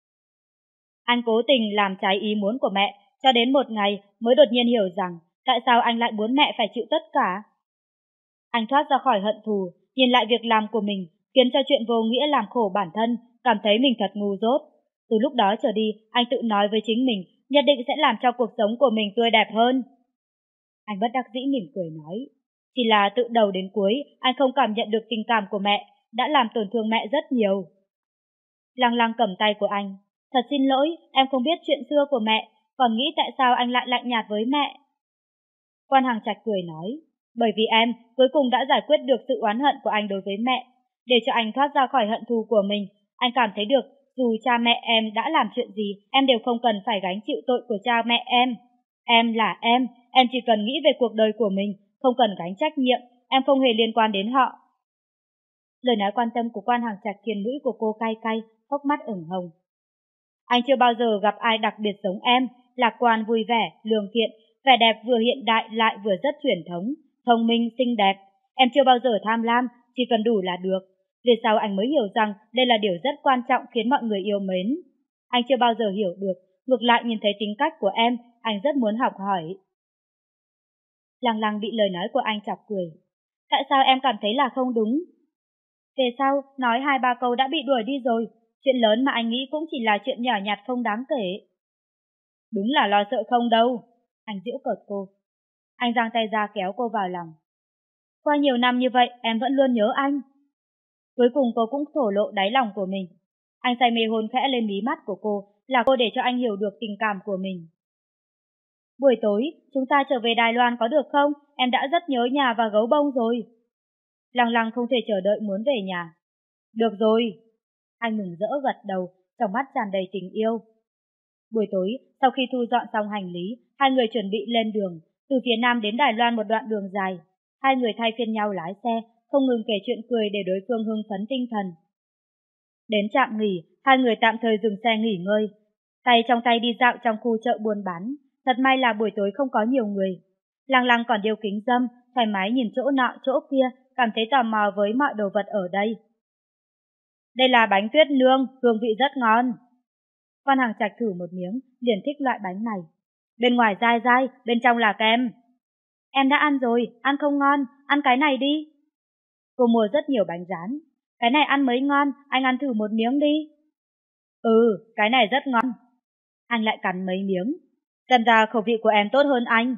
Anh cố tình làm trái ý muốn của mẹ, cho đến một ngày mới đột nhiên hiểu rằng tại sao anh lại muốn mẹ phải chịu tất cả. Anh thoát ra khỏi hận thù, nhìn lại việc làm của mình, khiến cho chuyện vô nghĩa làm khổ bản thân, cảm thấy mình thật ngu dốt. Từ lúc đó trở đi, anh tự nói với chính mình, nhất định sẽ làm cho cuộc sống của mình tươi đẹp hơn. Anh bất đắc dĩ mỉm cười nói, chỉ là từ đầu đến cuối, anh không cảm nhận được tình cảm của mẹ, đã làm tổn thương mẹ rất nhiều. Lăng Lăng cầm tay của anh, thật xin lỗi, em không biết chuyện xưa của mẹ, còn nghĩ tại sao anh lại lạnh nhạt với mẹ. Quan Hàng Trạch cười nói, bởi vì em cuối cùng đã giải quyết được sự oán hận của anh đối với mẹ. Để cho anh thoát ra khỏi hận thù của mình, anh cảm thấy được dù cha mẹ em đã làm chuyện gì, em đều không cần phải gánh chịu tội của cha mẹ em. Em là em chỉ cần nghĩ về cuộc đời của mình, không cần gánh trách nhiệm, em không hề liên quan đến họ. Lời nói quan tâm của Quan Hàng Trạch khiến mũi của cô cay cay, hốc mắt ửng hồng. Anh chưa bao giờ gặp ai đặc biệt giống em, lạc quan vui vẻ, lương thiện, vẻ đẹp vừa hiện đại lại vừa rất truyền thống, thông minh, xinh đẹp. Em chưa bao giờ tham lam, chỉ cần đủ là được. Về sau anh mới hiểu rằng đây là điều rất quan trọng khiến mọi người yêu mến. Anh chưa bao giờ hiểu được, ngược lại nhìn thấy tính cách của em, anh rất muốn học hỏi. Lăng Lăng bị lời nói của anh chọc cười. Tại sao em cảm thấy là không đúng? Về sau, nói 2-3 câu đã bị đuổi đi rồi. Chuyện lớn mà anh nghĩ cũng chỉ là chuyện nhỏ nhặt không đáng kể. Đúng là lo sợ không đâu. Anh giễu cợt cô. Anh giang tay ra kéo cô vào lòng. Qua nhiều năm như vậy, em vẫn luôn nhớ anh. Cuối cùng cô cũng thổ lộ đáy lòng của mình. Anh say mê hôn khẽ lên mí mắt của cô, là cô để cho anh hiểu được tình cảm của mình. Buổi tối, chúng ta trở về Đài Loan có được không? Em đã rất nhớ nhà và gấu bông rồi. Lăng Lăng không thể chờ đợi muốn về nhà. Được rồi. Anh mừng rỡ gật đầu, trong mắt tràn đầy tình yêu. Buổi tối, sau khi thu dọn xong hành lý, hai người chuẩn bị lên đường, từ phía Nam đến Đài Loan một đoạn đường dài. Hai người thay phiên nhau lái xe, không ngừng kể chuyện cười để đối phương hưng phấn tinh thần. Đến trạm nghỉ, hai người tạm thời dừng xe nghỉ ngơi. Tay trong tay đi dạo trong khu chợ buôn bán, thật may là buổi tối không có nhiều người. Lăng Lăng còn đeo kính râm, thoải mái nhìn chỗ nọ chỗ kia, cảm thấy tò mò với mọi đồ vật ở đây. Đây là bánh tuyết nương, hương vị rất ngon. Quan Hàng Trạch thử một miếng, liền thích loại bánh này. Bên ngoài dai dai, bên trong là kem. Em đã ăn rồi, ăn không ngon, ăn cái này đi. Cô mua rất nhiều bánh rán. Cái này ăn mới ngon, anh ăn thử một miếng đi. Ừ, cái này rất ngon. Anh lại cắn mấy miếng. Xem ra khẩu vị của em tốt hơn anh.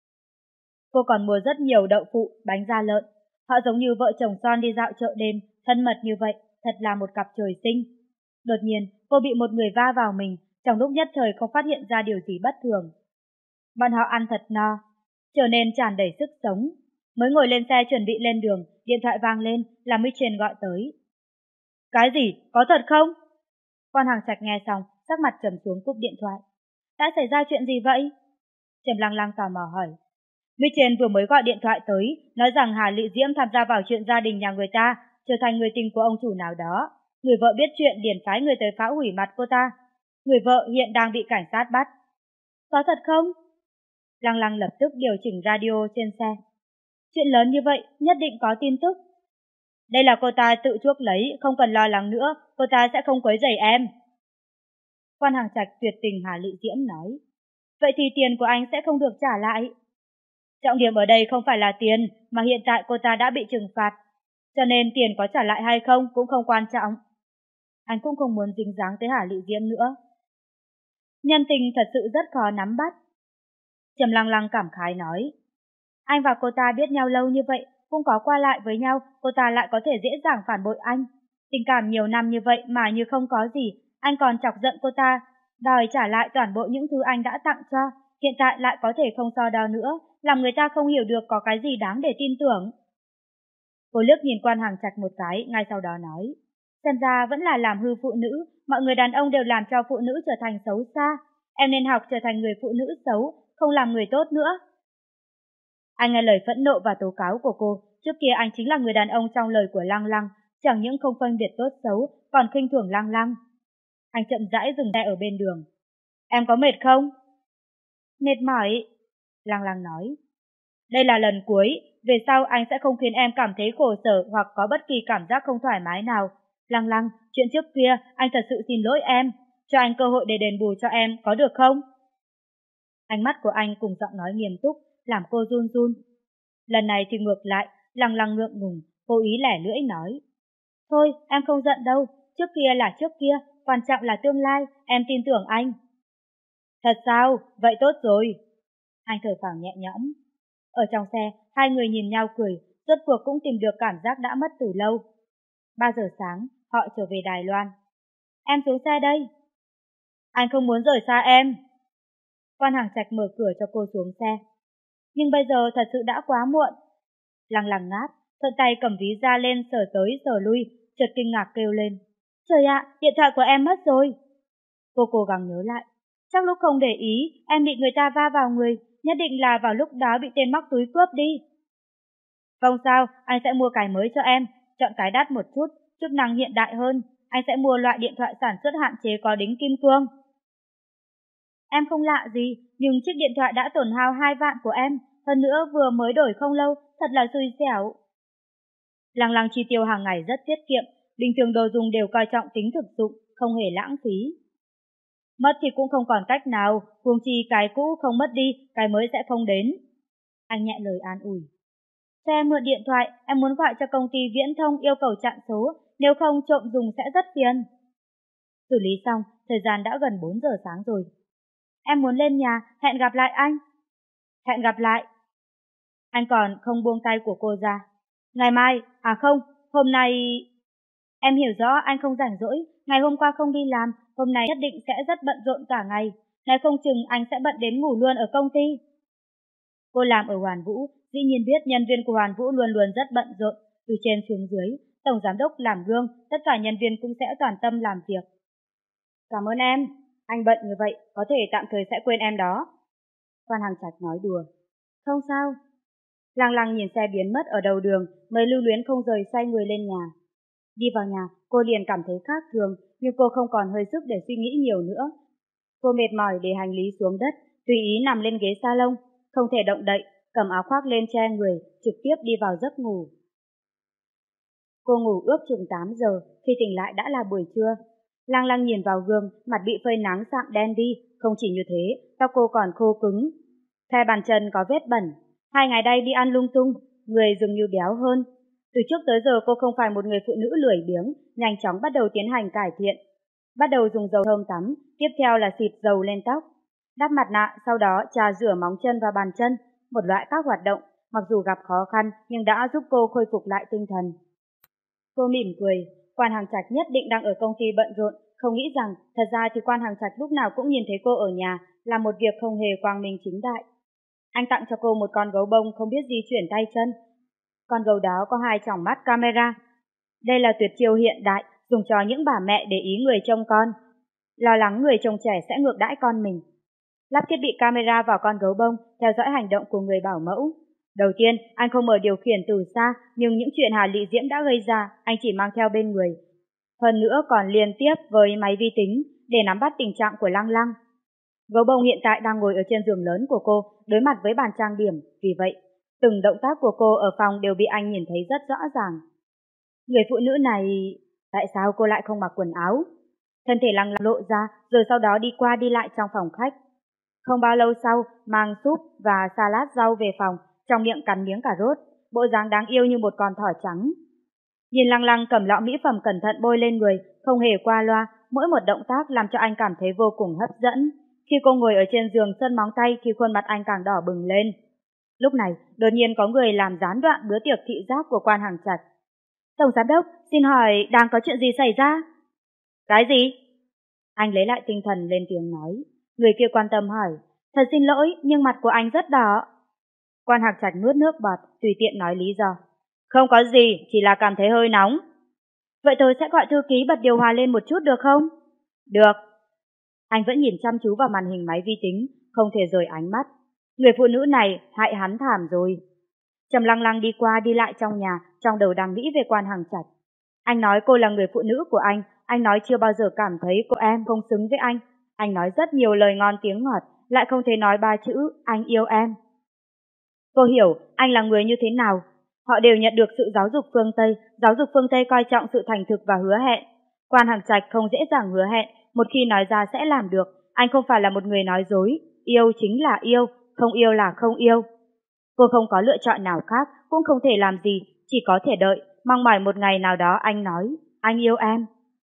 Cô còn mua rất nhiều đậu phụ, bánh da lợn. Họ giống như vợ chồng son đi dạo chợ đêm, thân mật như vậy, thật là một cặp trời sinh. Đột nhiên, cô bị một người va vào mình, trong lúc nhất thời không phát hiện ra điều gì bất thường. Bọn họ ăn thật no, trở nên tràn đầy sức sống. Mới ngồi lên xe chuẩn bị lên đường, điện thoại vang lên, là Mitchell gọi tới. Cái gì? Có thật không? Quan Hàng Trạch nghe xong, sắc mặt trầm xuống cúp điện thoại. Đã xảy ra chuyện gì vậy? Trầm Lăng Lăng tò mò hỏi. Mitchell vừa mới gọi điện thoại tới, nói rằng Hà Lị Diễm tham gia vào chuyện gia đình nhà người ta, trở thành người tình của ông chủ nào đó. Người vợ biết chuyện liền phái người tới phá hủy mặt cô ta. Người vợ hiện đang bị cảnh sát bắt. Có thật không? Lăng Lăng lập tức điều chỉnh radio trên xe. Chuyện lớn như vậy, nhất định có tin tức. Đây là cô ta tự chuốc lấy, không cần lo lắng nữa, cô ta sẽ không quấy rầy em. Quan Hàng Trạch tuyệt tình Hà Lị Diễm nói. Vậy thì tiền của anh sẽ không được trả lại. Trọng điểm ở đây không phải là tiền, mà hiện tại cô ta đã bị trừng phạt. Cho nên tiền có trả lại hay không cũng không quan trọng. Anh cũng không muốn dính dáng tới Hà Lị Diễm nữa. Nhân tình thật sự rất khó nắm bắt. Trầm Lăng Lăng cảm khái nói. Anh và cô ta biết nhau lâu như vậy, cũng có qua lại với nhau, cô ta lại có thể dễ dàng phản bội anh. Tình cảm nhiều năm như vậy mà như không có gì, anh còn chọc giận cô ta, đòi trả lại toàn bộ những thứ anh đã tặng cho, hiện tại lại có thể không so đo nữa, làm người ta không hiểu được có cái gì đáng để tin tưởng. Cô liếc nhìn Quan Hàng Trạch một cái, ngay sau đó nói. Xem ra vẫn là làm hư phụ nữ, mọi người đàn ông đều làm cho phụ nữ trở thành xấu xa. Em nên học trở thành người phụ nữ xấu, không làm người tốt nữa. Anh nghe lời phẫn nộ và tố cáo của cô. Trước kia anh chính là người đàn ông trong lời của Lăng Lăng, chẳng những không phân biệt tốt xấu, còn khinh thường Lăng Lăng. Anh chậm rãi dừng xe ở bên đường. Em có mệt không? Mệt mỏi, Lăng Lăng nói. Đây là lần cuối, về sau anh sẽ không khiến em cảm thấy khổ sở hoặc có bất kỳ cảm giác không thoải mái nào. Lăng Lăng, chuyện trước kia anh thật sự xin lỗi em, cho anh cơ hội để đền bù cho em, có được không? Ánh mắt của anh cùng giọng nói nghiêm túc, làm cô run run. Lần này thì ngược lại, Lăng Lăng ngượng ngùng, cố ý lẻ lưỡi nói. Thôi, em không giận đâu, trước kia là trước kia, quan trọng là tương lai, em tin tưởng anh. Thật sao? Vậy tốt rồi. Anh thở phào nhẹ nhõm. Ở trong xe, hai người nhìn nhau cười, rốt cuộc cũng tìm được cảm giác đã mất từ lâu. 3 giờ sáng, họ trở về Đài Loan. Em xuống xe đây. Anh không muốn rời xa em. Quan Hàng Trạch mở cửa cho cô xuống xe. Nhưng bây giờ thật sự đã quá muộn. Lăng Lăng ngáp, thuận tay cầm ví da lên sờ tới sờ lui, chợt kinh ngạc kêu lên. Trời ạ, điện thoại của em mất rồi. Cô cố gắng nhớ lại. Chắc lúc không để ý, em bị người ta va vào người, nhất định là vào lúc đó bị tên móc túi cướp đi. Không sao, anh sẽ mua cái mới cho em, chọn cái đắt một chút, chức năng hiện đại hơn. Anh sẽ mua loại điện thoại sản xuất hạn chế có đính kim cương. Em không lạ gì, nhưng chiếc điện thoại đã tổn hao 2 vạn của em, hơn nữa vừa mới đổi không lâu, thật là xui xẻo. Lăng Lăng chi tiêu hàng ngày rất tiết kiệm, bình thường đồ dùng đều coi trọng tính thực dụng, không hề lãng phí. Mất thì cũng không còn cách nào, huống chi cái cũ không mất đi, cái mới sẽ không đến. Anh nhẹ lời an ủi. Cho em mượn điện thoại, em muốn gọi cho công ty viễn thông yêu cầu chặn số, nếu không trộm dùng sẽ rất phiền. Xử lý xong, thời gian đã gần 4 giờ sáng rồi. Em muốn lên nhà, hẹn gặp lại anh. Hẹn gặp lại. Anh còn không buông tay của cô ra. Ngày mai, à không, hôm nay... Em hiểu rõ anh không rảnh rỗi, ngày hôm qua không đi làm, hôm nay nhất định sẽ rất bận rộn cả ngày. Nói không chừng anh sẽ bận đến ngủ luôn ở công ty. Cô làm ở Hoàn Vũ, dĩ nhiên biết nhân viên của Hoàn Vũ luôn luôn rất bận rộn, từ trên xuống dưới, tổng giám đốc làm gương, tất cả nhân viên cũng sẽ toàn tâm làm việc. Cảm ơn em, anh bận như vậy, có thể tạm thời sẽ quên em đó. Quan Hàng Trạch nói đùa. Không sao. Lăng Lăng nhìn xe biến mất ở đầu đường, mới lưu luyến không rời xoay người lên nhà. Đi vào nhà, cô liền cảm thấy khác thường, nhưng cô không còn hơi sức để suy nghĩ nhiều nữa. Cô mệt mỏi để hành lý xuống đất, tùy ý nằm lên ghế salon, không thể động đậy, cầm áo khoác lên che người, trực tiếp đi vào giấc ngủ. Cô ngủ ước chừng 8 giờ, khi tỉnh lại đã là buổi trưa. Lăng Lăng nhìn vào gương, mặt bị phơi nắng sạm đen đi, không chỉ như thế, tóc cô còn khô cứng. Khe bàn chân có vết bẩn, 2 ngày đây đi ăn lung tung, người dường như béo hơn. Từ trước tới giờ cô không phải một người phụ nữ lười biếng, nhanh chóng bắt đầu tiến hành cải thiện. Bắt đầu dùng dầu thơm tắm, tiếp theo là xịt dầu lên tóc, đắp mặt nạ, sau đó chà rửa móng chân và bàn chân, một loại các hoạt động, mặc dù gặp khó khăn nhưng đã giúp cô khôi phục lại tinh thần. Cô mỉm cười, Quan Hàng Trạch nhất định đang ở công ty bận rộn, không nghĩ rằng thật ra thì Quan Hàng Trạch lúc nào cũng nhìn thấy cô ở nhà, là một việc không hề quang minh chính đại. Anh tặng cho cô một con gấu bông không biết di chuyển tay chân. Con gấu đó có 2 tròng mắt camera. Đây là tuyệt chiêu hiện đại, dùng cho những bà mẹ để ý người trông con. Lo lắng người trông trẻ sẽ ngược đãi con mình. Lắp thiết bị camera vào con gấu bông, theo dõi hành động của người bảo mẫu. Đầu tiên, anh không mở điều khiển từ xa, nhưng những chuyện Hà Lị Diễm đã gây ra, anh chỉ mang theo bên người. Hơn nữa còn liên tiếp với máy vi tính, để nắm bắt tình trạng của Lăng Lăng. Gấu bông hiện tại đang ngồi ở trên giường lớn của cô, đối mặt với bàn trang điểm, vì vậy, từng động tác của cô ở phòng đều bị anh nhìn thấy rất rõ ràng. Người phụ nữ này, tại sao cô lại không mặc quần áo? Thân thể Lăng Lăng lộ ra, rồi sau đó đi qua đi lại trong phòng khách. Không bao lâu sau, mang súp và salad rau về phòng, trong miệng cắn miếng cà rốt, bộ dáng đáng yêu như một con thỏ trắng. Nhìn Lăng Lăng cầm lọ mỹ phẩm cẩn thận bôi lên người, không hề qua loa, mỗi một động tác làm cho anh cảm thấy vô cùng hấp dẫn. Khi cô ngồi ở trên giường sơn móng tay thì khuôn mặt anh càng đỏ bừng lên. Lúc này, đột nhiên có người làm gián đoạn bữa tiệc thị giác của Quan Hàng Trạch. Tổng giám đốc, xin hỏi đang có chuyện gì xảy ra? Cái gì? Anh lấy lại tinh thần lên tiếng nói. Người kia quan tâm hỏi, thật xin lỗi nhưng mặt của anh rất đỏ. Quan Hạc Trạch nuốt nước bọt, tùy tiện nói lý do. Không có gì, chỉ là cảm thấy hơi nóng. Vậy tôi sẽ gọi thư ký bật điều hòa lên một chút được không? Được. Anh vẫn nhìn chăm chú vào màn hình máy vi tính, không thể rời ánh mắt. Người phụ nữ này hại hắn thảm rồi. Trầm Lăng Lăng đi qua đi lại trong nhà, trong đầu đang nghĩ về Quan Hằng Trạch. Anh nói cô là người phụ nữ của anh nói chưa bao giờ cảm thấy cô em không xứng với anh. Anh nói rất nhiều lời ngon tiếng ngọt, lại không thể nói ba chữ anh yêu em. Cô hiểu anh là người như thế nào. Họ đều nhận được sự giáo dục phương Tây coi trọng sự thành thực và hứa hẹn. Quan Hằng Trạch không dễ dàng hứa hẹn, một khi nói ra sẽ làm được. Anh không phải là một người nói dối, yêu chính là yêu, không yêu là không yêu. Cô không có lựa chọn nào khác, cũng không thể làm gì, chỉ có thể đợi, mong mỏi một ngày nào đó anh nói, anh yêu em.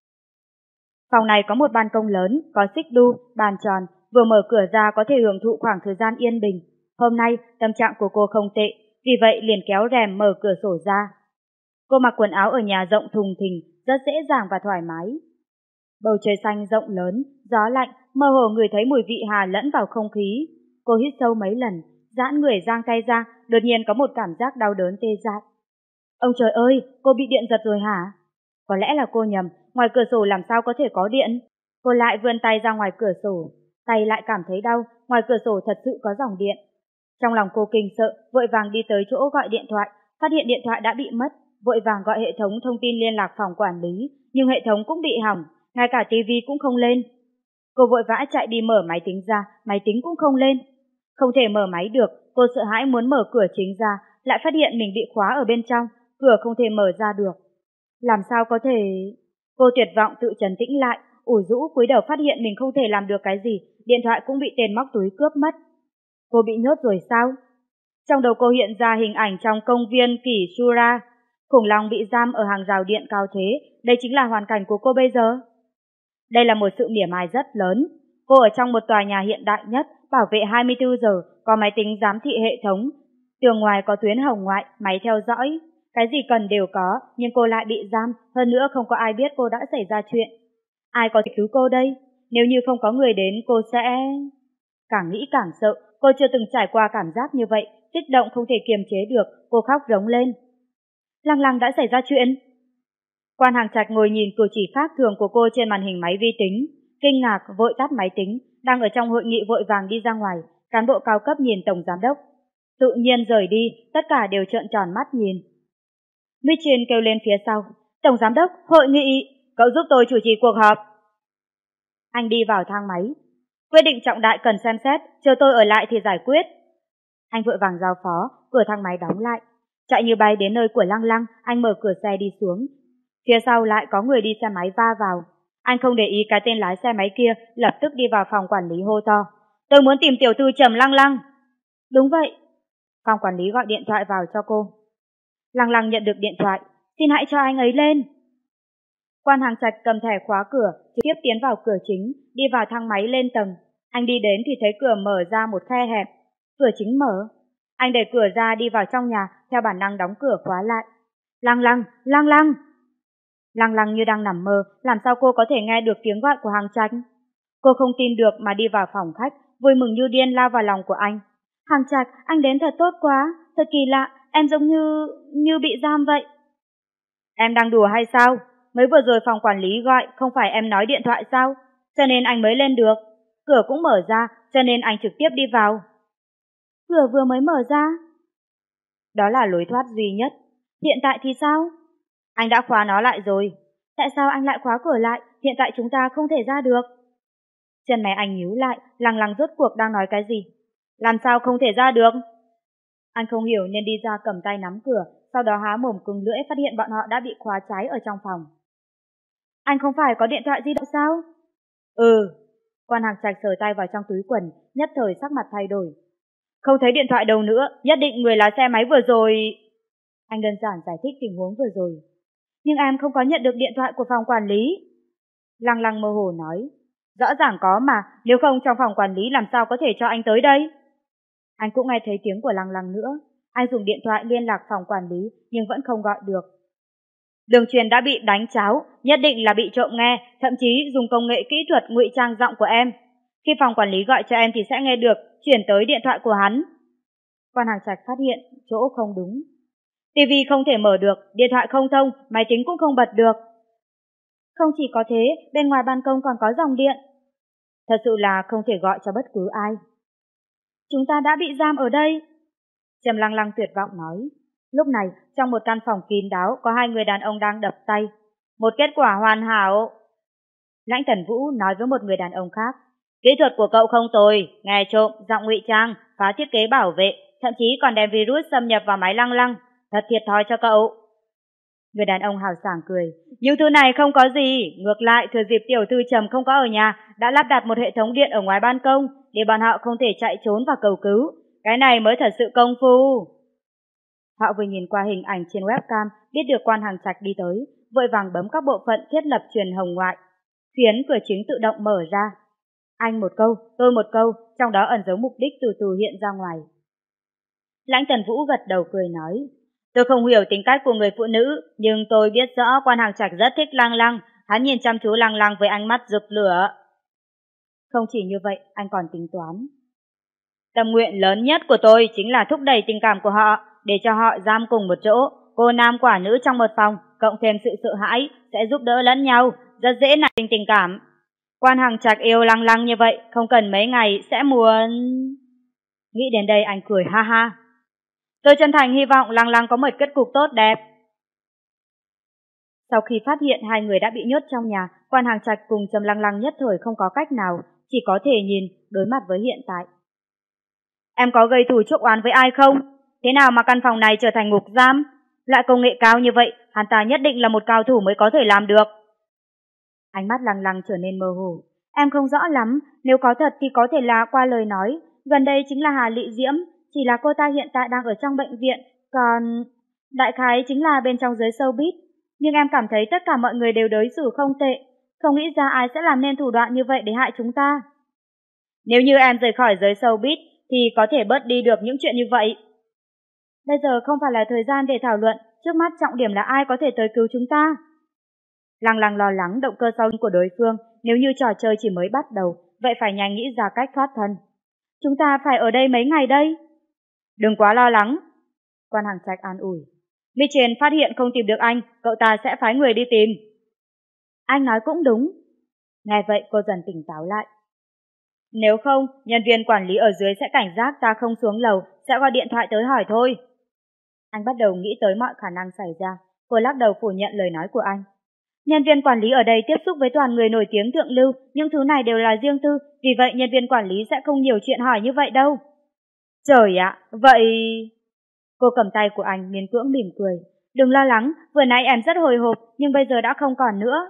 Phòng này có một ban công lớn, có xích đu, bàn tròn, vừa mở cửa ra có thể hưởng thụ khoảng thời gian yên bình. Hôm nay, tâm trạng của cô không tệ, vì vậy liền kéo rèm mở cửa sổ ra. Cô mặc quần áo ở nhà rộng thùng thình, rất dễ dàng và thoải mái. Bầu trời xanh rộng lớn, gió lạnh, mơ hồ người thấy mùi vị hà lẫn vào không khí. Cô hít sâu mấy lần, giãn người giang tay ra, đột nhiên có một cảm giác đau đớn tê dại. Ông trời ơi, cô bị điện giật rồi hả? Có lẽ là cô nhầm, ngoài cửa sổ làm sao có thể có điện? Cô lại vươn tay ra ngoài cửa sổ, tay lại cảm thấy đau, ngoài cửa sổ thật sự có dòng điện. Trong lòng cô kinh sợ, vội vàng đi tới chỗ gọi điện thoại, phát hiện điện thoại đã bị mất, vội vàng gọi hệ thống thông tin liên lạc phòng quản lý, nhưng hệ thống cũng bị hỏng, ngay cả tivi cũng không lên. Cô vội vã chạy đi mở máy tính ra, máy tính cũng không lên. Không thể mở máy được, cô sợ hãi muốn mở cửa chính ra, lại phát hiện mình bị khóa ở bên trong, cửa không thể mở ra được. Làm sao có thể... Cô tuyệt vọng tự trấn tĩnh lại, ủ rũ cúi đầu phát hiện mình không thể làm được cái gì, điện thoại cũng bị tên móc túi cướp mất. Cô bị nhốt rồi sao? Trong đầu cô hiện ra hình ảnh trong công viên Kỷ Sura, khủng long bị giam ở hàng rào điện cao thế, đây chính là hoàn cảnh của cô bây giờ. Đây là một sự mỉa mai rất lớn. Cô ở trong một tòa nhà hiện đại nhất, bảo vệ 24 giờ, có máy tính giám thị hệ thống, tường ngoài có tuyến hồng ngoại, máy theo dõi. Cái gì cần đều có, nhưng cô lại bị giam, hơn nữa không có ai biết cô đã xảy ra chuyện. Ai có thể cứu cô đây? Nếu như không có người đến cô sẽ... Càng nghĩ càng sợ, cô chưa từng trải qua cảm giác như vậy, kích động không thể kiềm chế được, cô khóc rống lên. Lăng Lăng đã xảy ra chuyện. Quan Hằng Trạch ngồi nhìn cử chỉ khác thường của cô trên màn hình máy vi tính, kinh ngạc vội tắt máy tính, đang ở trong hội nghị vội vàng đi ra ngoài, cán bộ cao cấp nhìn tổng giám đốc. Tự nhiên rời đi, tất cả đều trợn tròn mắt nhìn. Mitchell kêu lên phía sau, tổng giám đốc, hội nghị, cậu giúp tôi chủ trì cuộc họp. Anh đi vào thang máy. Quyết định trọng đại cần xem xét, chờ tôi ở lại thì giải quyết. Anh vội vàng giao phó, cửa thang máy đóng lại. Chạy như bay đến nơi của Lăng Lăng, anh mở cửa xe đi xuống. Phía sau lại có người đi xe máy va vào. Anh không để ý cái tên lái xe máy kia, lập tức đi vào phòng quản lý hô to. Tôi muốn tìm tiểu thư Trầm Lăng Lăng. Đúng vậy. Phòng quản lý gọi điện thoại vào cho cô. Lăng Lăng nhận được điện thoại. Xin hãy cho anh ấy lên. Quan Hằng Trạch cầm thẻ khóa cửa, trực tiếp tiến vào cửa chính, đi vào thang máy lên tầng. Anh đi đến thì thấy cửa mở ra một khe hẹp. Cửa chính mở. Anh đẩy cửa ra đi vào trong nhà, theo bản năng đóng cửa khóa lại. Lăng Lăng, Lăng Lăng. Lăng Lăng như đang nằm mơ, làm sao cô có thể nghe được tiếng gọi của Hằng Trạch? Cô không tin được mà đi vào phòng khách, vui mừng như điên lao vào lòng của anh. Hằng Trạch, anh đến thật tốt quá, thật kỳ lạ, em giống như bị giam vậy. Em đang đùa hay sao? Mới vừa rồi phòng quản lý gọi, không phải em nói điện thoại sao? Cho nên anh mới lên được. Cửa cũng mở ra, cho nên anh trực tiếp đi vào. Cửa vừa mới mở ra. Đó là lối thoát duy nhất. Hiện tại thì sao? Anh đã khóa nó lại rồi. Tại sao anh lại khóa cửa lại? Hiện tại chúng ta không thể ra được. Chân mày anh nhíu lại, Lăng Lăng rốt cuộc đang nói cái gì? Làm sao không thể ra được? Anh không hiểu nên đi ra cầm tay nắm cửa, sau đó há mồm cứng lưỡi phát hiện bọn họ đã bị khóa trái ở trong phòng. Anh không phải có điện thoại di động sao? Ừ. Quan Hằng Trạch sờ tay vào trong túi quần, nhất thời sắc mặt thay đổi. Không thấy điện thoại đâu nữa, nhất định người lái xe máy vừa rồi... Anh đơn giản giải thích tình huống vừa rồi. Nhưng em không có nhận được điện thoại của phòng quản lý. Lăng Lăng mơ hồ nói. Rõ ràng có mà, nếu không trong phòng quản lý làm sao có thể cho anh tới đây? Anh cũng nghe thấy tiếng của Lăng Lăng nữa. Anh dùng điện thoại liên lạc phòng quản lý nhưng vẫn không gọi được. Đường truyền đã bị đánh cháo, nhất định là bị trộm nghe, thậm chí dùng công nghệ kỹ thuật ngụy trang giọng của em. Khi phòng quản lý gọi cho em thì sẽ nghe được, chuyển tới điện thoại của hắn. Quan Hằng Trạch phát hiện chỗ không đúng. TV không thể mở được, điện thoại không thông, máy tính cũng không bật được. Không chỉ có thế, bên ngoài ban công còn có dòng điện. Thật sự là không thể gọi cho bất cứ ai. Chúng ta đã bị giam ở đây. Trầm Lăng Lăng tuyệt vọng nói. Lúc này, trong một căn phòng kín đáo có hai người đàn ông đang đập tay. Một kết quả hoàn hảo. Lãnh Tần Vũ nói với một người đàn ông khác. Kỹ thuật của cậu không tồi, nghe trộm, giọng ngụy trang, phá thiết kế bảo vệ, thậm chí còn đem virus xâm nhập vào máy Lăng Lăng. Thật thiệt thòi cho cậu. Người đàn ông hào sảng cười. Những thứ này không có gì, ngược lại thừa dịp tiểu thư Trầm không có ở nhà, đã lắp đặt một hệ thống điện ở ngoài ban công, để bọn họ không thể chạy trốn và cầu cứu. Cái này mới thật sự công phu. Họ vừa nhìn qua hình ảnh trên webcam, biết được Quan Hằng Trạch đi tới, vội vàng bấm các bộ phận thiết lập truyền hồng ngoại, khiến cửa chính tự động mở ra. Anh một câu, tôi một câu, trong đó ẩn dấu mục đích từ từ hiện ra ngoài. Lãnh Tần Vũ gật đầu cười nói. Tôi không hiểu tính cách của người phụ nữ, nhưng tôi biết rõ Quan Hằng Trạch rất thích Lăng Lăng, hắn nhìn chăm chú Lăng Lăng với ánh mắt rực lửa. Không chỉ như vậy, anh còn tính toán. Tâm nguyện lớn nhất của tôi chính là thúc đẩy tình cảm của họ, để cho họ giam cùng một chỗ, cô nam quả nữ trong một phòng, cộng thêm sự sợ hãi, sẽ giúp đỡ lẫn nhau, rất dễ nảy sinh tình cảm. Quan Hằng Trạch yêu Lăng Lăng như vậy, không cần mấy ngày sẽ muốn... Nghĩ đến đây anh cười ha ha. Tôi chân thành hy vọng Lăng Lăng có một kết cục tốt đẹp. Sau khi phát hiện hai người đã bị nhốt trong nhà, Quan Hằng Trạch cùng Trầm Lăng Lăng nhất thời không có cách nào, chỉ có thể nhìn, đối mặt với hiện tại. Em có gây thù chuốc oán với ai không? Thế nào mà căn phòng này trở thành ngục giam? Loại công nghệ cao như vậy, hắn ta nhất định là một cao thủ mới có thể làm được. Ánh mắt Lăng Lăng trở nên mơ hồ. Em không rõ lắm, nếu có thật thì có thể là qua lời nói. Gần đây chính là Hà Lị Diễm, chỉ là cô ta hiện tại đang ở trong bệnh viện, còn... Đại khái chính là bên trong giới showbiz. Nhưng em cảm thấy tất cả mọi người đều đối xử không tệ, không nghĩ ra ai sẽ làm nên thủ đoạn như vậy để hại chúng ta. Nếu như em rời khỏi giới showbiz thì có thể bớt đi được những chuyện như vậy. Bây giờ không phải là thời gian để thảo luận, trước mắt trọng điểm là ai có thể tới cứu chúng ta. Lăng Lăng lo lắng động cơ sau của đối phương, nếu như trò chơi chỉ mới bắt đầu, vậy phải nhanh nghĩ ra cách thoát thân. Chúng ta phải ở đây mấy ngày đây? Đừng quá lo lắng. Quan Hằng Trạch an ủi. Mitchell phát hiện không tìm được anh, cậu ta sẽ phái người đi tìm. Anh nói cũng đúng. Nghe vậy cô dần tỉnh táo lại. Nếu không, nhân viên quản lý ở dưới sẽ cảnh giác ta không xuống lầu, sẽ gọi điện thoại tới hỏi thôi. Anh bắt đầu nghĩ tới mọi khả năng xảy ra, cô lắc đầu phủ nhận lời nói của anh. Nhân viên quản lý ở đây tiếp xúc với toàn người nổi tiếng thượng lưu, những thứ này đều là riêng tư, vì vậy nhân viên quản lý sẽ không nhiều chuyện hỏi như vậy đâu. Trời ạ, vậy... Cô cầm tay của anh miễn cưỡng mỉm cười. Đừng lo lắng, vừa nãy em rất hồi hộp, nhưng bây giờ đã không còn nữa.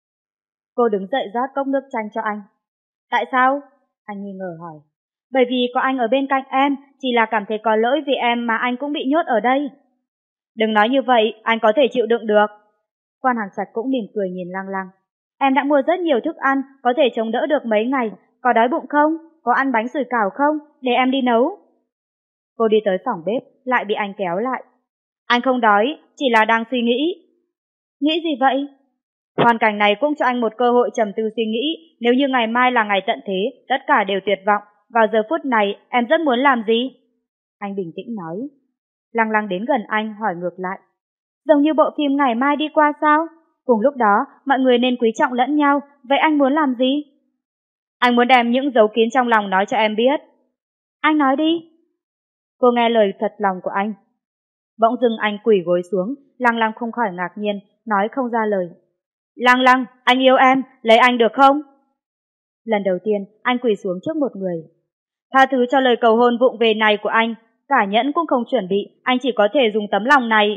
Cô đứng dậy rót cốc nước chanh cho anh. Tại sao? Anh nghi ngờ hỏi. Bởi vì có anh ở bên cạnh em, chỉ là cảm thấy có lỗi vì em mà anh cũng bị nhốt ở đây. Đừng nói như vậy, anh có thể chịu đựng được. Quan Hằng Trạch cũng mỉm cười nhìn Lăng Lăng. Em đã mua rất nhiều thức ăn, có thể chống đỡ được mấy ngày. Có đói bụng không? Có ăn bánh sủi cảo không? Để em đi nấu. Cô đi tới phòng bếp, lại bị anh kéo lại. Anh không đói, chỉ là đang suy nghĩ. Nghĩ gì vậy? Hoàn cảnh này cũng cho anh một cơ hội trầm tư suy nghĩ. Nếu như ngày mai là ngày tận thế, tất cả đều tuyệt vọng. Vào giờ phút này, em rất muốn làm gì? Anh bình tĩnh nói. Lăng Lăng đến gần anh hỏi ngược lại. Giống như bộ phim Ngày Mai đi qua sao? Cùng lúc đó, mọi người nên quý trọng lẫn nhau. Vậy anh muốn làm gì? Anh muốn đem những dấu kín trong lòng nói cho em biết. Anh nói đi. Cô nghe lời thật lòng của anh. Bỗng dưng anh quỳ gối xuống, Lăng Lăng không khỏi ngạc nhiên, nói không ra lời. Lăng Lăng, anh yêu em, lấy anh được không? Lần đầu tiên, anh quỳ xuống trước một người. Tha thứ cho lời cầu hôn vụng về này của anh, cả nhẫn cũng không chuẩn bị, anh chỉ có thể dùng tấm lòng này.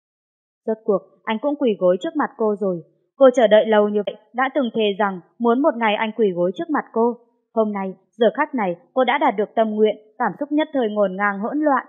Rốt cuộc, anh cũng quỳ gối trước mặt cô rồi. Cô chờ đợi lâu như vậy, đã từng thề rằng muốn một ngày anh quỳ gối trước mặt cô. Hôm nay, giờ khắc này, cô đã đạt được tâm nguyện, cảm xúc nhất thời ngổn ngang hỗn loạn.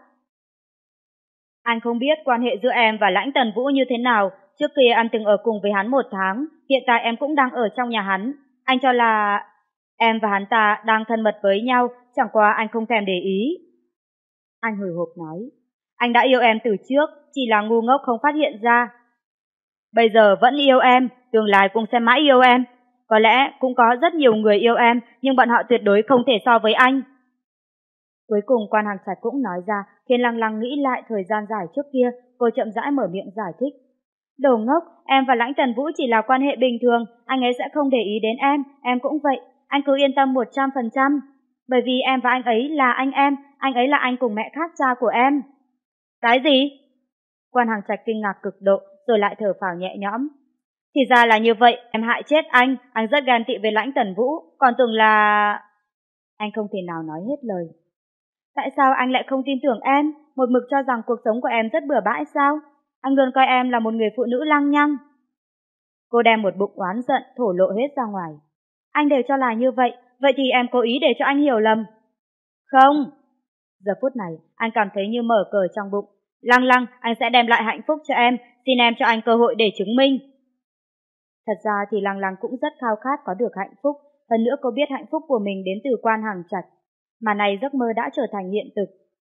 Anh không biết quan hệ giữa em và Lãnh Tần Vũ như thế nào. Trước kia em từng ở cùng với hắn 1 tháng, hiện tại em cũng đang ở trong nhà hắn. Anh cho là em và hắn ta đang thân mật với nhau, chẳng qua anh không thèm để ý. Anh hồi hộp nói, anh đã yêu em từ trước, chỉ là ngu ngốc không phát hiện ra. Bây giờ vẫn yêu em, tương lai cũng sẽ mãi yêu em. Có lẽ cũng có rất nhiều người yêu em, nhưng bọn họ tuyệt đối không thể so với anh. Cuối cùng Quan Hằng Trạch cũng nói ra, khiến Lăng Lăng nghĩ lại thời gian dài trước kia, cô chậm rãi mở miệng giải thích. Đồ ngốc, em và Lãnh Tần Vũ chỉ là quan hệ bình thường, anh ấy sẽ không để ý đến em cũng vậy. anh cứ yên tâm 100%. Bởi vì em và anh ấy là anh ấy là anh cùng mẹ khác cha của em. Cái gì? Quan Hằng Trạch kinh ngạc cực độ, rồi lại thở phào nhẹ nhõm. Thì ra là như vậy, em hại chết anh rất ghen tị với Lãnh Tần Vũ, còn tưởng là... Anh không thể nào nói hết lời. Tại sao anh lại không tin tưởng em, một mực cho rằng cuộc sống của em rất bừa bãi sao? Anh luôn coi em là một người phụ nữ lăng nhăng. Cô đem một bụng oán giận thổ lộ hết ra ngoài. Anh đều cho là như vậy, vậy thì em cố ý để cho anh hiểu lầm. Không. Giờ phút này, anh cảm thấy như mở cờ trong bụng. Lăng Lăng, anh sẽ đem lại hạnh phúc cho em, xin em cho anh cơ hội để chứng minh. Thật ra thì Lăng Lăng cũng rất khao khát có được hạnh phúc, hơn nữa cô biết hạnh phúc của mình đến từ Quan Hằng Trạch, mà này giấc mơ đã trở thành hiện thực.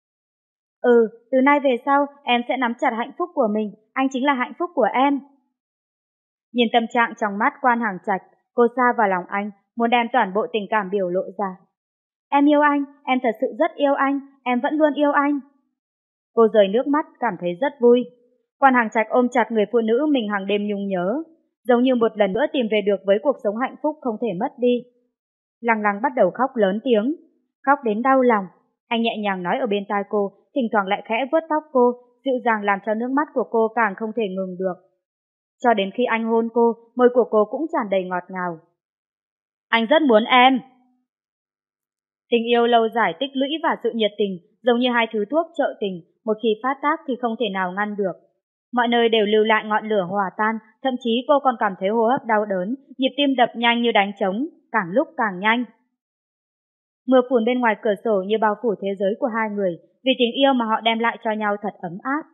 Từ nay về sau, em sẽ nắm chặt hạnh phúc của mình, anh chính là hạnh phúc của em. Nhìn tâm trạng trong mắt Quan Hằng Trạch, cô sa vào lòng anh, muốn đem toàn bộ tình cảm biểu lộ ra. Em yêu anh, em thật sự rất yêu anh, em vẫn luôn yêu anh. Cô rơi nước mắt, cảm thấy rất vui. Quan Hằng Trạch ôm chặt người phụ nữ mình hàng đêm nhung nhớ, giống như một lần nữa tìm về được với cuộc sống hạnh phúc không thể mất đi. Lăng Lăng bắt đầu khóc lớn tiếng, khóc đến đau lòng. Anh nhẹ nhàng nói ở bên tai cô, thỉnh thoảng lại khẽ vuốt tóc cô, dịu dàng làm cho nước mắt của cô càng không thể ngừng được. Cho đến khi anh hôn cô, môi của cô cũng tràn đầy ngọt ngào. Anh rất muốn em. Tình yêu lâu dài tích lũy và sự nhiệt tình, giống như hai thứ thuốc trợ tình, một khi phát tác thì không thể nào ngăn được. Mọi nơi đều lưu lại ngọn lửa hòa tan, thậm chí cô còn cảm thấy hô hấp đau đớn, nhịp tim đập nhanh như đánh trống, càng lúc càng nhanh. Mưa phùn bên ngoài cửa sổ như bao phủ thế giới của hai người, vì tình yêu mà họ đem lại cho nhau thật ấm áp.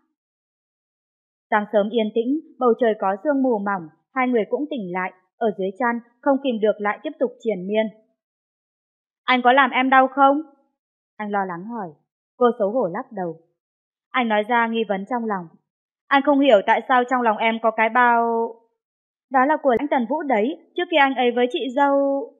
Sáng sớm yên tĩnh, bầu trời có sương mù mỏng, hai người cũng tỉnh lại, ở dưới chăn, không kìm được lại tiếp tục triền miên. Anh có làm em đau không? Anh lo lắng hỏi. Cô xấu hổ lắc đầu. Anh nói ra nghi vấn trong lòng. Anh không hiểu tại sao trong lòng em có cái bao... Đó là của Lãnh Tần Vũ đấy, trước khi anh ấy với chị dâu...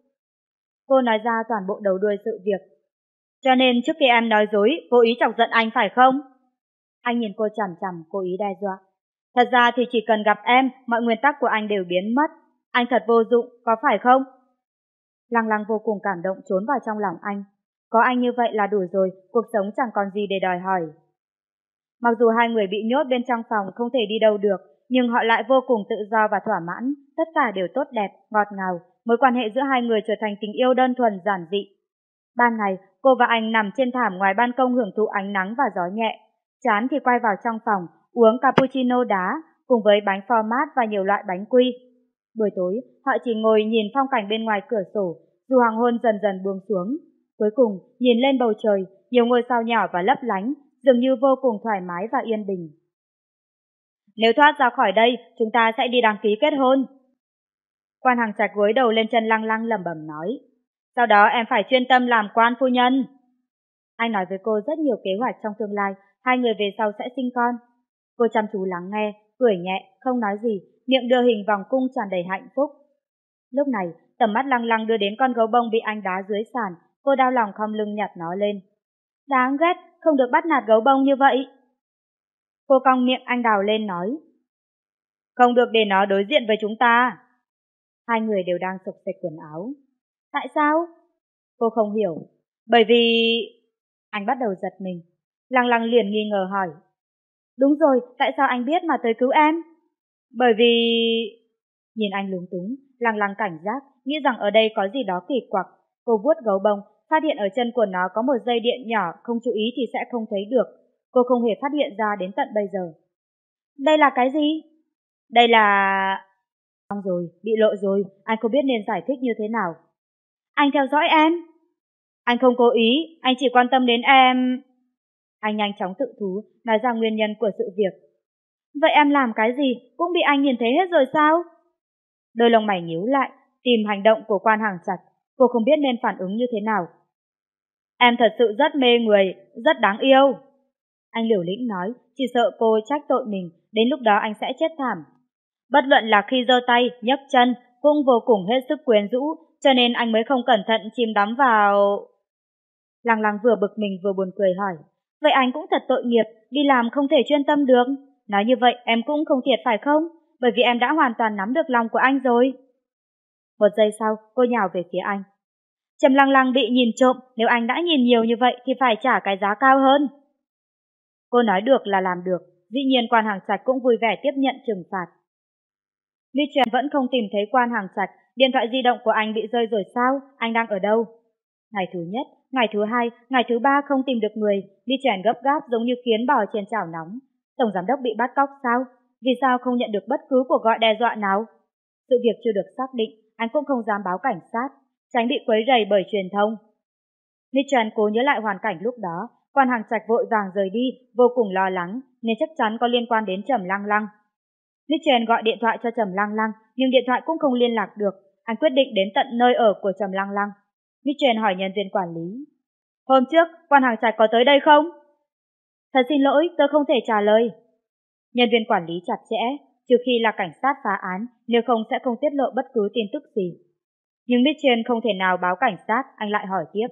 Cô nói ra toàn bộ đầu đuôi sự việc. Cho nên trước khi em nói dối, cố ý chọc giận anh phải không? Anh nhìn cô chằm chằm, cố ý đe dọa. Thật ra thì chỉ cần gặp em, mọi nguyên tắc của anh đều biến mất. Anh thật vô dụng, có phải không? Lăng Lăng vô cùng cảm động trốn vào trong lòng anh. Có anh như vậy là đủ rồi, cuộc sống chẳng còn gì để đòi hỏi. Mặc dù hai người bị nhốt bên trong phòng không thể đi đâu được, nhưng họ lại vô cùng tự do và thỏa mãn, tất cả đều tốt đẹp, ngọt ngào, mối quan hệ giữa hai người trở thành tình yêu đơn thuần giản dị. Ban ngày, cô và anh nằm trên thảm ngoài ban công hưởng thụ ánh nắng và gió nhẹ, chán thì quay vào trong phòng, uống cappuccino đá, cùng với bánh format và nhiều loại bánh quy. Buổi tối, họ chỉ ngồi nhìn phong cảnh bên ngoài cửa sổ, dù hoàng hôn dần dần buông xuống. Cuối cùng, nhìn lên bầu trời, nhiều ngôi sao nhỏ và lấp lánh, dường như vô cùng thoải mái và yên bình. Nếu thoát ra khỏi đây, chúng ta sẽ đi đăng ký kết hôn. Quan Hằng Trạch gối đầu lên chân Lăng Lăng lẩm bẩm nói. Sau đó em phải chuyên tâm làm quan phu nhân. Anh nói với cô rất nhiều kế hoạch trong tương lai, hai người về sau sẽ sinh con. Cô chăm chú lắng nghe, cười nhẹ, không nói gì, miệng đưa hình vòng cung tràn đầy hạnh phúc. Lúc này, tầm mắt Lăng Lăng đưa đến con gấu bông bị anh đá dưới sàn, cô đau lòng khom lưng nhặt nó lên. Đáng ghét, không được bắt nạt gấu bông như vậy. Cô cong miệng anh đào lên nói. Không được để nó đối diện với chúng ta. Hai người đều đang xộc xệch quần áo. Tại sao? Cô không hiểu. Bởi vì... Anh bắt đầu giật mình. Lăng Lăng liền nghi ngờ hỏi. Đúng rồi, tại sao anh biết mà tới cứu em? Bởi vì... Nhìn anh lúng túng, Lăng Lăng cảnh giác, nghĩ rằng ở đây có gì đó kỳ quặc. Cô vuốt gấu bông, phát hiện ở chân của nó có một dây điện nhỏ, không chú ý thì sẽ không thấy được. Cô không hề phát hiện ra đến tận bây giờ. Đây là cái gì? Đây là... Xong rồi, bị lộ rồi, anh không biết nên giải thích như thế nào. Anh theo dõi em. Anh không cố ý, anh chỉ quan tâm đến em. Anh nhanh chóng tự thú, nói ra nguyên nhân của sự việc. Vậy em làm cái gì, cũng bị anh nhìn thấy hết rồi sao? Đôi lông mày nhíu lại, tìm hành động của Quan Hằng Trạch, cô không biết nên phản ứng như thế nào. Em thật sự rất mê người, rất đáng yêu. Anh liều lĩnh nói, chỉ sợ cô trách tội mình, đến lúc đó anh sẽ chết thảm. Bất luận là khi giơ tay, nhấc chân, cũng vô cùng hết sức quyến rũ, cho nên anh mới không cẩn thận chìm đắm vào... Lăng Lăng vừa bực mình vừa buồn cười hỏi, vậy anh cũng thật tội nghiệp, đi làm không thể chuyên tâm được. Nói như vậy em cũng không thiệt phải không? Bởi vì em đã hoàn toàn nắm được lòng của anh rồi. Một giây sau, cô nhào về phía anh. Trầm Lăng Lăng bị nhìn trộm, nếu anh đã nhìn nhiều như vậy thì phải trả cái giá cao hơn. Cô nói được là làm được, dĩ nhiên Quan Hàng Trạch cũng vui vẻ tiếp nhận trừng phạt. Mitchell vẫn không tìm thấy Quan Hàng Trạch, điện thoại di động của anh bị rơi rồi sao? Anh đang ở đâu? Ngày thứ nhất, ngày thứ hai, ngày thứ ba không tìm được người, Mitchell gấp gáp giống như kiến bò trên chảo nóng. Tổng giám đốc bị bắt cóc sao? Vì sao không nhận được bất cứ cuộc gọi đe dọa nào? Sự việc chưa được xác định, anh cũng không dám báo cảnh sát, tránh bị quấy rầy bởi truyền thông. Mitchell cố nhớ lại hoàn cảnh lúc đó, Quan Hàng Trạch vội vàng rời đi, vô cùng lo lắng, nên chắc chắn có liên quan đến Trầm Lăng Lăng. Mitchell gọi điện thoại cho Trầm Lăng Lăng, nhưng điện thoại cũng không liên lạc được. Anh quyết định đến tận nơi ở của Trầm Lăng Lăng. Mitchell hỏi nhân viên quản lý. Hôm trước, Quan Hàng Trạch có tới đây không? Thật xin lỗi, tôi không thể trả lời. Nhân viên quản lý chặt chẽ, trừ khi là cảnh sát phá án, nếu không sẽ không tiết lộ bất cứ tin tức gì. Nhưng Mitchell không thể nào báo cảnh sát, anh lại hỏi tiếp.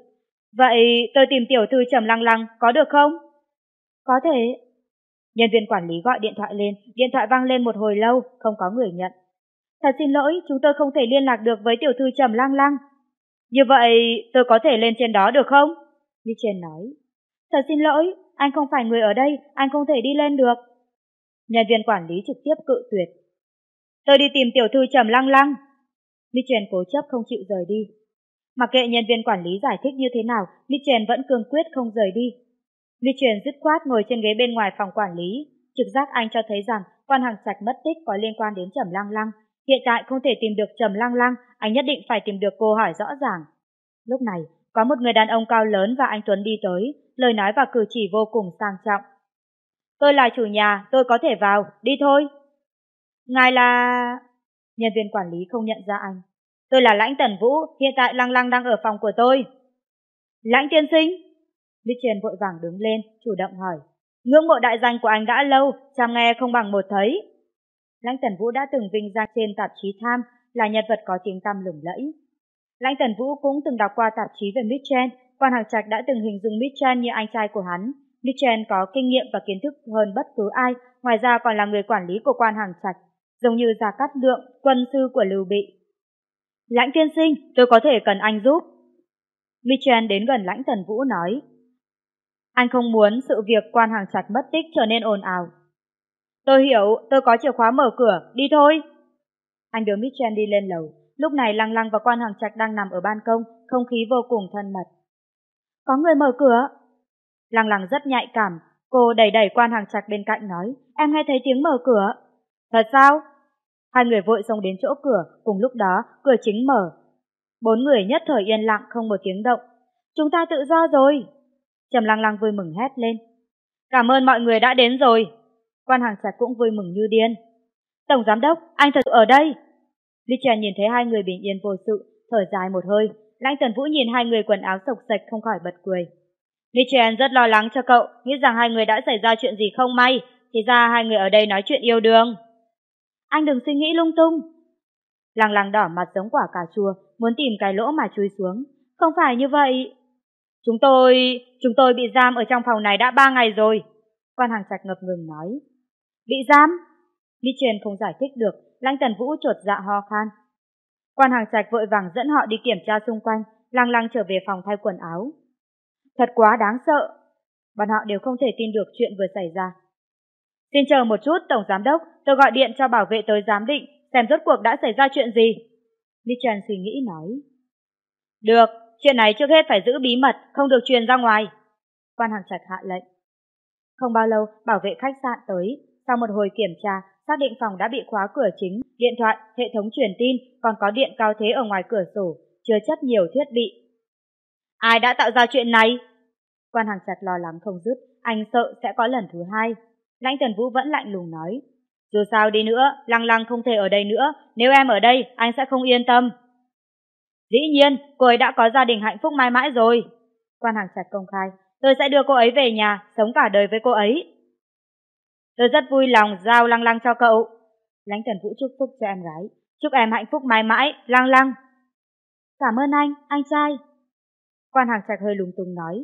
Vậy tôi tìm tiểu thư Trầm Lăng Lăng, có được không? Có thể. Nhân viên quản lý gọi điện thoại lên, điện thoại vang lên một hồi lâu, không có người nhận. Thật xin lỗi, chúng tôi không thể liên lạc được với tiểu thư Trầm Lăng Lăng. Như vậy, tôi có thể lên trên đó được không? Mitchell nói. Thật xin lỗi, anh không phải người ở đây, anh không thể đi lên được. Nhân viên quản lý trực tiếp cự tuyệt. Tôi đi tìm tiểu thư Trầm Lăng Lăng. Mitchell cố chấp không chịu rời đi. Mặc kệ nhân viên quản lý giải thích như thế nào, Mitchell vẫn cương quyết không rời đi. Mitchell dứt khoát ngồi trên ghế bên ngoài phòng quản lý. Trực giác anh cho thấy rằng Quan Hàng Trạch mất tích có liên quan đến Trầm Lăng Lăng. Hiện tại không thể tìm được Trầm Lăng Lăng, anh nhất định phải tìm được cô hỏi rõ ràng. Lúc này, có một người đàn ông cao lớn và anh tuấn đi tới, lời nói và cử chỉ vô cùng sang trọng. Tôi là chủ nhà, tôi có thể vào, đi thôi. Ngài là... Nhân viên quản lý không nhận ra anh. Tôi là Lãnh Tần Vũ, hiện tại Lăng Lăng đang ở phòng của tôi. Lãnh tiên sinh? Mitchell vội vàng đứng lên, chủ động hỏi. Ngưỡng mộ đại danh của anh đã lâu, chăm nghe không bằng một thấy. Lãnh Tần Vũ đã từng vinh danh trên tạp chí Time, là nhân vật có tiếng tăm lừng lẫy. Lãnh Tần Vũ cũng từng đọc qua tạp chí về Mitchell, Quan Hàng Trạch đã từng hình dung Mitchell như anh trai của hắn. Mitchell có kinh nghiệm và kiến thức hơn bất cứ ai, ngoài ra còn là người quản lý của Quan Hàng Trạch, giống như Gia Cát Lượng, quân sư của Lưu Bị. Lãnh tiên sinh, tôi có thể cần anh giúp. Mitchell đến gần Lãnh Tần Vũ nói. Anh không muốn sự việc Quan Hàng Trạch mất tích trở nên ồn ào. Tôi hiểu, tôi có chìa khóa mở cửa, đi thôi. Anh đưa Mitchell đi lên lầu. Lúc này Lăng Lăng và Quan Hàng Trạch đang nằm ở ban công, không khí vô cùng thân mật. Có người mở cửa. Lăng Lăng rất nhạy cảm, cô đẩy đẩy Quan Hàng Trạch bên cạnh nói, em nghe thấy tiếng mở cửa. Thật sao? Hai người vội xông đến chỗ cửa, cùng lúc đó cửa chính mở. Bốn người nhất thời yên lặng không một tiếng động. Chúng ta tự do rồi. Trầm Lăng Lăng vui mừng hét lên. Cảm ơn mọi người đã đến rồi. Quan Hàng Trạch cũng vui mừng như điên. Tổng giám đốc, anh thật sự ở đây. Mitchell nhìn thấy hai người bình yên vô sự, thở dài một hơi. Lãnh Tần Vũ nhìn hai người quần áo xộc xệch không khỏi bật cười. Mitchell rất lo lắng cho cậu, nghĩ rằng hai người đã xảy ra chuyện gì không may, thì ra hai người ở đây nói chuyện yêu đương. Anh đừng suy nghĩ lung tung. Lăng Lăng đỏ mặt giống quả cà chua, muốn tìm cái lỗ mà chui xuống. Không phải như vậy. Chúng tôi bị giam ở trong phòng này đã 3 ngày rồi. Quan Hàng Trạch ngập ngừng nói. Bị giam? Mitchell không giải thích được, Lãnh Tần Vũ chột dạ ho khan. Quan Hàng Trạch vội vàng dẫn họ đi kiểm tra xung quanh, Lăng Lăng trở về phòng thay quần áo. Thật quá đáng sợ. Bọn họ đều không thể tin được chuyện vừa xảy ra. Xin chờ một chút, Tổng Giám đốc, tôi gọi điện cho bảo vệ tới giám định, xem rốt cuộc đã xảy ra chuyện gì. Mitchell suy nghĩ nói. Được, chuyện này trước hết phải giữ bí mật, không được truyền ra ngoài. Quan Hàng Trạch hạ lệnh. Không bao lâu, bảo vệ khách sạn tới. Sau một hồi kiểm tra, xác định phòng đã bị khóa cửa chính, điện thoại, hệ thống truyền tin, còn có điện cao thế ở ngoài cửa sổ, chứa chất nhiều thiết bị. Ai đã tạo ra chuyện này? Quan Hàng Trạch lo lắng không dứt, anh sợ sẽ có lần thứ hai. Lãnh Tần Vũ vẫn lạnh lùng nói. Dù sao đi nữa, Lăng Lăng không thể ở đây nữa, nếu em ở đây, anh sẽ không yên tâm. Dĩ nhiên, cô ấy đã có gia đình hạnh phúc mãi mãi rồi. Quan Hàng Trạch công khai, tôi sẽ đưa cô ấy về nhà, sống cả đời với cô ấy. Tôi rất vui lòng giao Lăng Lăng cho cậu. Lãnh Tần Vũ chúc phúc cho em gái. Chúc em hạnh phúc mãi mãi, Lăng Lăng. Cảm ơn anh trai. Quan Hàng Trạch hơi lúng túng nói.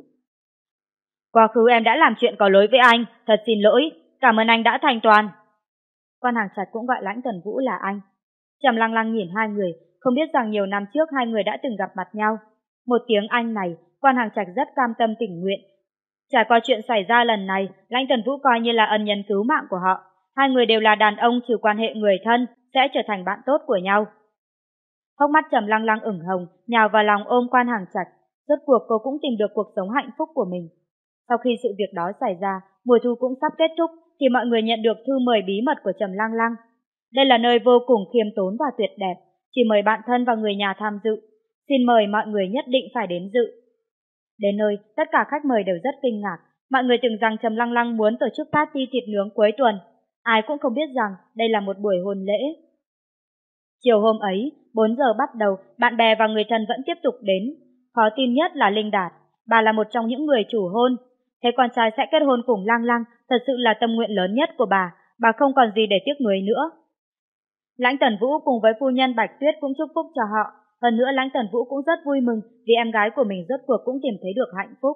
Quá khứ em đã làm chuyện có lỗi với anh, thật xin lỗi, cảm ơn anh đã thành toàn. Quan Hàng Trạch cũng gọi Lãnh Tần Vũ là anh. Trầm Lăng Lăng nhìn hai người, không biết rằng nhiều năm trước hai người đã từng gặp mặt nhau. Một tiếng Anh này, Quan Hàng Trạch rất cam tâm tình nguyện. Trải qua chuyện xảy ra lần này, Lãnh Tần Vũ coi như là ân nhân cứu mạng của họ. Hai người đều là đàn ông trừ quan hệ người thân, sẽ trở thành bạn tốt của nhau. Hốc mắt Trầm Lăng Lăng ửng hồng, nhào vào lòng ôm Quan Hàng Trạch. Rốt cuộc cô cũng tìm được cuộc sống hạnh phúc của mình. Sau khi sự việc đó xảy ra, mùa thu cũng sắp kết thúc, thì mọi người nhận được thư mời bí mật của Trầm Lăng Lăng. Đây là nơi vô cùng khiêm tốn và tuyệt đẹp, chỉ mời bạn thân và người nhà tham dự. Xin mời mọi người nhất định phải đến dự. Đến nơi, tất cả khách mời đều rất kinh ngạc. Mọi người tưởng rằng Trầm Lăng Lăng muốn tổ chức party thịt nướng cuối tuần. Ai cũng không biết rằng đây là một buổi hôn lễ. Chiều hôm ấy, 4 giờ bắt đầu, bạn bè và người thân vẫn tiếp tục đến. Khó tin nhất là Linh Đạt, bà là một trong những người chủ hôn. Thế con trai sẽ kết hôn cùng Lăng Lăng, thật sự là tâm nguyện lớn nhất của bà không còn gì để tiếc nuối nữa. Lãnh Tần Vũ cùng với phu nhân Bạch Tuyết cũng chúc phúc cho họ. Hơn nữa Lãnh Tần Vũ cũng rất vui mừng vì em gái của mình rốt cuộc cũng tìm thấy được hạnh phúc.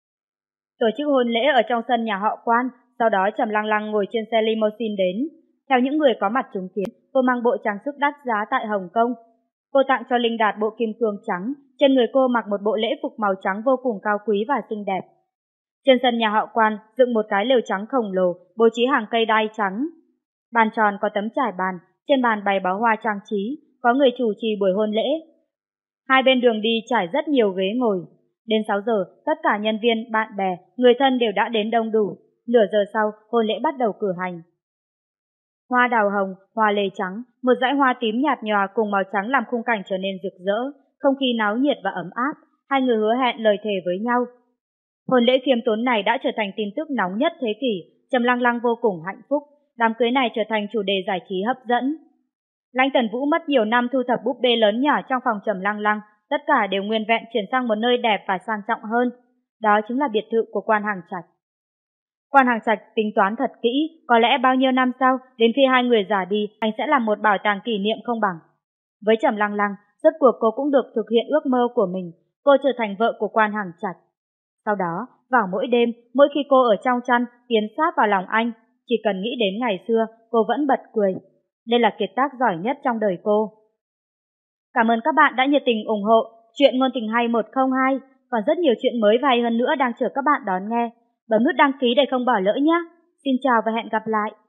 Tổ chức hôn lễ ở trong sân nhà họ Quan, sau đó Trầm Lăng Lăng ngồi trên xe limousine đến. Theo những người có mặt chứng kiến, cô mang bộ trang sức đắt giá tại Hồng Kông. Cô tặng cho Linh Đạt bộ kim cương trắng, trên người cô mặc một bộ lễ phục màu trắng vô cùng cao quý và xinh đẹp. Trên sân nhà họ Quan dựng một cái lều trắng khổng lồ, bố trí hàng cây đay trắng. Bàn tròn có tấm trải bàn, trên bàn bày bó hoa trang trí, có người chủ trì buổi hôn lễ. Hai bên đường đi trải rất nhiều ghế ngồi. Đến 6 giờ, tất cả nhân viên, bạn bè, người thân đều đã đến đông đủ. Nửa giờ sau, hôn lễ bắt đầu cử hành. Hoa đào hồng, hoa lê trắng, một dãy hoa tím nhạt nhòa cùng màu trắng làm khung cảnh trở nên rực rỡ, không khí náo nhiệt và ấm áp. Hai người hứa hẹn lời thề với nhau. Hôn lễ khiêm tốn này đã trở thành tin tức nóng nhất thế kỷ. Trầm Lăng Lăng vô cùng hạnh phúc. Đám cưới này trở thành chủ đề giải trí hấp dẫn. Lãnh Tần Vũ mất nhiều năm thu thập búp bê lớn nhỏ trong phòng Trầm Lăng Lăng, tất cả đều nguyên vẹn chuyển sang một nơi đẹp và sang trọng hơn. Đó chính là biệt thự của Quan Hàng Trạch. Quan Hàng Trạch tính toán thật kỹ, có lẽ bao nhiêu năm sau, đến khi hai người già đi, anh sẽ là một bảo tàng kỷ niệm không bằng. Với Trầm Lăng Lăng, rốt cuộc cô cũng được thực hiện ước mơ của mình, cô trở thành vợ của Quan Hàng Trạch. Sau đó, vào mỗi đêm, mỗi khi cô ở trong chăn, tiến sát vào lòng anh, chỉ cần nghĩ đến ngày xưa, cô vẫn bật cười. Đây là kiệt tác giỏi nhất trong đời cô. Cảm ơn các bạn đã nhiệt tình ủng hộ Chuyện Ngôn Tình Hay 102, còn rất nhiều chuyện mới và hay hơn nữa đang chờ các bạn đón nghe. Bấm nút đăng ký để không bỏ lỡ nhé. Xin chào và hẹn gặp lại.